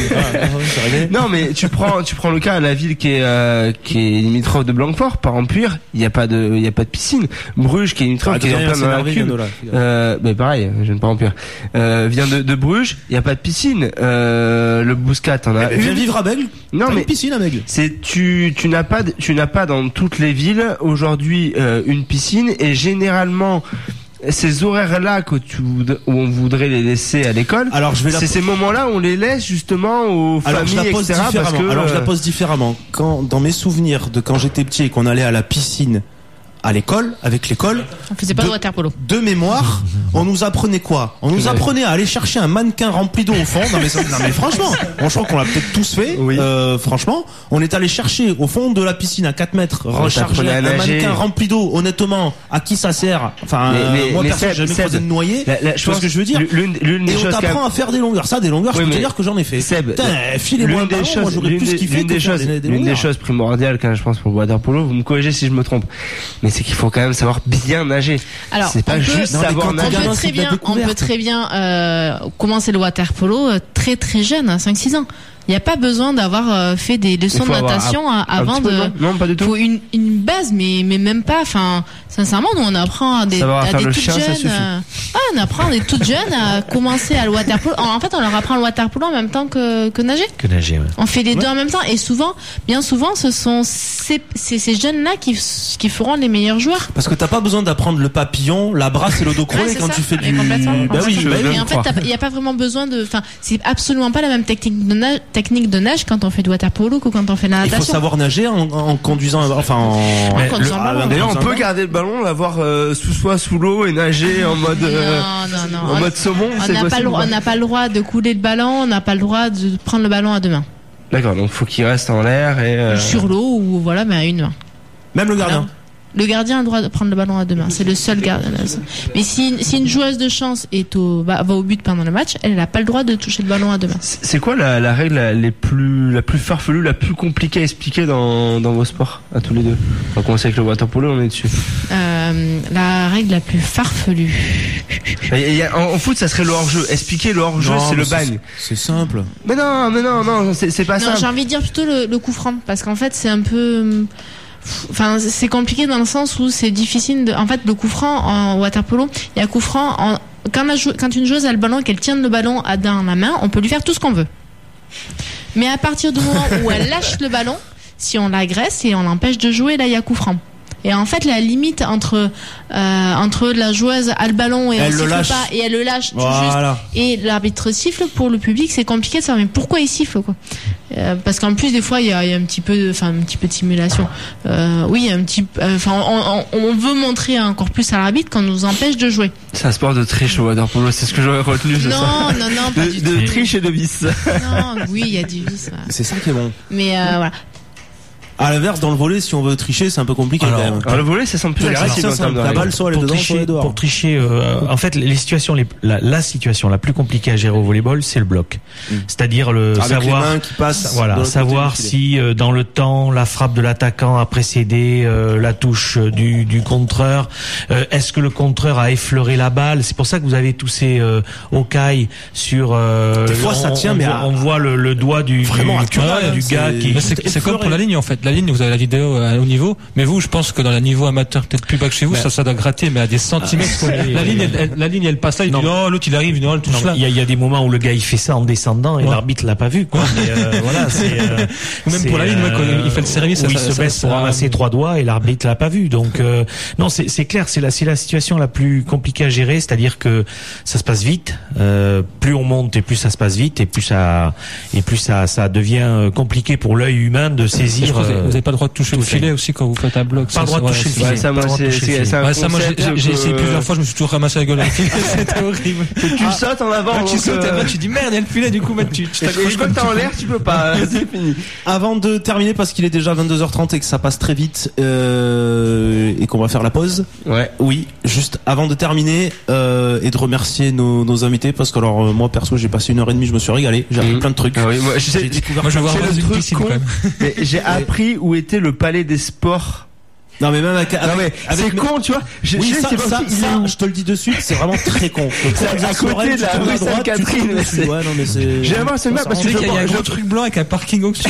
Ah, non, mais tu prends, tu prends le cas à la ville qui est, euh, qui est limitrophe de Blanquefort, par Empire, il y a pas de, il y a pas de piscine. Bruges, qui est limitrophe, ah, qui est en plein dans la cube. Euh, mais pareil, je ne pas Empire. Euh, vient de, de Bruges, il y a pas de piscine. Euh, le Bouscat, t'en as une. Viens vivre à Bègle. Non, mais une piscine à Bègle. C'est, tu, tu n'as pas, tu n'as pas dans toutes les villes aujourd'hui euh, une piscine et généralement ces horaires-là que tu, où on voudrait les laisser à l'école, alors je vais la... c'est ces moments-là où on les laisse justement aux alors, familles, je la pose et cetera. Parce que, alors euh... je la pose différemment. Quand dans mes souvenirs de quand j'étais petit et qu'on allait à la piscine à l'école, avec l'école. On faisait pas de, de water polo. De mémoire, on nous apprenait quoi? On nous apprenait à aller chercher un mannequin rempli d'eau au fond. Non mais, non mais franchement, je crois qu'on l'a peut-être tous fait. Oui. Euh, franchement, on est allé chercher au fond de la piscine à quatre mètres, recharger un mannequin rempli d'eau. Honnêtement, à qui ça sert? Enfin, mais, mais, moi personne, j'ai jamais croisé de noyer. Tu vois ce que je veux dire? L'une, l'une et on t'apprend à faire des longueurs. Ça, des longueurs, oui, je peux te dire que j'en ai fait. Seb, filez-moi un ballon, moi j'aurais plus kiffé que faire des longueurs. L'une des choses primordiales quand je pense pour le water polo, vous me corrigez si je me trompe, mais c'est qu'il faut quand même savoir bien nager. Alors, c'est pas peut, juste non, savoir nager. On peut très bien, on peut très bien euh, commencer le water polo euh, très très jeune, à cinq six ans. Il n'y a pas besoin d'avoir euh, fait des leçons de natation un, avant de. Non, non, pas du tout. Faut une, une base, mais mais même pas. Enfin, sincèrement, nous on apprend à des, à des toutes chien, jeunes. Euh, ah, on apprend à des toutes jeunes à commencer à le water polo. En fait, on leur apprend le water polo en même temps que que nager. Que nager. Ouais. On fait les ouais. deux en même temps, et souvent, bien souvent, ce sont ces ces, ces jeunes-là qui qui feront les meilleurs joueurs. Parce que t'as pas besoin d'apprendre le papillon, la brasse et le dos crawlé ouais, quand ça. tu fais et du. Bah oui, bah oui. Et en fait, il n'y a pas vraiment besoin de. Enfin, c'est absolument pas la même technique de nage, technique de nage quand on fait du water polo que quand on fait la natation. Il faut savoir nager en, en conduisant, enfin en. en conduisant le, le D'ailleurs, on peut garder le ballon, l'avoir euh, sous soi, sous l'eau et nager en mode. Euh, non, non, non. En on, mode saumon. On n'a pas, le, pas le droit de couler le ballon, on n'a pas le droit de prendre le ballon à deux mains. D'accord, donc faut qu'il reste en l'air et. Euh... Sur l'eau ou voilà, mais à une main. Même le gardien. Alors, le gardien a le droit de prendre le ballon à deux mains. C'est le seul gardien. Mais si, si une joueuse de chance est au, va, va au but pendant le match, elle n'a pas le droit de toucher le ballon à deux mains. C'est quoi la, la règle la, les plus, la plus farfelue, la plus compliquée à expliquer dans, dans vos sports, à tous les deux? On va commencer avec le water polo, on est dessus. Euh, la règle la plus farfelue. Il y a, en, en foot, ça serait le hors-jeu. Expliquer le hors-jeu, c'est le bagne. C'est simple. Mais non, mais non, non, c'est, c'est pas ça. J'ai envie de dire plutôt le, le coup franc, parce qu'en fait, c'est un peu. Enfin, c'est compliqué dans le sens où c'est difficile de. En fait, le coup franc en water polo, il y a coup franc en. Quand, la jou... Quand une joueuse a le ballon et qu'elle tient le ballon à dans la main, on peut lui faire tout ce qu'on veut. Mais à partir du moment où elle lâche le ballon, si on l'agresse et on l'empêche de jouer, là, il y a coup franc. Et en fait, la limite entre euh, entre la joueuse a le ballon et elle on siffle lâche. pas et elle le lâche voilà. juste et l'arbitre siffle, pour le public, c'est compliqué de savoir mais pourquoi il siffle quoi. Euh, parce qu'en plus des fois il y a, il y a un petit peu, enfin un petit peu de simulation. Euh, oui, un petit, enfin euh, on, on, on veut montrer encore plus à l'arbitre qu'on nous empêche de jouer. C'est un sport de triche au water polo, c'est ce que j'aurais retenu. Non, ça. non, non, pas de, du de tout. triche et de vice. Non, oui, il y a du vice. Ouais. C'est ça qui est bon. Mais euh, voilà. À l'inverse, dans le volley, si on veut tricher, c'est un peu compliqué. Alors, quand même. Alors, le volley, ça semble plus agressif. La balle soit elle est dedans, tricher, soit elle est dehors. Pour tricher, euh, en fait, les situations, les, la, la situation la plus compliquée à gérer au volleyball, c'est le bloc. Mm. C'est-à-dire le Avec savoir, les mains qui passent voilà, savoir si euh, dans le temps la frappe de l'attaquant a précédé euh, la touche du, du contreur. Euh, est-ce que le contreur a effleuré la balle? C'est pour ça que vous avez tous ces euh, Hawkeye sur. Euh, Des fois, on, ça tient, on, mais voit, à... on voit le, le doigt du vraiment du, à du, du gars qui. C'est, c'est comme pour la ligne en fait. La ligne, vous avez la vidéo à haut niveau, mais vous, je pense que dans le niveau amateur, peut-être plus bas que chez vous, ben, ça, ça doit gratter, mais à des centimètres. Ah, la ligne, elle, elle, la ligne, elle passe là, il non. dit non, l'autre il arrive, non, elle touche là. Il y a, il y a des moments où le gars il fait ça en descendant et ouais. l'arbitre l'a pas vu, quoi. Mais euh, voilà, c'est. Euh, Ou même c'est, pour la ligne, euh, il fait le service, où ça, il ça, se baisse ça, pour ça, ramasser trois doigts et l'arbitre l'a pas vu. Donc euh, non, c'est, c'est clair, c'est la, c'est la situation la plus compliquée à gérer, c'est-à-dire que ça se passe vite. Euh, plus on monte et plus ça se passe vite et plus ça et plus ça ça devient compliqué pour l'œil humain de saisir. Vous n'avez pas le droit de toucher le filet aussi quand vous faites un bloc. Pas le droit de toucher le filet. Ça, moi, c'est, c'est, c'est un ça, moi, j'ai, j'ai essayé plusieurs fois, je me suis toujours ramassé la gueule avec le filet. C'était horrible. Tu ah, sautes en avant. Tu sautes et après tu dis merde, il y a le filet, du coup, bah, tu, tu t'accroches. Et quand t'es en l'air, tu peux pas. C'est fini. Avant de terminer, parce qu'il est déjà vingt-deux heures trente et que ça passe très vite, euh, et qu'on va faire la pause. Ouais. Oui, juste avant de terminer, euh, et de remercier nos, nos invités, parce que alors, euh, moi, perso, j'ai passé une heure et demie, je me suis régalé. J'ai appris mmh. plein de trucs. Ah oui, moi, j'ai, j'ai découvert moi, je vais voir le une truc piscine, con, quand même. Mais j'ai appris où était le palais des sports. Non mais même avec, avec, non mais avec c'est mes... con, tu vois. Je, oui, je ça, sais ça, pas ça, je te le dis de suite, c'est vraiment très con. C'est à côté de la rue Sainte-Catherine. Ouais, non mais c'est. J'ai vraiment c'est mal parce que il y a un gros truc blanc avec un parking au-dessus.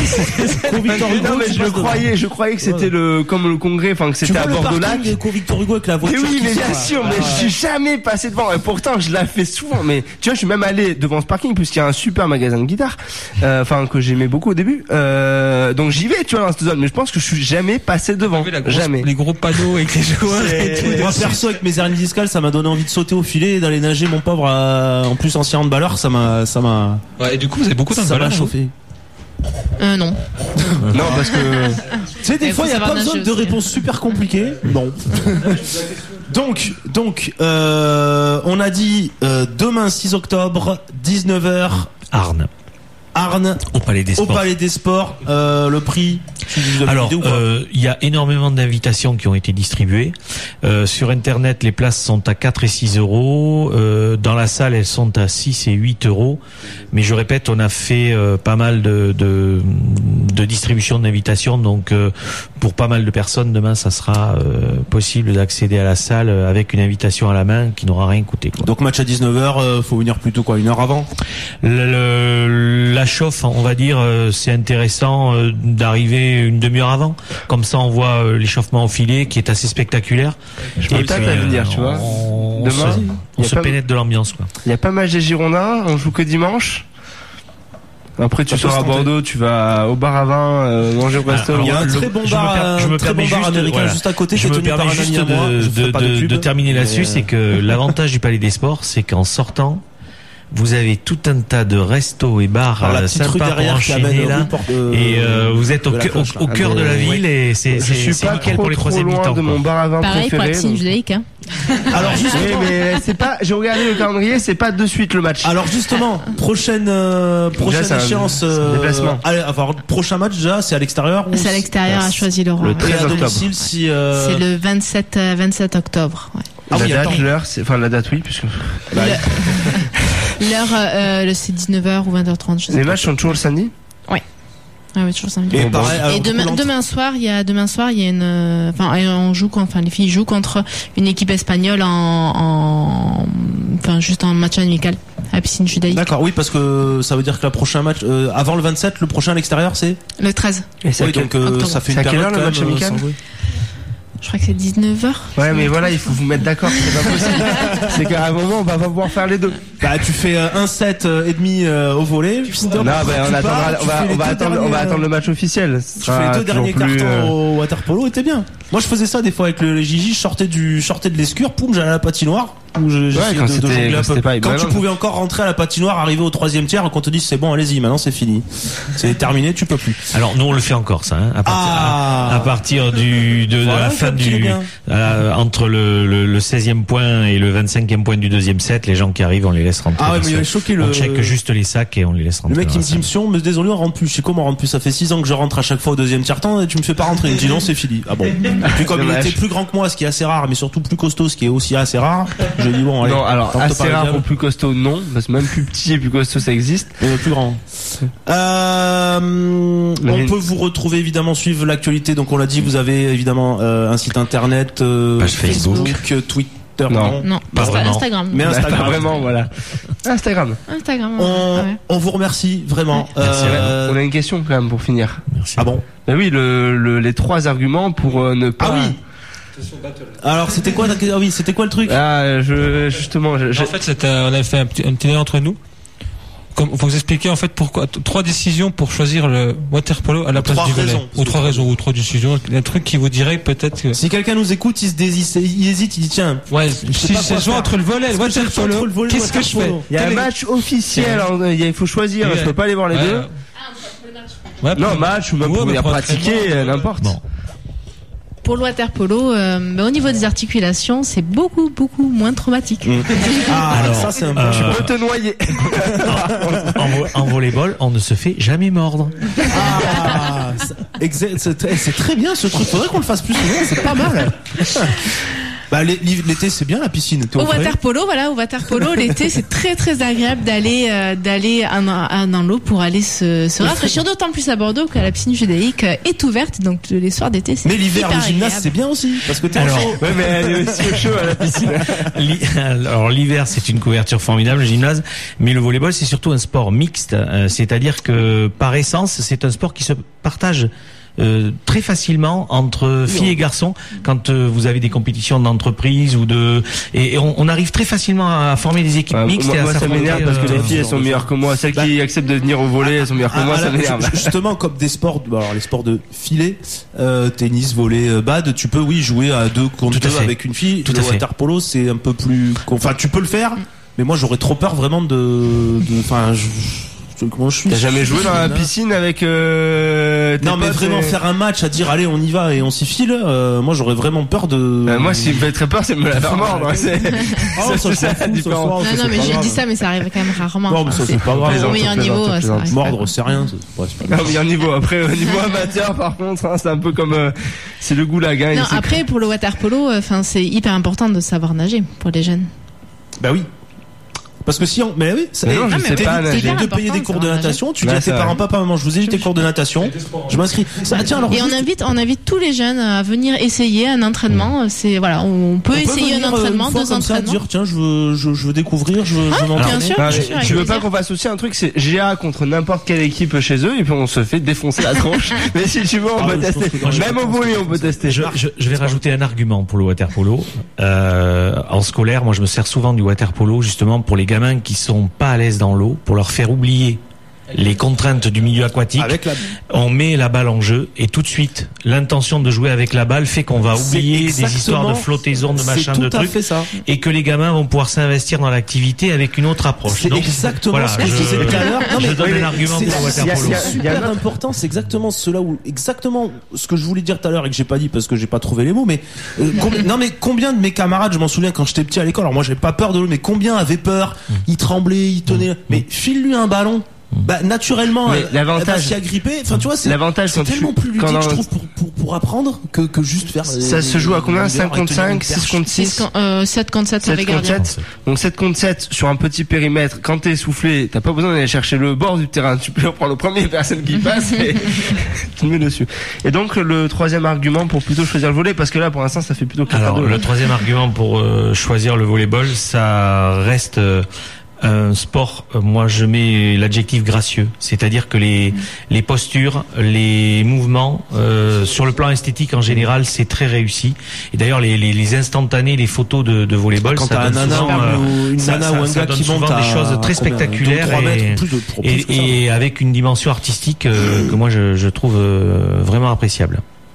Non mais je croyais, je croyais que c'était le comme le congrès, enfin que c'était à Bordeaux-Lac. Victor Hugo avec la voiture. Oui, mais bien sûr, mais je suis jamais passé devant. Et pourtant, je la fais souvent. Mais tu vois, je suis même allé devant ce parking puisqu'il y a un super magasin de guitare, enfin que j'aimais beaucoup au début. Donc j'y vais, tu vois, dans cette zone. Mais je pense que je suis jamais passé devant. Jamais. Les gros panneaux avec les joueurs et tout. Moi perso avec mes hernies discales, ça m'a donné envie de sauter au filet et d'aller nager, mon pauvre. À... En plus ancien handballeur, ça m'a, ça m'a. Ouais, et du coup vous avez beaucoup d'handballeurs. Ça m'a chauffé. Euh non. Non parce que. Tu sais des fois il y a pas besoin de réponses super compliquées. Non. Donc, donc, euh, on a dit euh, demain six octobre, dix-neuf heures, Arnes. Arnes, au Palais des Sports. Au Palais des Sports, euh, le prix. Alors, il euh, y a énormément d'invitations qui ont été distribuées. Euh, sur Internet, les places sont à quatre et six euros. Euh, dans la salle, elles sont à six et huit euros. Mais je répète, on a fait euh, pas mal de, de, de distribution d'invitations. Donc, euh, pour pas mal de personnes, demain, ça sera euh, possible d'accéder à la salle avec une invitation à la main qui n'aura rien coûté, quoi. Donc, match à dix-neuf heures, euh, faut venir plutôt quoi, une heure avant? Le, le, la chauffe, on va dire, euh, c'est intéressant euh, d'arriver une demi-heure avant. Comme ça, on voit euh, l'échauffement au filet qui est assez spectaculaire. Je peux peut-être à venir, tu vois. On, Demain, se, on se pénètre de l'ambiance, quoi. Il y a pas mal des Girondins, on joue que dimanche. Après, tu sors à Bordeaux, tu vas au bar à vin, euh, manger au resto. Il y a un très bon bar, je me permets juste, américain voilà. juste à côté. Je me permets juste de, moi, de, de, de, de terminer là-dessus, c'est que l'avantage du Palais des Sports, c'est qu'en sortant, vous avez tout un tas de restos et bars alors, euh, sympas pour enchaîner là, de, et euh, vous êtes au, cœur, cloche, au, au cœur de la ville oui. et c'est c'est je suis c'est pas nickel trop, pour les troisième mi-temps. De mon bar à vin pareil préféré, pour la piscine judaïque. Hein. Alors justement, oui, mais c'est pas. J'ai regardé le calendrier, c'est pas de suite le match. Alors justement, prochaine euh, prochaine déjà, échéance. Un, euh, déplacement. Allez, enfin, prochain match déjà, c'est à l'extérieur. C'est à l'extérieur à Choisy-le-Roi. Le treize octobre. Si, euh... C'est le vingt-sept vingt-sept octobre. Ouais. Ah la oui, date, attends. l'heure, c'est enfin la date, oui, puisque. Bah, le... L'heure, euh, c'est dix-neuf heures ou vingt heures trente. Je sais Les pas. matchs sont toujours le samedi. Oui. Ah oui, toujours samedi. Et, bon, pareil, et demain, demain soir, il y a demain soir, il y a une, enfin, on joue, enfin, les filles jouent contre une équipe espagnole en, en, enfin, juste en match amical à piscine judaïque. D'accord, oui, parce que ça veut dire que le prochain match, euh, avant le vingt-sept, le prochain à l'extérieur, c'est le treize. Et c'est oui, donc euh, ça fait une période. À quelle heure le match amical? Je crois que c'est dix-neuf heures. Ouais, mais voilà, il faut vous mettre d'accord, c'est pas possible. C'est qu'à un moment, on va pas pouvoir faire les deux. Bah, tu fais euh, un set euh, et demi euh, au volet. Non, bah, on attendra, on va, on va attendre, on va attendre le match officiel. Tu fais les deux derniers cartons au water polo et t'es bien. Moi, je faisais ça des fois avec le Gigi. Je sortais du, je sortais de l'escure, poum, j'allais à la patinoire. Où je, ouais, quand, de, de jongler un peu. Pas quand tu pouvais encore rentrer à la patinoire, arriver au troisième tiers, quand on te dit c'est bon, allez-y, maintenant c'est fini, c'est terminé, tu peux plus. Alors nous on le fait encore ça, hein, à partir, ah. à, à partir du de, voilà, de la fin du euh, entre le, le, le seizième point et le vingt-cinquième point du deuxième set, les gens qui arrivent on les laisse rentrer. Ah ouais, mais il a choqué le. On check juste les sacs et on les laisse rentrer. Le mec qui me dit mission, mais désolé, on rentre plus. Je sais comment on rentre plus. Ça fait six ans que je rentre à chaque fois au deuxième tiers temps et tu me fais pas rentrer. Il me dit non, c'est fini. Ah bon. Puis comme il était plus grand que moi, ce qui est assez rare, mais surtout plus costaud, ce qui est aussi assez rare, je dis bon allez. Non, alors assez rare pour plus costaud, non, parce que même plus petit et plus costaud ça existe. Mais plus grand. Euh, on peut vous retrouver évidemment, suivre l'actualité. Donc on l'a dit, vous avez évidemment euh, un site internet, euh, page Facebook, Facebook Twitter. Non, non, pas vraiment. Instagram. Mais Instagram, pas vraiment, voilà. Instagram. Instagram. On, ouais. on vous remercie vraiment. Ouais. Euh... On a une question quand même pour finir. Merci. Ah bon? Ben oui, le, le les trois arguments pour euh, ne pas. Ah oui. Alors c'était quoi? Ah oui, c'était quoi le truc? Ah, je justement. Je, je... En fait, c'était, on avait fait un petit, un petit délai entre nous. Comme, faut vous expliquer en fait pourquoi trois décisions pour choisir le water polo à la place du volley, ou trois raisons ou trois décisions, un truc qui vous dirait peut-être que... Si quelqu'un nous écoute, il se désiste, il hésite, il dit tiens, ouais, si c'est soit entre le volley et le water polo, qu'est-ce que je fais? Il y a un match officiel, il faut choisir, je peux pas aller voir les deux. Ouais, non, match ou même pour venir pratiquer, n'importe. Bon. Pour le water polo, euh, mais au niveau des articulations, c'est beaucoup beaucoup moins traumatique. Mmh. Ah, alors ça c'est un euh, tu peux te noyer. en, en, en volleyball, on ne se fait jamais mordre. Ah, c'est, c'est, c'est très bien ce truc. Faudrait qu'on le fasse plus souvent. C'est pas mal. Bah l'été c'est bien la piscine. Au water polo, voilà, au water polo l'été c'est très très agréable d'aller euh, d'aller dans l'eau pour aller se, se rafraîchir, d'autant plus à Bordeaux que la piscine judaïque est ouverte, donc les soirs d'été c'est. Mais l'hiver le gymnase c'est bien aussi parce que t'es alors, chaud. Ouais mais elle est aussi au chaud à la piscine. Alors l'hiver c'est une couverture formidable, le gymnase, mais le volleyball c'est surtout un sport mixte, euh, c'est-à-dire que par essence c'est un sport qui se partage. Euh, très facilement entre filles et garçons quand euh, vous avez des compétitions d'entreprise ou de et, et on, on arrive très facilement à former des équipes ouais, mixtes. Moi, et à moi ça m'énerve parce que les filles elles sont meilleures que moi, celles bah, qui acceptent de venir au volley elles sont meilleures que ah, moi, ah, ça m'énerve. Justement comme des sports, alors les sports de filet, euh, tennis, volley, euh, bad, tu peux oui jouer à deux contre deux avec une fille. Tout le water polo c'est un peu plus, enfin tu peux le faire, mais moi j'aurais trop peur vraiment de, enfin je comment je suis. T'as jamais joué dans la piscine avec euh, non mais vraiment et... faire un match à dire allez on y va et on s'y file, euh, moi j'aurais vraiment peur de euh, moi ce qui me fait très peur c'est de me la faire mordre, c'est oh, ça, ça la différence. Non non mais j'ai dit ça mais ça arrive quand même rarement. Non mais ça c'est pas grave, au meilleur niveau mordre c'est rien, c'est pas meilleur niveau. Après au niveau amateur par contre hein, c'est un peu comme euh, c'est le goulag hein. Non après pour le water polo enfin c'est hyper important de savoir nager pour les jeunes. Bah oui. Parce que si on, mais oui, ça, mais non, je sais pas nager. De payer des cours de natation, tu dis à tes parents, papa, maman, je vous ai dit des cours de natation, je m'inscris. Ça, tiens, alors. Et on invite, on invite tous les jeunes à venir essayer un entraînement. C'est, voilà, on peut on essayer peut un entraînement, deux entraînements. Ça, dire, tiens, je veux, je, je veux découvrir, je veux, ah, je veux bien sûr, ah, bien sûr, tu veux pas qu'on fasse aussi un truc, c'est G A contre n'importe quelle équipe chez eux, et puis on se fait défoncer la tronche. Mais si tu veux, on peut tester. Même au volley, on peut tester. Je, je, je vais rajouter un argument pour le water polo. Euh, en scolaire, moi, je me sers souvent du water polo, justement, pour les gamins qui sont pas à l'aise dans l'eau, pour leur faire oublier les contraintes du milieu aquatique. Avec la... On met la balle en jeu et tout de suite, l'intention de jouer avec la balle fait qu'on va oublier des histoires de flottaison, de machin, de trucs, et que les gamins vont pouvoir s'investir dans l'activité avec une autre approche. C'est Donc, exactement voilà, ce que je, je disais tout à l'heure. Non, mais, je donne un argument pour le water polo. C'est super important, c'est exactement cela où, exactement ce que je voulais dire tout à l'heure et que j'ai pas dit parce que j'ai pas trouvé les mots, mais euh, combien, non mais combien de mes camarades, je m'en souviens quand j'étais petit à l'école, alors moi j'avais pas peur de l'eau, mais combien avaient peur, ils tremblaient, ils tenaient, mais file-lui un ballon. Bah naturellement, mais l'avantage, s'y agripper. Enfin, tu vois, c'est l'avantage c'est tellement plus ludique, je trouve, pour, pour pour apprendre que que juste faire. Ça se joue à combien? cinq contre cinq, six contre six, euh, sept contre sept, sept contre sept. Donc sept contre sept sur un petit périmètre. Quand t'es essoufflé, t'as pas besoin d'aller chercher le bord du terrain. Tu peux prendre le premier personne qui passe et tu te mets dessus. Et donc le troisième argument pour plutôt choisir le volley, parce que là pour l'instant ça fait plutôt quatre à deux. Alors le troisième argument pour euh, choisir le volleyball, ça reste euh, un sport, moi je mets l'adjectif gracieux, c'est-à-dire que les les postures, les mouvements, euh, sur le plan esthétique en général, c'est très réussi. Et d'ailleurs les les, les instantanés, les photos de, de volleyball, quand ça donne souvent, euh, une ça, nana ça, ou un ça gars donne qui souvent monte des choses très spectaculaires et, et, et avec une dimension artistique euh, que moi je, je trouve euh, vraiment appréciable.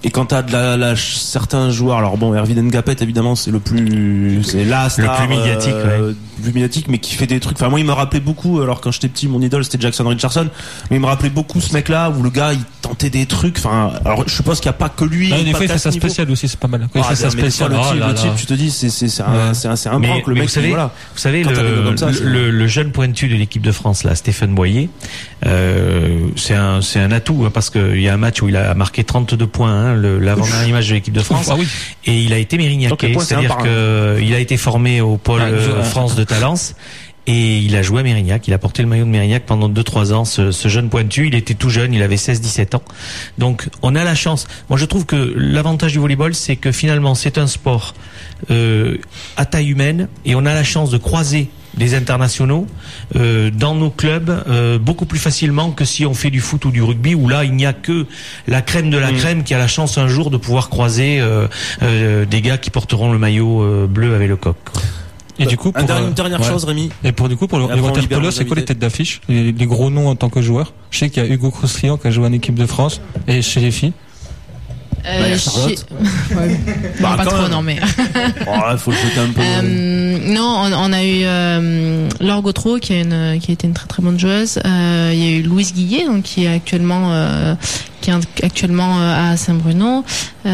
Et quand t'as de la, la certains joueurs, alors bon, Erwin Ngapet évidemment c'est le plus, c'est la star, le plus médiatique, euh, ouais. le plus médiatique, mais qui fait des trucs. Enfin moi il me rappelait beaucoup. Alors quand j'étais petit, mon idole c'était Jackson Richardson, mais il me rappelait beaucoup ce mec-là où le gars il tentait des trucs. Enfin, alors je suppose qu'il y a pas que lui. Non, des pas fois il fait ça niveau. spécial aussi, c'est pas mal. Quand Ah, il fait ça spécial, le oh type, là le là. type, tu te dis c'est c'est c'est un Ouais. c'est un c'est un Mais, prank, le mais mec. vous savez, voilà. vous savez Quand le, t'as des gars comme ça, le, c'est- le, le jeune pointu de l'équipe de France là, Stéphane Boyer, euh, c'est un c'est un atout hein, parce que il y a un match où il a marqué trente-deux points, hein, le, l'avant-dernier match de l'équipe de France, Ah oui. et il a été Donc, les mérignaqué, points, c'est un c'est-à-dire par un. que il a été formé au pôle Ah, euh, ouais. France de Talence. Et il a joué à Mérignac, il a porté le maillot de Mérignac pendant deux trois ans, ce, ce jeune pointu, il était tout jeune, il avait seize dix-sept ans. Donc on a la chance. Moi je trouve que l'avantage du volleyball, c'est que finalement c'est un sport euh, à taille humaine et on a la chance de croiser des internationaux euh, dans nos clubs euh, beaucoup plus facilement que si on fait du foot ou du rugby où là il n'y a que la crème de la Mmh. crème qui a la chance un jour de pouvoir croiser euh, euh, des gars qui porteront le maillot euh, bleu avec le coq, quoi. Et du coup, pour, une dernière, euh, une dernière ouais. chose, Rémi. Et pour du coup, pour le, Et les après, on water libère polo, nos c'est quoi les invités. têtes d'affiche, les, les gros noms en tant que joueur? Je sais qu'il y a Hugo Crostrian qui a joué en équipe de France et chez les filles. Euh, Bah, y a chez- Charlotte. Ouais. Bah, Non, pas quand trop, même. non, mais. Oh, il faut le jeter un peu. Euh, non, on, on a eu euh, Laure Gautreau qui a une qui a été une très très bonne joueuse. Euh, il y a eu Louise Guillet donc qui est actuellement euh, qui est actuellement euh, à Saint-Bruno.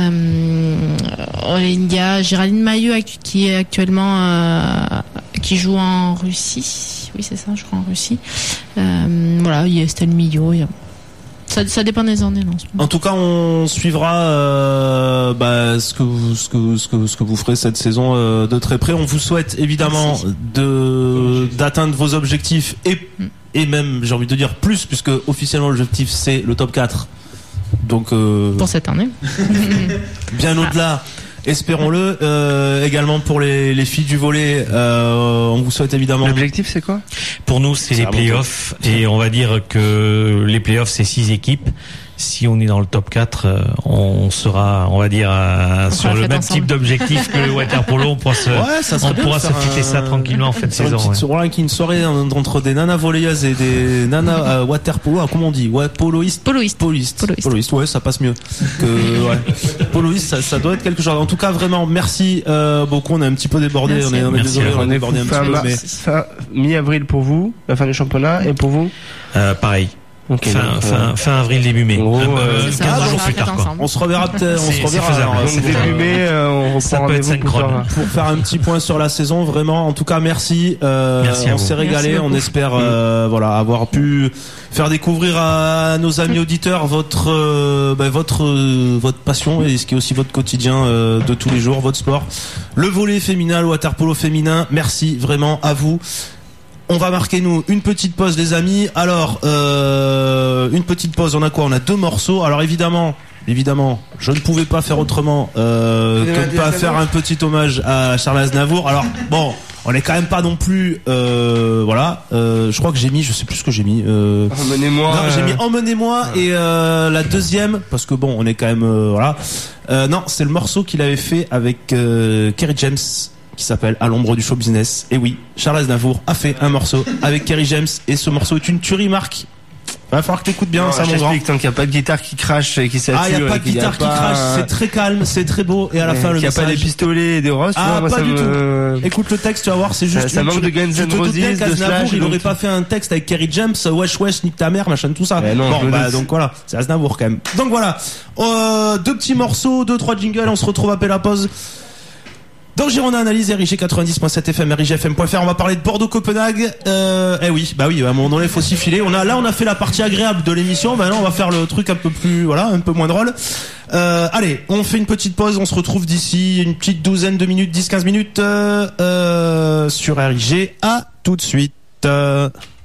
Euh, il y a Géraldine Maillot actu- qui est actuellement euh, qui joue en Russie. Oui, c'est ça, je crois en Russie. Euh, voilà, il y a Estelle Millot. Il y a... Ça, ça dépend des années, non. En tout cas, on suivra euh, bah, ce que vous, ce que ce que ce que vous ferez cette saison euh, de très près. On vous souhaite évidemment Merci. de d'atteindre vos objectifs et et même j'ai envie de dire plus puisque officiellement l'objectif c'est le top quatre. Donc euh, Pour cette année. bien au-delà. Espérons-le. Euh, également pour les, les filles du volley, euh, on vous souhaite évidemment. L'objectif, c'est quoi? Pour nous, c'est C'est les la playoffs et on va dire que les playoffs, c'est six équipes. Si on est dans le top quatre, euh, on sera, on va dire, euh, On sur fera la le fête même ensemble. type d'objectif que le water polo. On pourra se, Ouais, ça serait on bien pourra de se faire fêter un- ça tranquillement en fin de Sur une saison. petite- ouais. voilà, qui une soirée en- entre des nanas volleyeuses et des nanas euh, water polo. Ah, comment on dit? Ouais, poloistes. Poloiste. Poloiste. Poloiste. Poloiste, ouais, ça passe mieux que ouais. Poloiste, ça, ça doit être quelque chose. En tout cas, vraiment, merci euh, beaucoup. On a un petit peu débordé. Merci on est, à on vous. est Merci désolé, à vous. on a débordé un petit fin, peu. mars, Mais fin- mi-avril pour vous, la fin du championnat, et pour vous? Euh, pareil. Ok, Fin, donc, fin, euh, fin avril, début mai. En gros, Euh, euh, C'est ça, quinze on jours fera plus la fête tard, quoi. ensemble. on se reverra peut-être. On C'est- se c'est reverra. faisable. alors, donc c'est pour, début euh, mai, euh, on reprend ça peut être rendez-vous pour synchrone. faire- pour faire un petit point sur la saison, vraiment. En tout cas, merci. Euh, Merci à on vous. s'est régalé. Merci On beaucoup. espère, euh, voilà, avoir pu faire découvrir à nos amis auditeurs votre, euh, bah, votre, euh, votre passion et ce qui est aussi votre quotidien euh, de tous les jours, votre sport, le volley féminin, le water polo féminin. Merci vraiment à vous. On va marquer nous une petite pause les amis. Alors euh, une petite pause, on a quoi? On a deux morceaux. Alors évidemment, évidemment, je ne pouvais pas faire autrement euh, que de pas faire un petit hommage à Charles Aznavour. Alors bon, on est quand même pas non plus euh, voilà, euh, je crois que j'ai mis, je sais plus ce que j'ai mis euh, Emmenez-moi. non, j'ai euh, mis Emmenez-moi et euh, la deuxième parce que bon, on est quand même euh, voilà. Euh, non, c'est le morceau qu'il avait fait avec euh, Kerry James qui s'appelle À l'ombre du show business. Et oui, Charles Aznavour a fait un morceau avec Kerry James et ce morceau est une tuerie, Marc. Va falloir que t'écoutes bien non, ça, je mon grand. t'explique, tant qu'il n'y a pas de guitare qui crache et qui sature. Ah, il y a pas et de qu'il y a guitare qui pas- crache, c'est très calme, c'est très beau et à la fin le qu'il n'y a pas des message. pistolets et des roses, tu Ah, vois, moi, pas ça du me... Écoute le texte, tu vas voir, c'est juste. Ça- ça une manque tuerie. de Guns Tu N' te doutes Roses, bien de qu'Aznavour, Slash, il donc- aurait pas fait un texte avec Kerry James, wesh wesh, nique ta mère, machin, tout ça. Eh non, je bon, me bah, doute. donc voilà, c'est Aznavour quand même. Donc voilà, euh, deux petits morceaux, deux trois jingles, on se retrouve après la pause. Dans Girondin Analyse, R I G quatre-vingt-dix point sept F M, R I G F M point F R, on va parler de Bordeaux-Copenhague. Euh, eh oui, bah oui, à un moment donné, il faut s'y filer. On a, là, on a fait la partie agréable de l'émission. Maintenant, on va faire le truc un peu plus, voilà, un peu moins drôle. Euh, allez, on fait une petite pause. On se retrouve d'ici une petite douzaine de minutes, dix quinze minutes, euh, euh, sur R I G. À tout de suite. Euh...